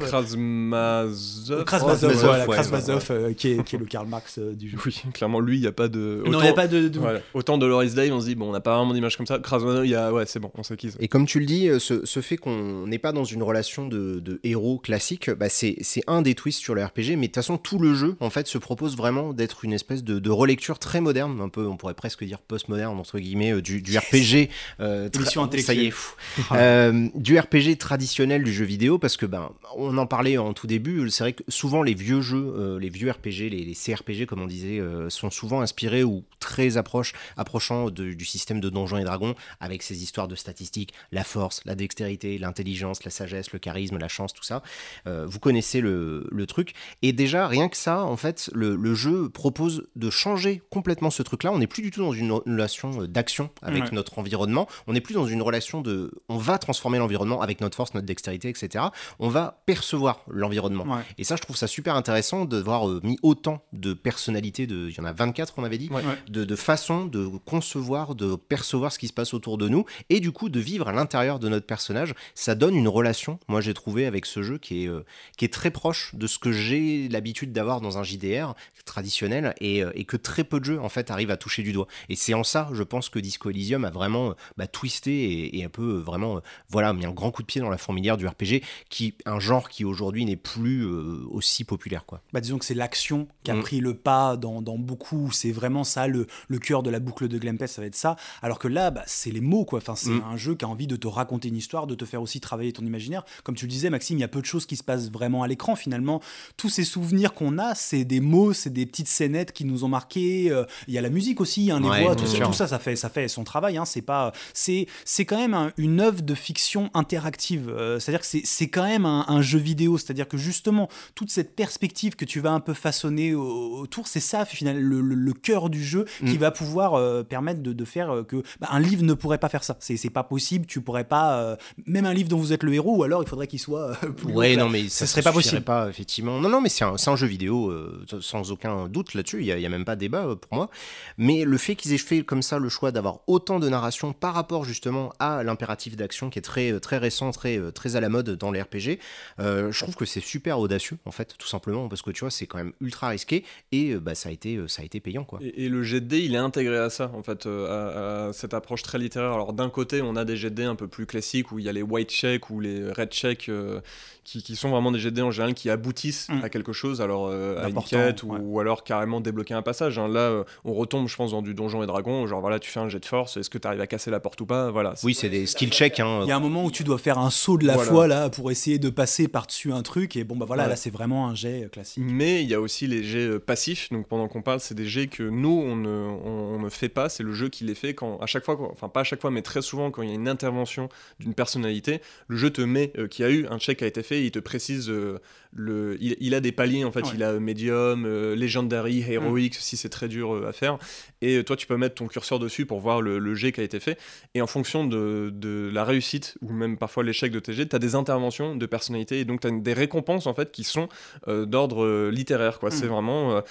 Krasmazov, qui est le Karl Marx du jeu. Oui, clairement, lui, il n'y a pas de. Non, il n'y a pas de. Voilà. Autant Dolores Dave, on se dit, bon, on n'a pas vraiment d'image comme ça. Krasmazov, ouais, c'est bon, on sait qui c'est. Et comme tu le dis, ce fait qu'on n'est pas dans une relation de héros classique, bah c'est un des twists sur le RPG, mais de toute façon, tout le jeu, en fait, se propose vraiment d'être une espèce de relecture très moderne, un peu, on pourrait presque dire post-moderne, entre guillemets, du RPG. Émission intellectuelle. Ça y est, du RPG traditionnel du jeu vidéo, parce que, on en parlait en tout début, c'est vrai que souvent les vieux jeux, les vieux RPG, les CRPG, comme on disait, sont souvent inspirés ou très approchant du système de Donjons et Dragons, avec ces histoires de statistiques, la force, la dextérité, l'intelligence, la sagesse, le charisme, la chance, tout ça. Vous connaissez le truc. Et déjà, rien que ça, en fait, le jeu propose de changer complètement ce truc-là. On n'est plus du tout dans une relation d'action avec notre environnement. On n'est plus dans une relation de... On va transformer l'environnement avec notre force, notre dextérité, etc. On va percevoir l'environnement. Ouais. Et ça, je trouve ça super intéressant d'avoir mis autant de personnalités, il y en a 24, on avait dit, de façon de concevoir, de percevoir ce qui se passe autour de nous, et du coup, de vivre à l'intérieur de notre personnage. Ça donne une relation, moi, j'ai trouvé, avec ce jeu qui est très proche de ce que j'ai l'habitude d'avoir dans un JDR traditionnel, et que très peu de jeux, en fait, arrivent à toucher du doigt. Et c'est en ça, je pense, que Disco Elysium a vraiment twisté et un peu, vraiment, mis un grand coup de pied dans la fourmilière du RPG, un genre qui, aujourd'hui, n'est plus aussi populaire, quoi. Disons que c'est l'action qui a pris le pas dans beaucoup, c'est vraiment ça, le cœur de la boucle de Glempest, ça va être ça, alors que là, c'est les mots, quoi. Enfin, c'est un jeu qui a envie de te raconter une histoire, de te faire aussi travailler ton imaginaire. Comme tu le disais, Maxime, il y a peu de choses qui se passent vraiment à l'écran, finalement. Tous ces souvenirs qu'on a, c'est des mots, c'est des petites scénettes qui nous ont marqués. Il y a la musique aussi, les voix, tout ça, ça fait son travail. C'est quand même une œuvre de fiction interactive. C'est-à-dire que c'est quand même un jeu vidéo. C'est-à-dire que justement, toute cette perspective que tu vas un peu façonner autour, c'est ça, finalement, le cœur du jeu qui va pouvoir permettre de faire que un livre ne pourrait pas faire ça. C'est pas possible. Tu pourrais pas, même un livre dont vous êtes le héros, ou alors il faudrait qu'il soit plus long. Non, mais ça serait pas possible. Pas, effectivement. Non, mais c'est un jeu vidéo sans aucun doute là-dessus. Il y a même pas débat pour moi. Mais le fait qu'ils aient fait comme ça le choix d'avoir autant de narration par rapport justement à l'impératif d'action qui est très très récent, très à la mode dans les RPG, je trouve que c'est super audacieux en fait, tout simplement parce que tu vois, c'est quand même ultra risqué et ça a été payant, quoi. Et le jet de dés, il est intégré à ça en fait, à cette approche très littéraire. Alors d'un côté, on a des jets de dés un peu plus classiques où il y a les white checks ou les red checks qui sont vraiment des jets de dés en général qui aboutissent à quelque chose, alors à une quête ou alors carrément débloquer un passage. Là, on retombe, je pense, dans du Donjons et Dragons, genre voilà, tu fais un jet de force, est-ce que tu arrives à casser la porte ou pas, voilà. Oui, c'est des skill checks. Il y a un moment où tu dois faire un saut de la foi là pour essayer de passer par-dessus un truc, et là c'est vraiment un jet classique. Mais il y a aussi les jets passifs, donc pendant qu'on parle, c'est des jets que nous on ne fait pas, c'est le jeu qui les fait quand, à chaque fois, enfin pas à chaque fois, mais très souvent quand il y a une intervention d'une personnalité, le jeu te met qu'il y a eu un check qui a été fait, et il te précise il a des paliers en fait, il a medium, legendary, heroic, si c'est très dur à faire, et toi tu peux mettre ton curseur dessus pour voir le jet qui a été fait, et en fonction de la réussite ou même parfois l'échec de tes jets, tu as des interventions de personnalités, et donc tu as des récompenses en fait qui sont d'ordre littéraire, quoi. C'est vraiment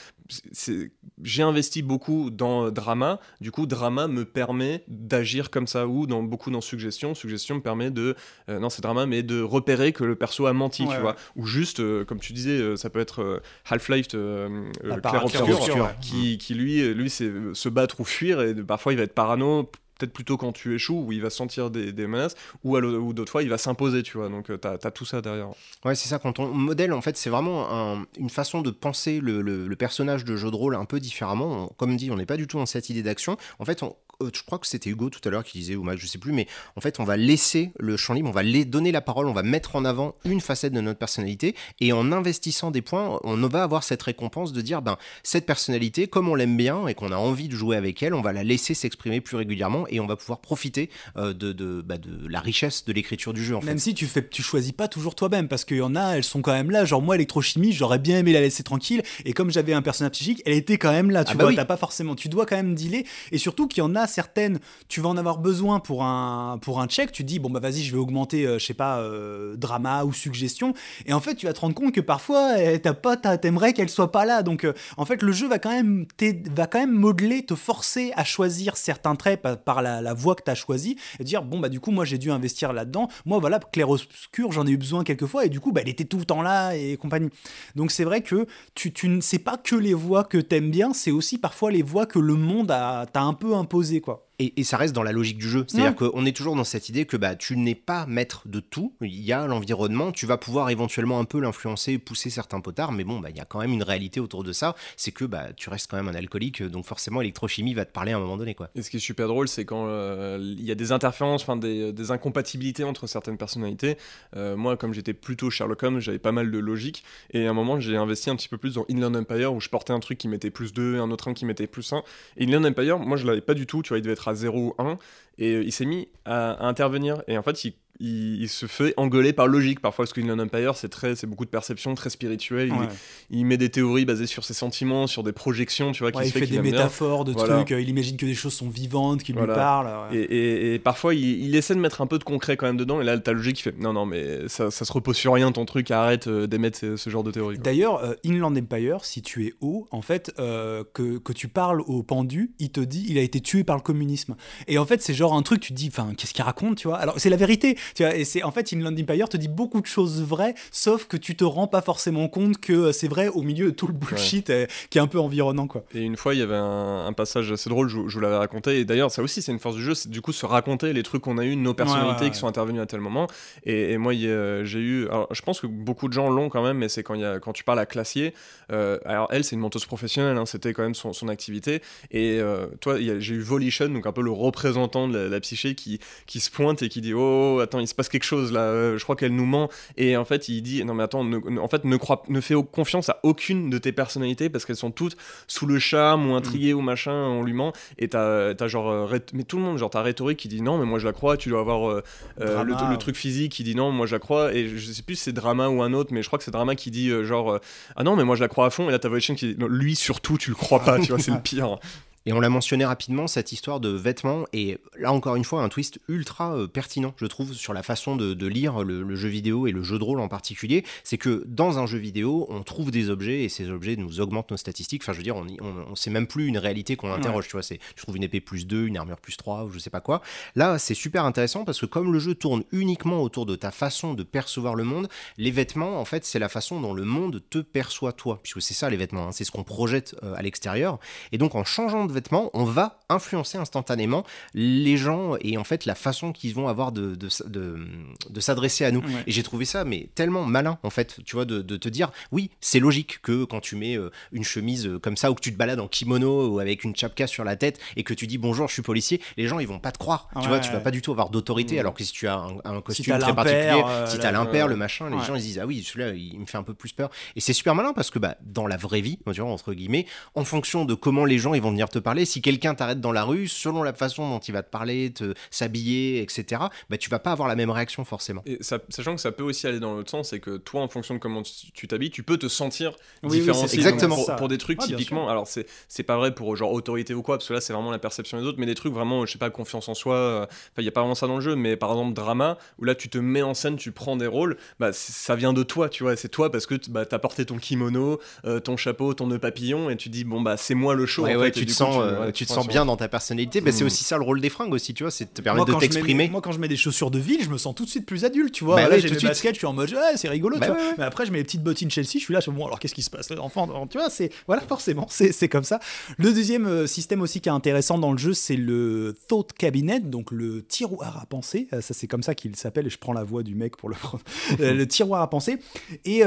j'ai investi beaucoup dans Drama, du coup Drama me permet d'agir comme ça, ou beaucoup dans Suggestion me permet de non c'est Drama, mais de repérer que le perso a menti, tu vois, ou juste comme tu disais, ça peut être Half-Life Clair-Obscur, qui lui c'est se battre ou fuir, et parfois il va être parano, peut-être plutôt quand tu échoues, où il va sentir des menaces, ou d'autres fois il va s'imposer, tu vois, donc t'as tout ça derrière. Ouais, c'est ça, quand on modèle, en fait, c'est vraiment une façon de penser le personnage de jeu de rôle un peu différemment. Comme dit, on n'est pas du tout dans cette idée d'action. En fait, je crois que c'était Hugo tout à l'heure qui disait, ou Max, je sais plus, mais en fait on va laisser le champ libre, on va donner la parole, on va mettre en avant une facette de notre personnalité, et en investissant des points, on va avoir cette récompense de dire, cette personnalité, comme on l'aime bien et qu'on a envie de jouer avec elle, on va la laisser s'exprimer plus régulièrement, et on va pouvoir profiter de la richesse de l'écriture du jeu, en fait. Même si tu choisis pas toujours toi-même, parce qu'il y en a, elles sont quand même là, genre moi, électrochimie, j'aurais bien aimé la laisser tranquille, et comme j'avais un personnage psychique, elle était quand même là, tu vois, t'as pas forcément, tu dois quand même dealer, et surtout qu'il y en a, certaines, tu vas en avoir besoin pour un check, tu te dis bon bah vas-y je vais augmenter je sais pas drama ou suggestion, et en fait tu vas te rendre compte que parfois t'aimerais qu'elle soit pas là, donc en fait le jeu va quand même modeler, te forcer à choisir certains traits par la voie que t'as choisie, et dire bon bah du coup moi j'ai dû investir là-dedans, moi voilà clair-obscur j'en ai eu besoin quelquefois, et du coup bah elle était tout le temps là et compagnie. Donc c'est vrai que c'est pas que les voix que t'aimes bien, c'est aussi parfois les voix que le monde t'a un peu imposées, quoi. Et ça reste dans la logique du jeu. C'est-à-dire qu'on est toujours dans cette idée que tu n'es pas maître de tout. Il y a l'environnement, tu vas pouvoir éventuellement un peu l'influencer, pousser certains potards, mais bon, il y a quand même une réalité autour de ça. C'est que tu restes quand même un alcoolique, donc forcément, électrochimie va te parler à un moment donné, quoi. Et ce qui est super drôle, c'est quand il y a des interférences, des incompatibilités entre certaines personnalités. Moi, comme j'étais plutôt Sherlock Holmes, j'avais pas mal de logique. Et à un moment, j'ai investi un petit peu plus dans Inland Empire, où je portais un truc qui mettait +2 et un autre qui mettait +1. Et Inland Empire, moi, je l'avais pas du tout. Tu vois, il devait être à 0 ou 1, et il s'est mis à intervenir, et en fait il se fait engueuler par logique parfois, parce qu'Inland Empire c'est beaucoup de perception, très spirituel, il met des théories basées sur ses sentiments, sur des projections, tu vois, il fait des métaphores de trucs, il imagine que des choses sont vivantes, qui lui parlent, et parfois il essaie de mettre un peu de concret quand même dedans, et là ta logique qui fait non mais ça se repose sur rien ton truc, arrête d'émettre ce genre de théories, quoi. D'ailleurs Inland Empire, si tu es haut en fait, que tu parles au pendu, il te dit il a été tué par le communisme, et en fait c'est genre un truc, tu te dis enfin qu'est-ce qu'il raconte, tu vois, alors c'est la vérité, tu vois, et c'est en fait Inland Empire te dit beaucoup de choses vraies, sauf que tu te rends pas forcément compte que c'est vrai au milieu de tout le bullshit qui est un peu environnant, quoi. Et une fois il y avait un passage assez drôle, je vous l'avais raconté, et d'ailleurs ça aussi c'est une force du jeu, c'est du coup se raconter les trucs qu'on a eu, nos personnalités qui sont intervenues à tel moment, et moi j'ai eu, alors je pense que beaucoup de gens l'ont quand même, mais c'est quand tu parles à Classier, alors elle c'est une menteuse professionnelle, hein, c'était quand même son activité, et toi j'ai eu Volition, donc un peu le représentant de la psyché qui se pointe et qui dit oh attends il se passe quelque chose là, je crois qu'elle nous ment, et en fait il dit non mais attends ne fais confiance à aucune de tes personnalités parce qu'elles sont toutes sous le charme ou intriguées ou machin, on lui ment, et t'as genre mais tout le monde, genre ta rhétorique qui dit non mais moi je la crois, tu dois avoir le truc physique qui dit non moi je la crois, et je sais plus si c'est Drama ou un autre, mais je crois que c'est Drama qui dit ah non mais moi je la crois à fond, et là t'as Volition qui dit non, lui surtout tu le crois pas, tu vois, c'est le pire. Et on l'a mentionné rapidement, cette histoire de vêtements, et là encore une fois un twist ultra pertinent je trouve sur la façon de lire le jeu vidéo et le jeu de rôle en particulier, c'est que dans un jeu vidéo on trouve des objets, et ces objets nous augmentent nos statistiques, enfin je veux dire on c'est même plus une réalité qu'on interroge, tu vois, tu trouves une épée +2, une armure +3 ou je sais pas quoi. Là c'est super intéressant parce que comme le jeu tourne uniquement autour de ta façon de percevoir le monde, les vêtements en fait c'est la façon dont le monde te perçoit toi, puisque c'est ça les vêtements, hein, c'est ce qu'on projette à l'extérieur, et donc en changeant de vêtements, on va influencer instantanément les gens et en fait la façon qu'ils vont avoir de s'adresser à nous. Et j'ai trouvé ça mais tellement malin en fait, tu vois, de te dire oui, c'est logique que quand tu mets une chemise comme ça, ou que tu te balades en kimono ou avec une chapka sur la tête et que tu dis bonjour, je suis policier, les gens ils vont pas te croire, tu vois, tu vas pas du tout avoir d'autorité, alors que si tu as un costume très particulier, si t'as l'impair, le machin, les gens ils disent ah oui, celui-là il me fait un peu plus peur. Et c'est super malin parce que dans la vraie vie, tu vois, entre guillemets, en fonction de comment les gens ils vont venir te parler, si quelqu'un t'arrête dans la rue, selon la façon dont il va te parler, s'habiller, etc., tu vas pas avoir la même réaction forcément. Et sachant que ça peut aussi aller dans l'autre sens, c'est que toi, en fonction de comment tu t'habilles, tu peux te sentir différencié. Exactement. Pour des trucs typiquement, alors c'est pas vrai pour genre autorité ou quoi, parce que là c'est vraiment la perception des autres, mais des trucs vraiment, je sais pas, confiance en soi, il y a pas vraiment ça dans le jeu, mais par exemple Drama, où là tu te mets en scène, tu prends des rôles, ça vient de toi, tu vois, c'est toi parce que t'as porté ton kimono, ton chapeau, ton nœud papillon, et tu dis bon c'est moi le show. Tu te sens bien dans ta personnalité. C'est aussi ça le rôle des fringues aussi, tu vois, c'est te permettre de t'exprimer. Moi quand je mets des chaussures de ville, je me sens tout de suite plus adulte, tu vois. Là j'ai mes baskets, je suis en mode c'est rigolo, tu vois. Mais après je mets les petites bottines Chelsea, je suis là, bon alors qu'est-ce qui se passe, enfant, tu vois, c'est voilà, forcément c'est comme ça. Le deuxième système aussi qui est intéressant dans le jeu, c'est le Thought Cabinet, donc le tiroir à penser, ça c'est comme ça qu'il s'appelle, et je prends la voix du mec pour le prendre. Le tiroir à penser, et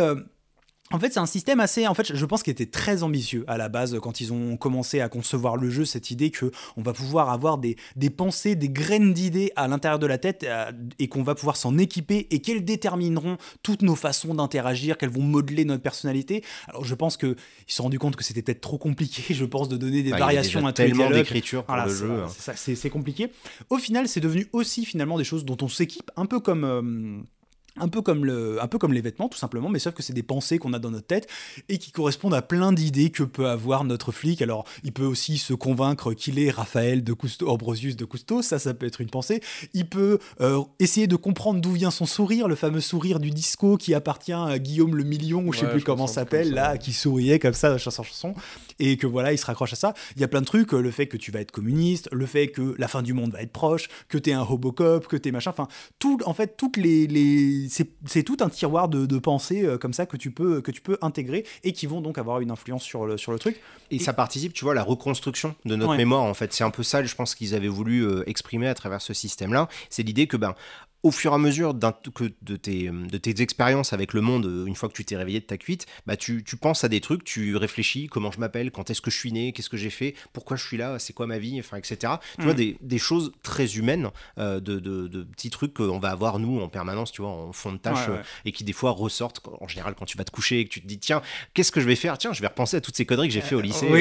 en fait, c'est un système assez, en fait, je pense qu'il était très ambitieux à la base quand ils ont commencé à concevoir le jeu, cette idée que on va pouvoir avoir des pensées, des graines d'idées à l'intérieur de la tête et qu'on va pouvoir s'en équiper et qu'elles détermineront toutes nos façons d'interagir, qu'elles vont modeler notre personnalité. Alors, je pense qu'ils se sont rendus compte que c'était peut-être trop compliqué, je pense, de donner des variations à tous les dialogues. Tellement d'écriture pour le jeu. C'est compliqué. Au final, c'est devenu aussi finalement des choses dont on s'équipe, un peu comme Un peu comme les vêtements, tout simplement, mais sauf que c'est des pensées qu'on a dans notre tête et qui correspondent à plein d'idées que peut avoir notre flic. Alors, il peut aussi se convaincre qu'il est Raphaël de Cousteau, Ambrosius de Cousteau, ça peut être une pensée. Il peut essayer de comprendre d'où vient son sourire, le fameux sourire du disco qui appartient à Guillaume le Million, ou je sais plus comment ça s'appelle, là, qui souriait comme ça, chanson en chanson, et que voilà, il se raccroche à ça. Il y a plein de trucs, le fait que tu vas être communiste, le fait que la fin du monde va être proche, que t'es un Robocop, que t'es machin, enfin, toutes les c'est tout un tiroir de pensées comme ça que tu peux intégrer et qui vont donc avoir une influence sur le truc. Et ça participe, tu vois, à la reconstruction de notre mémoire, en fait. C'est un peu ça, je pense, qu'ils avaient voulu exprimer à travers ce système-là. C'est l'idée que, au fur et à mesure de tes expériences avec le monde, une fois que tu t'es réveillé de ta cuite, tu penses à des trucs, tu réfléchis, comment je m'appelle, quand est-ce que je suis né, qu'est-ce que j'ai fait, pourquoi je suis là, c'est quoi ma vie, enfin, etc. Tu vois, des choses très humaines, de petits trucs qu'on va avoir, nous, en permanence, tu vois, en fond de tâche, et qui, des fois, ressortent, en général, quand tu vas te coucher et que tu te dis, tiens, qu'est-ce que je vais faire ? Tiens, je vais repenser à toutes ces conneries que j'ai fait au lycée.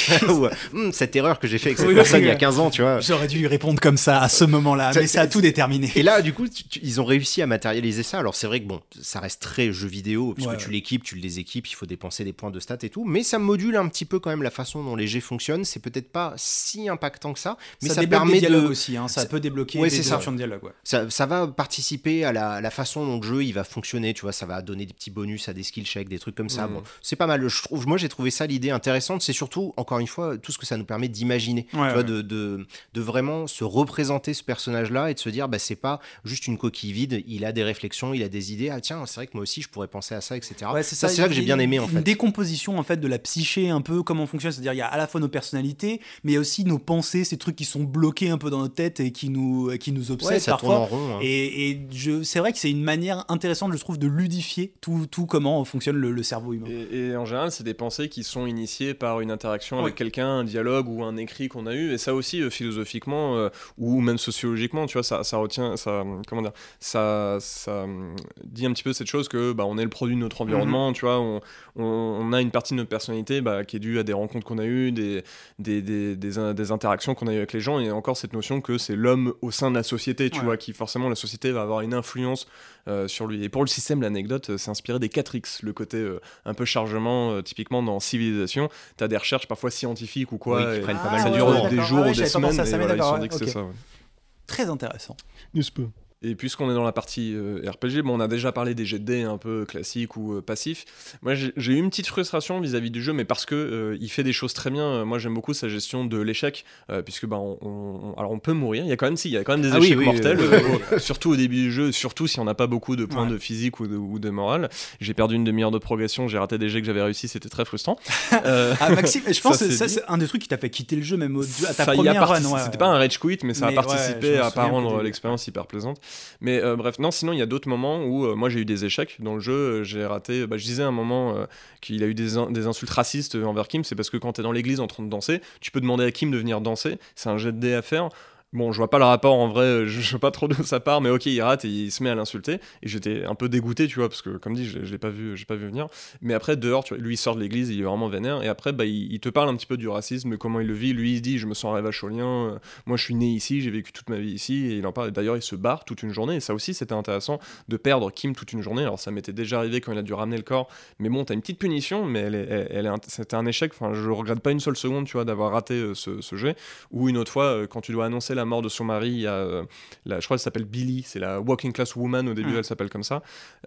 Ou cette erreur que j'ai fait avec cette personne il y a 15 ans, tu vois. J'aurais dû lui répondre comme ça, à ce moment-là, mais ça a tout déterminé. Et là, du coup, ils ont réussi à matérialiser ça. Alors c'est vrai que ça reste très jeu vidéo, puisque tu l'équipes, tu le déséquipes, il faut dépenser des points de stats et tout, mais ça module un petit peu quand même la façon dont les jets fonctionnent. C'est peut-être pas si impactant que ça, mais ça permet des dialogues aussi, ça peut débloquer des options de dialogue. Ça va participer à la façon dont le jeu il va fonctionner, tu vois, ça va donner des petits bonus à des skill checks, des trucs comme ça. Bon, c'est pas mal. Moi j'ai trouvé ça l'idée intéressante, c'est surtout, encore une fois, tout ce que ça nous permet d'imaginer, tu vois, de vraiment se représenter ce personnage-là et de se dire, c'est pas juste une coquille vide, il a des réflexions, il a des idées, tiens, c'est vrai que moi aussi je pourrais penser à ça, etc. C'est ça que j'ai bien aimé, en fait. Une décomposition, en fait, de la psyché, un peu comment on fonctionne, c'est-à-dire il y a à la fois nos personnalités, mais il y a aussi nos pensées, ces trucs qui sont bloqués un peu dans notre tête et qui nous obsèdent ça parfois. Tourne en rond, Et c'est vrai que c'est une manière intéressante, je trouve, de ludifier tout comment fonctionne le cerveau humain. Et en général, c'est des pensées qui sont initiées par une interaction avec quelqu'un, un dialogue ou un écrit qu'on a eu, et ça aussi, philosophiquement, ou même sociologiquement, tu vois, ça retient, comment dire, ça dit un petit peu cette chose que on est le produit de notre environnement, tu vois, on a une partie de notre personnalité qui est due à des rencontres qu'on a eues, des interactions qu'on a eues avec les gens, et encore cette notion que c'est l'homme au sein de la société, tu vois, qui forcément la société va avoir une influence sur lui. Et pour le système, l'anecdote, c'est inspiré des 4X, le côté un peu chargement, typiquement dans Civilisation, t'as des recherches parfois scientifiques ou quoi, qui prennent pas mal ça de dure temps. des jours ou des semaines, et voilà, ils se sont dit que okay. c'est ça. Très intéressant. N'est-ce pas ? Et puisqu'on est dans la partie RPG, on a déjà parlé des jets de dés un peu classiques ou passifs. Moi, j'ai eu une petite frustration vis-à-vis du jeu, mais parce que il fait des choses très bien. Moi, j'aime beaucoup sa gestion de l'échec, puisque alors on peut mourir. Il y a quand même des échecs mortels, surtout au début du jeu, surtout si on n'a pas beaucoup de points de physique ou de morale. J'ai perdu une demi-heure de progression, j'ai raté des jets que j'avais réussi, c'était très frustrant. Maxime, je pense que c'est un des trucs qui t'a fait quitter le jeu même à ta première run. C'était pas un rage quit, mais ça a participé à pas rendre l'expérience hyper plaisante. Mais bref, non, sinon il y a d'autres moments où moi j'ai eu des échecs dans le jeu, j'ai raté, je disais à un moment qu'il a eu des insultes racistes envers Kim, c'est parce que quand t'es dans l'église en train de danser, tu peux demander à Kim de venir danser, c'est un jet de dés à faire. Bon, je vois pas le rapport en vrai, je vois pas trop d'où ça part, mais ok, il rate et il se met à l'insulter. Et j'étais un peu dégoûté, tu vois, parce que comme dit, je l'ai pas vu venir. Mais après, dehors, tu vois, lui il sort de l'église, il est vraiment vénère. Et après, il te parle un petit peu du racisme, comment il le vit. Lui, il se dit, je me sens un vacholien, moi je suis né ici, j'ai vécu toute ma vie ici. Et il en parle. Et d'ailleurs, il se barre toute une journée. Et ça aussi, c'était intéressant de perdre Kim toute une journée. Alors, ça m'était déjà arrivé quand il a dû ramener le corps. Mais bon, t'as une petite punition, mais c'était un échec. Enfin, je regrette pas une seule seconde, tu vois, d'avoir raté ce jet. Ou une autre fois, quand tu dois annoncer la mort de son mari, il y a je crois qu'elle s'appelle Billy, c'est la Working Class Woman au début, elle s'appelle comme ça.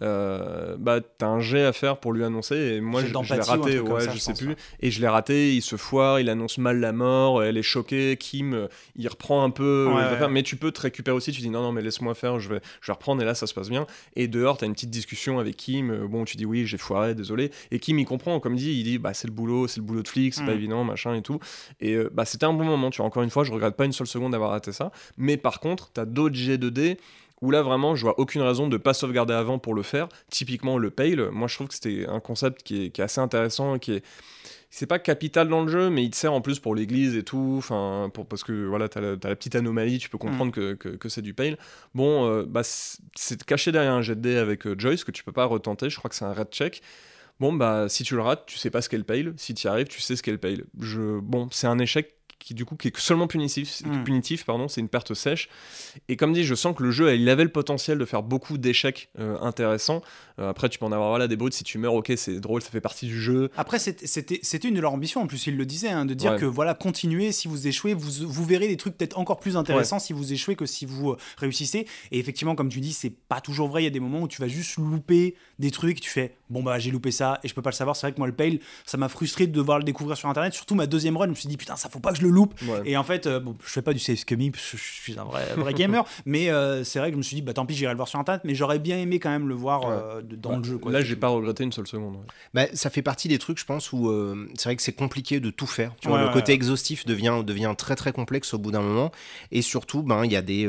T'as un jet à faire pour lui annoncer, et moi je l'ai raté, je sais plus, et je l'ai raté, il se foire, il annonce mal la mort, elle est choquée, Kim il reprend un peu, mais tu peux te récupérer aussi, tu dis non mais laisse-moi faire, je vais reprendre, et là ça se passe bien. Et dehors t'as une petite discussion avec Kim, tu dis oui j'ai foiré, désolé, et Kim il comprend, comme dit, il dit c'est le boulot de flic, c'est pas évident, machin et tout, et c'était un bon moment, tu vois, encore une fois je regrette pas une seule seconde d'avoir raté ça. Mais par contre, t'as d'autres jets de dés où là vraiment je vois aucune raison de pas sauvegarder avant pour le faire. Typiquement le Pale, moi je trouve que c'était un concept qui est assez intéressant, c'est pas capital dans le jeu, mais il te sert en plus pour l'église et tout, parce que voilà, t'as la petite anomalie, tu peux comprendre que c'est du Pale. Bon, c'est caché derrière un jet de dés avec Joyce que tu peux pas retenter, je crois que c'est un red check. Bon, si tu le rates, tu sais pas ce qu'est le Pale. Si tu y arrives, tu sais ce qu'est le Pale. C'est un échec qui est seulement punitif, pardon, c'est une perte sèche. Et comme dit, je sens que le jeu, il avait le potentiel de faire beaucoup d'échecs intéressants. Après, tu peux en avoir des brutes, si tu meurs, ok, c'est drôle, ça fait partie du jeu. Après, c'était une de leurs ambitions, en plus, ils le disaient, de dire que voilà, continuez, si vous échouez, vous verrez des trucs peut-être encore plus intéressants si vous échouez que si vous réussissez. Et effectivement, comme tu dis, c'est pas toujours vrai, il y a des moments où tu vas juste louper des trucs, tu fais, bon bah j'ai loupé ça et je peux pas le savoir. C'est vrai que moi, le Pale, ça m'a frustré de devoir le découvrir sur internet, surtout ma deuxième run, je me suis dit, putain, ça faut pas que je le loupe. Et en fait, bon, je fais pas du save scumming, parce que je suis un vrai gamer, mais c'est vrai que je me suis dit, bah tant pis, j'irai le voir sur internet, mais j'aurais bien aimé quand même le voir dans le jeu, quoi. Là, j'ai pas regretté une seule seconde. Bah, ça fait partie des trucs, je pense, où c'est vrai que c'est compliqué de tout faire. Tu vois, le côté exhaustif devient très très complexe au bout d'un moment. Et surtout, ben, il y a des,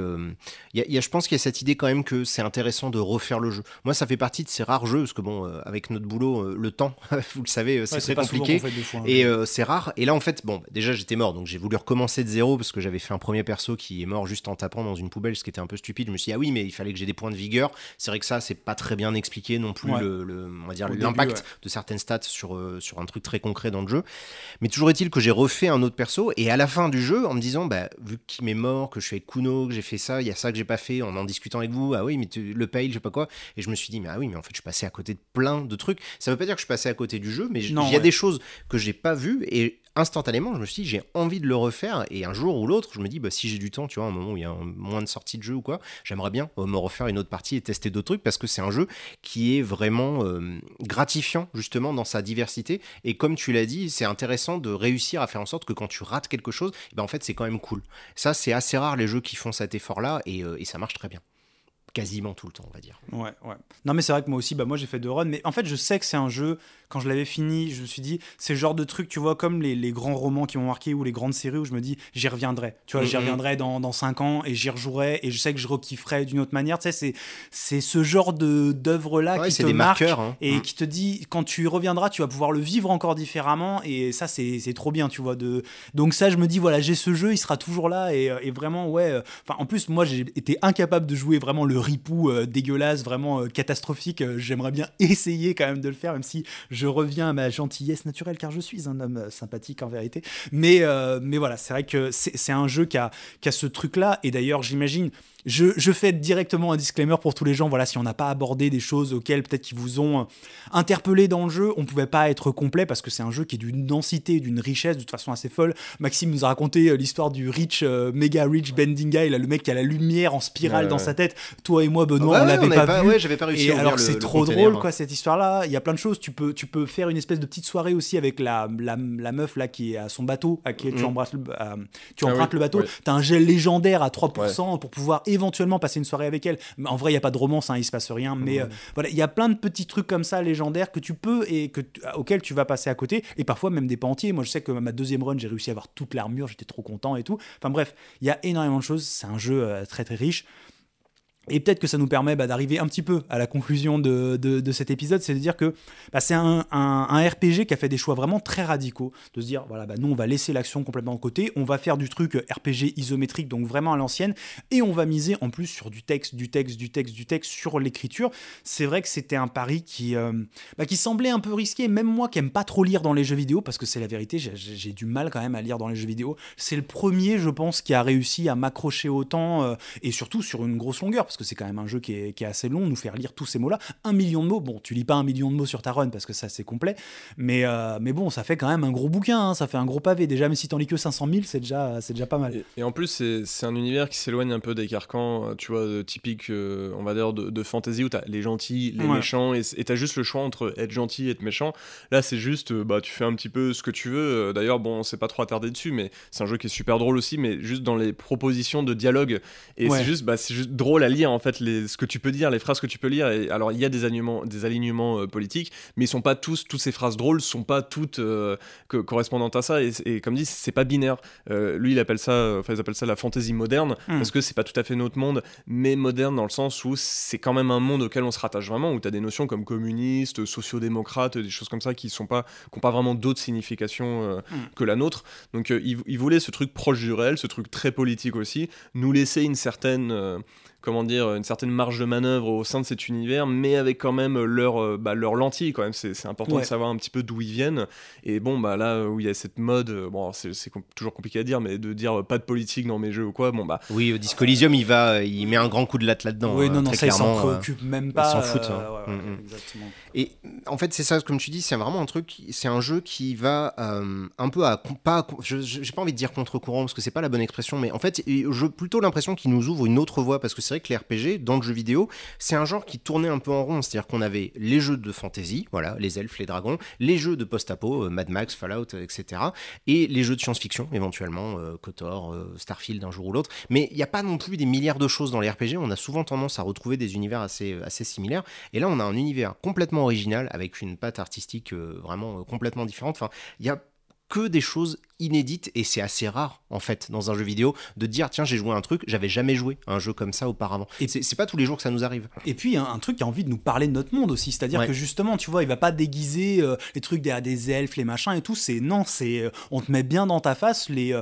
je pense qu'il y a cette idée quand même que c'est intéressant de refaire le jeu. Moi, ça fait partie de ces rares jeux, parce que bon, avec notre boulot, le temps, vous le savez, c'est très compliqué. Et c'est rare. Et là, en fait, bon, déjà j'étais mort, donc j'ai voulu recommencer de zéro parce que j'avais fait un premier perso qui est mort juste en tapant dans une poubelle, ce qui était un peu stupide. Je me suis dit, ah oui, mais il fallait que j'ai des points de vigueur. C'est vrai que ça, c'est pas très bien expliqué non plus, on va dire l'impact de certaines stats sur un truc très concret dans le jeu. Mais toujours est-il que j'ai refait un autre perso et à la fin du jeu, en me disant, bah, vu qu'il m'est mort, que je suis avec Kuno, que j'ai fait ça, il y a ça que j'ai pas fait, en discutant avec vous, ah oui, mais le Pale, je sais pas quoi. Et je me suis dit, mais ah oui, mais en fait, je suis passé à côté de plein de trucs. Ça veut pas dire que je suis passé à côté du jeu, mais il y a des choses que j'ai pas vues et instantanément, je me suis dit, j'ai envie de le refaire. Et un jour ou l'autre, je me dis, bah, si j'ai du temps, tu vois, un moment où il y a moins de sorties de jeu ou quoi, j'aimerais bien me refaire une autre partie et tester d'autres trucs parce que c'est un jeu qui est vraiment gratifiant, justement, dans sa diversité. Et comme tu l'as dit, c'est intéressant de réussir à faire en sorte que quand tu rates quelque chose, ben, en fait, c'est quand même cool. Ça, c'est assez rare, les jeux qui font cet effort-là, et ça marche très bien. Quasiment tout le temps, on va dire. Ouais. Non, mais c'est vrai que moi aussi, bah, moi j'ai fait 2 runs, mais en fait, je sais que c'est un jeu, quand je l'avais fini, je me suis dit, c'est le genre de truc, tu vois, comme les grands romans qui m'ont marqué ou les grandes séries où je me dis, j'y reviendrai. Tu vois, j'y reviendrai dans 5 ans et j'y rejouerai et je sais que je rekifferai d'une autre manière. Tu sais, c'est ce genre d'œuvre-là qui te marque et qui te dit, quand tu y reviendras, tu vas pouvoir le vivre encore différemment et ça, c'est trop bien, tu vois. Donc ça, je me dis, voilà, j'ai ce jeu, il sera toujours là et vraiment, en plus, moi, j'ai été incapable de jouer vraiment le ripou dégueulasse, vraiment catastrophique. J'aimerais bien essayer quand même de le faire, même si je reviens à ma gentillesse naturelle, car je suis un homme sympathique en vérité. Mais voilà, c'est vrai que c'est un jeu qui a ce truc-là. Et d'ailleurs, j'imagine... Je fais directement un disclaimer pour tous les gens, voilà, si on n'a pas abordé des choses auxquelles peut-être qui vous ont interpellé dans le jeu, on ne pouvait pas être complet parce que c'est un jeu qui est d'une densité, d'une richesse de toute façon assez folle. Maxime nous a raconté l'histoire du méga rich bending guy, là, le mec qui a la lumière en spirale dans sa tête. Toi et moi, Benoît, on l'avait pas vu. J'avais pas réussi et à alors c'est trop drôle, hein. quoi, cette histoire-là. Il y a plein de choses. Tu peux faire une espèce de petite soirée aussi avec la meuf là qui est à son bateau, à qui tu empruntes le bateau. T'as un gel légendaire à 3% pour pouvoir éventuellement passer une soirée avec elle. Mais en vrai, il n'y a pas de romance, il se passe rien. Mais voilà, il y a plein de petits trucs comme ça légendaires que tu peux et auxquels tu vas passer à côté. Et parfois même des pas entiers. Moi, je sais que ma deuxième run, j'ai réussi à avoir toute l'armure. J'étais trop content et tout. Enfin bref, il y a énormément de choses. C'est un jeu très très riche. Et peut-être que ça nous permet d'arriver un petit peu à la conclusion de cet épisode, c'est de dire que c'est un RPG qui a fait des choix vraiment très radicaux, de se dire, voilà, nous on va laisser l'action complètement de côté, on va faire du truc RPG isométrique, donc vraiment à l'ancienne, et on va miser en plus sur du texte, sur l'écriture. C'est vrai que c'était un pari qui semblait un peu risqué, même moi qui aime pas trop lire dans les jeux vidéo, parce que c'est la vérité, j'ai du mal quand même à lire dans les jeux vidéo. C'est le premier, je pense, qui a réussi à m'accrocher autant, et surtout sur une grosse longueur, parce que c'est quand même un jeu qui est assez long, nous faire lire tous ces mots-là. 1 million de mots, bon, tu lis pas 1 million de mots sur ta run parce que ça c'est complet, mais bon, ça fait quand même un gros bouquin, ça fait un gros pavé. Déjà, même si t'en lis que 500 000, c'est déjà pas mal. Et en plus, c'est un univers qui s'éloigne un peu des carcans, tu vois, typique, on va dire, de fantasy où t'as les gentils, les méchants, et t'as juste le choix entre être gentil et être méchant. Là, c'est juste, tu fais un petit peu ce que tu veux. D'ailleurs, bon, on s'est pas trop attardé dessus, mais c'est un jeu qui est super drôle aussi, mais juste dans les propositions de dialogue. Et c'est juste drôle à lire, en fait, ce que tu peux dire, les phrases que tu peux lire. Et alors, il y a des alignements politiques, mais ils sont pas toutes ces phrases drôles sont pas toutes correspondantes à ça. Et comme dit, c'est pas binaire. Lui, ils appellent ça la fantaisie moderne, parce que c'est pas tout à fait notre monde, mais moderne dans le sens où c'est quand même un monde auquel on se rattache vraiment, où t'as des notions comme communiste, sociodémocrate, des choses comme ça qui ont pas vraiment d'autres significations que la nôtre. Donc, ils voulaient ce truc proche du réel, ce truc très politique aussi, nous laisser une certaine comment dire, une certaine marge de manœuvre au sein de cet univers, mais avec quand même leur lentille quand même. C'est important de savoir un petit peu d'où ils viennent. Et bon, bah là où il y a cette mode, bon, c'est toujours compliqué à dire, mais de dire pas de politique dans mes jeux ou quoi, bon bah. Oui, au Disco Elysium, il met un grand coup de latte là-dedans. Oui, non, très ça, il s'en clairement, préoccupe même pas. Ils s'en foutent. Exactement. Et en fait, c'est ça, comme tu dis, c'est vraiment un truc, c'est un jeu qui va un peu j'ai pas envie de dire contre-courant parce que c'est pas la bonne expression, mais en fait, j'ai plutôt l'impression qu'il nous ouvre une autre voie parce que c'est vrai que les RPG, dans le jeu vidéo, c'est un genre qui tournait un peu en rond, c'est-à-dire qu'on avait les jeux de fantasy, voilà, les elfes, les dragons, les jeux de post-apo, Mad Max, Fallout, etc., et les jeux de science-fiction, éventuellement, KOTOR, Starfield un jour ou l'autre, mais il n'y a pas non plus des milliards de choses dans les RPG, on a souvent tendance à retrouver des univers assez similaires, et là on a un univers complètement original, avec une patte artistique vraiment complètement différente, enfin, il y a que des choses inédites et c'est assez rare en fait dans un jeu vidéo de dire tiens j'ai joué à un truc, j'avais jamais joué à un jeu comme ça auparavant, et c'est pas tous les jours que ça nous arrive. Et puis un truc qui a envie de nous parler de notre monde aussi, c'est-à-dire que justement tu vois il va pas déguiser les trucs derrière des elfes, les machins et tout, c'est on te met bien dans ta face les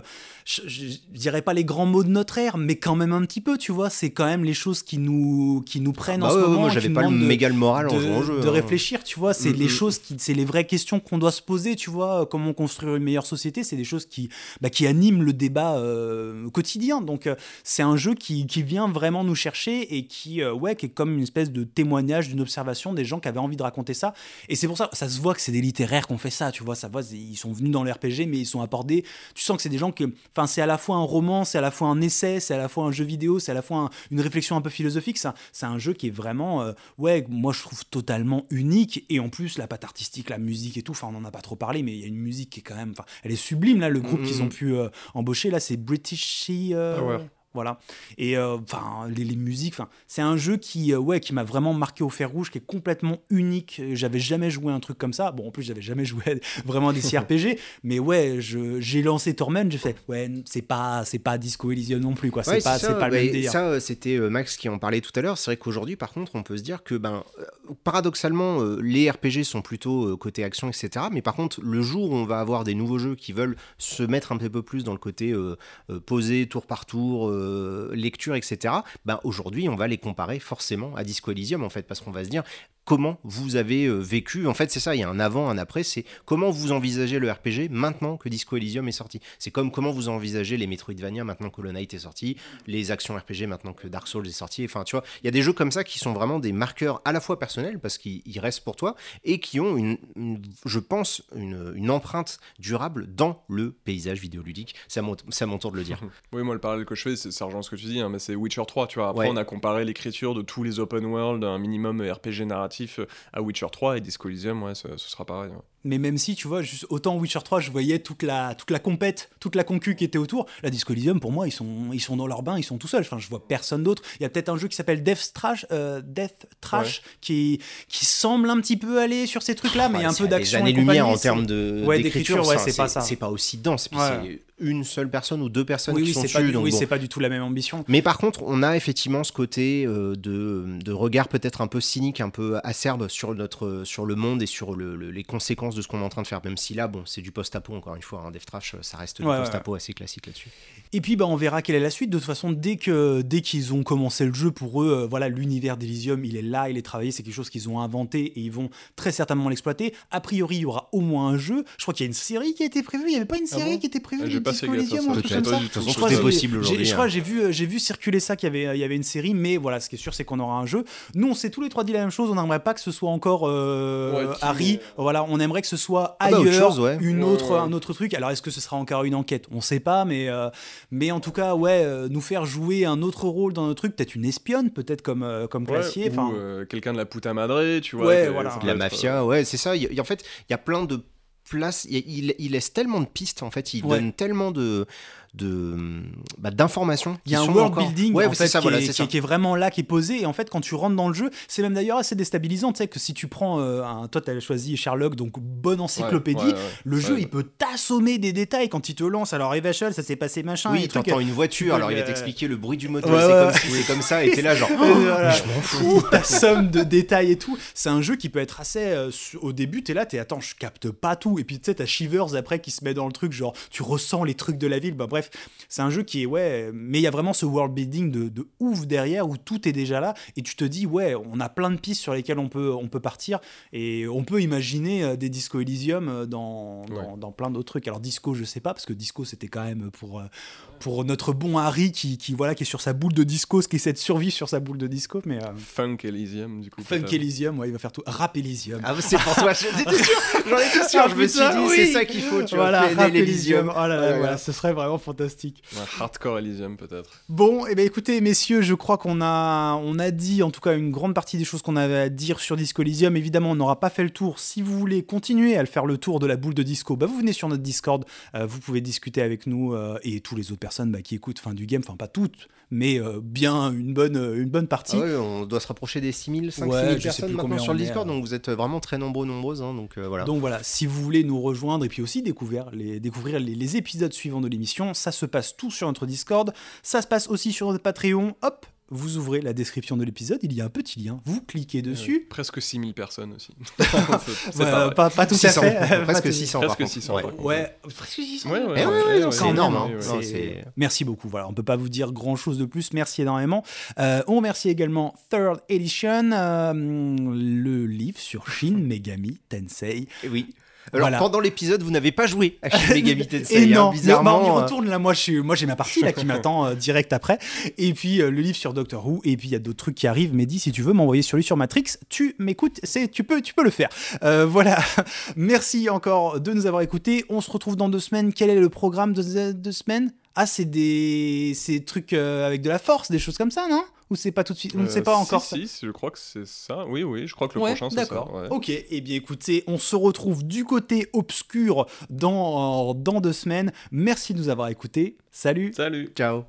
je dirais pas les grands mots de notre ère, mais quand même un petit peu, tu vois, c'est quand même les choses qui nous prennent en ce moment. Moi j'avais pas le méga le moral en jouant au jeu. De réfleir, tu vois, c'est les choses c'est les vraies questions qu'on doit se poser, tu vois, comment construire une meilleure société, c'est des choses qui animent le débat quotidien. Donc c'est un jeu qui vient vraiment nous chercher et qui est comme une espèce de témoignage, d'une observation des gens qui avaient envie de raconter ça. Et c'est pour ça se voit que c'est des littéraires qui ont fait ça, tu vois, ils sont venus dans le RPG, mais ils sont abordés. Tu sens que c'est des gens qui, enfin, c'est à la fois un roman, c'est à la fois un essai, c'est à la fois un jeu vidéo, c'est à la fois une réflexion un peu philosophique. C'est un jeu qui est vraiment, moi je trouve totalement unique. Et en plus, la patte artistique, la musique et tout, enfin, on en a pas trop parlé, mais il y a une musique qui est quand même, enfin, elle est sublime là. Le groupe qu'ils ont pu embaucher là, c'est British Power. Voilà. Et enfin les musiques, c'est un jeu qui m'a vraiment marqué au fer rouge, qui est complètement unique. J'avais jamais joué à un truc comme ça. Bon, en plus j'avais jamais joué vraiment à des CRPG, mais j'ai lancé Torment, j'ai fait c'est pas Disco Elysium non plus quoi. C'est pas le même délire. Ça c'était Max qui en parlait tout à l'heure. C'est vrai qu'aujourd'hui par contre on peut se dire que paradoxalement les RPG sont plutôt côté action etc. Mais par contre le jour où on va avoir des nouveaux jeux qui veulent se mettre un peu plus dans le côté posé tour par tour, lecture, etc. Aujourd'hui, on va les comparer forcément à Disco Elysium, en fait, parce qu'on va se dire comment vous avez vécu. En fait, c'est ça, il y a un avant, un après, c'est comment vous envisagez le RPG maintenant que Disco Elysium est sorti. C'est comme comment vous envisagez les Metroidvania maintenant que Hollow Knight est sorti, les actions RPG maintenant que Dark Souls est sorti. Enfin, tu vois, il y a des jeux comme ça qui sont vraiment des marqueurs à la fois personnels, parce qu'ils restent pour toi, et qui ont, je pense, une empreinte durable dans le paysage vidéoludique. C'est à mon tour de le dire. Oui, moi, le parallèle que je fais, ça rejoint ce que tu dis, mais c'est Witcher 3, tu vois. Après, on a comparé l'écriture de tous les open world, un minimum RPG narratif à Witcher 3, et Disco Elysium, ce sera pareil. Mais même si, tu vois, juste autant Witcher 3, je voyais toute la compète, toute la concu qui était autour. La Disco Elysium, pour moi, ils sont dans leur bain, ils sont tout seuls. Enfin, je vois personne d'autre. Il y a peut-être un jeu qui s'appelle Death Trash qui semble un petit peu aller sur ces trucs-là, mais il y a un peu d'action. Les années-lumière en termes d'écriture, c'est pas ça. C'est pas aussi dense. Puis c'est une seule personne ou deux personnes qui sont dessus. C'est pas du tout la même ambition. Mais par contre, on a effectivement ce côté de regard peut-être un peu cynique, un peu acerbe sur le monde et sur les conséquences de ce qu'on est en train de faire, même si là, c'est du post-apo, encore une fois, Death Trash, ça reste du post-apo assez classique là-dessus. Et puis, on verra quelle est la suite. De toute façon, dès qu'ils ont commencé le jeu, pour eux, l'univers d'Elysium, il est là, il est travaillé, c'est quelque chose qu'ils ont inventé et ils vont très certainement l'exploiter. A priori, il y aura au moins un jeu. Je crois qu'il y a une série qui a été prévue. Il n'y avait pas une série qui était prévue de Disco Elysium, un truc comme ça. Je crois que c'est possible aujourd'hui. Je crois que j'ai vu circuler ça, qu'il y avait une série, mais voilà, ce qui est sûr, c'est qu'on aura un jeu. Nous, on s'est tous les trois dit la même chose. On n'aimerait pas que ce soit encore Harry. Voilà, on aimerait que ce soit ailleurs, un autre truc. Alors, est-ce que ce sera encore une enquête ? On sait pas, mais en tout cas, nous faire jouer un autre rôle dans notre truc, peut-être une espionne, peut-être comme Glacier. Ou quelqu'un de la puta madre, tu vois. De la mafia, c'est ça. En fait, il y a plein de places. Il laisse tellement de pistes, en fait. Il donne tellement d'informations. Il y a un world building qui est vraiment là, qui est posé, et en fait quand tu rentres dans le jeu, c'est même d'ailleurs assez déstabilisant, tu sais, que si tu prends toi t'as choisi Sherlock, donc bonne encyclopédie, le jeu il peut t'assommer des détails quand il te lance. Alors Evasion, ça s'est passé machin, t'entends une voiture, alors il va t'expliquer le bruit du moteur, c'est comme ça, et t'es là genre je m'en fous, il t'assomme de détails et tout. C'est un jeu qui peut être assez au début attends, je capte pas tout, et puis tu sais t'as Shivers après qui se met dans le truc, genre tu ressens les trucs de la ville, bref, bref, c'est un jeu qui est, ouais, mais il y a vraiment ce world building de ouf derrière où tout est déjà là et tu te dis, ouais, on a plein de pistes sur lesquelles on peut partir et on peut imaginer des Disco Elysium dans plein d'autres trucs. Alors Disco, je sais pas, parce que Disco, c'était quand même pour notre bon Harry qui est sur sa boule de disco, qui essaie de survivre sur sa boule de disco, mais... Funk Elysium, du coup. Funk Elysium, ouais, il va faire tout. Rap Elysium. Ah, c'est pour toi, j'en étais sûr, je me suis dit, oui. c'est ça qu'il faut, tu voilà, vois, Rap Elysium. Oh là là, voilà, ce serait vraiment fantastique. Hardcore Elysium, peut-être. Bon, et ben écoutez, messieurs, je crois qu'on a dit, en tout cas, une grande partie des choses qu'on avait à dire sur Disco Elysium. Évidemment, on n'aura pas fait le tour. Si vous voulez continuer à le faire le tour de la boule de disco, bah, vous venez sur notre Discord, vous pouvez discuter avec nous et toutes les autres personnes qui écoutent Fin du Game, enfin pas toutes, mais bien une bonne partie. Ah ouais, on doit se rapprocher des 6000, 5000 Ouais, personnes maintenant sur le Discord, donc vous êtes vraiment très nombreuses, hein, donc voilà. Donc voilà, si vous voulez nous rejoindre et puis aussi découvrir les épisodes suivants de l'émission, ça se passe tout sur notre Discord, ça se passe aussi sur notre Patreon, hop, vous ouvrez la description de l'épisode, il y a un petit lien, vous cliquez dessus. Presque 6000 personnes aussi. Pas tout 600, à fait. presque 600. Presque 600. Ouais, presque 600. C'est énorme. Hein. Merci beaucoup. Voilà, on peut pas vous dire grand chose de plus. Merci énormément. On remercie également Third Edition, le livre sur Shin Megami Tensei. Oui. Alors voilà. Pendant l'épisode, vous n'avez pas joué à Shin Megami Tensei. Et non, bizarrement. on y retourne là. Moi, j'ai ma partie là qui m'attend direct après. Et puis le livre sur Doctor Who. Et puis il y a d'autres trucs qui arrivent. Mehdi, si tu veux m'envoyer celui sur Matrix, tu m'écoutes. Tu peux le faire. Voilà. Merci encore de nous avoir écoutés. On se retrouve dans 2 semaines. Quel est le programme de 2 semaines? Ah, c'est des trucs avec de la force, des choses comme ça, non? Ou c'est pas tout de suite? On ne sait pas encore. Si, je crois que c'est ça. Oui, je crois que le prochain, c'est ça. D'accord. Ouais. Ok, eh bien écoutez, on se retrouve du côté obscur dans 2 semaines. Merci de nous avoir écoutés. Salut. Salut. Ciao.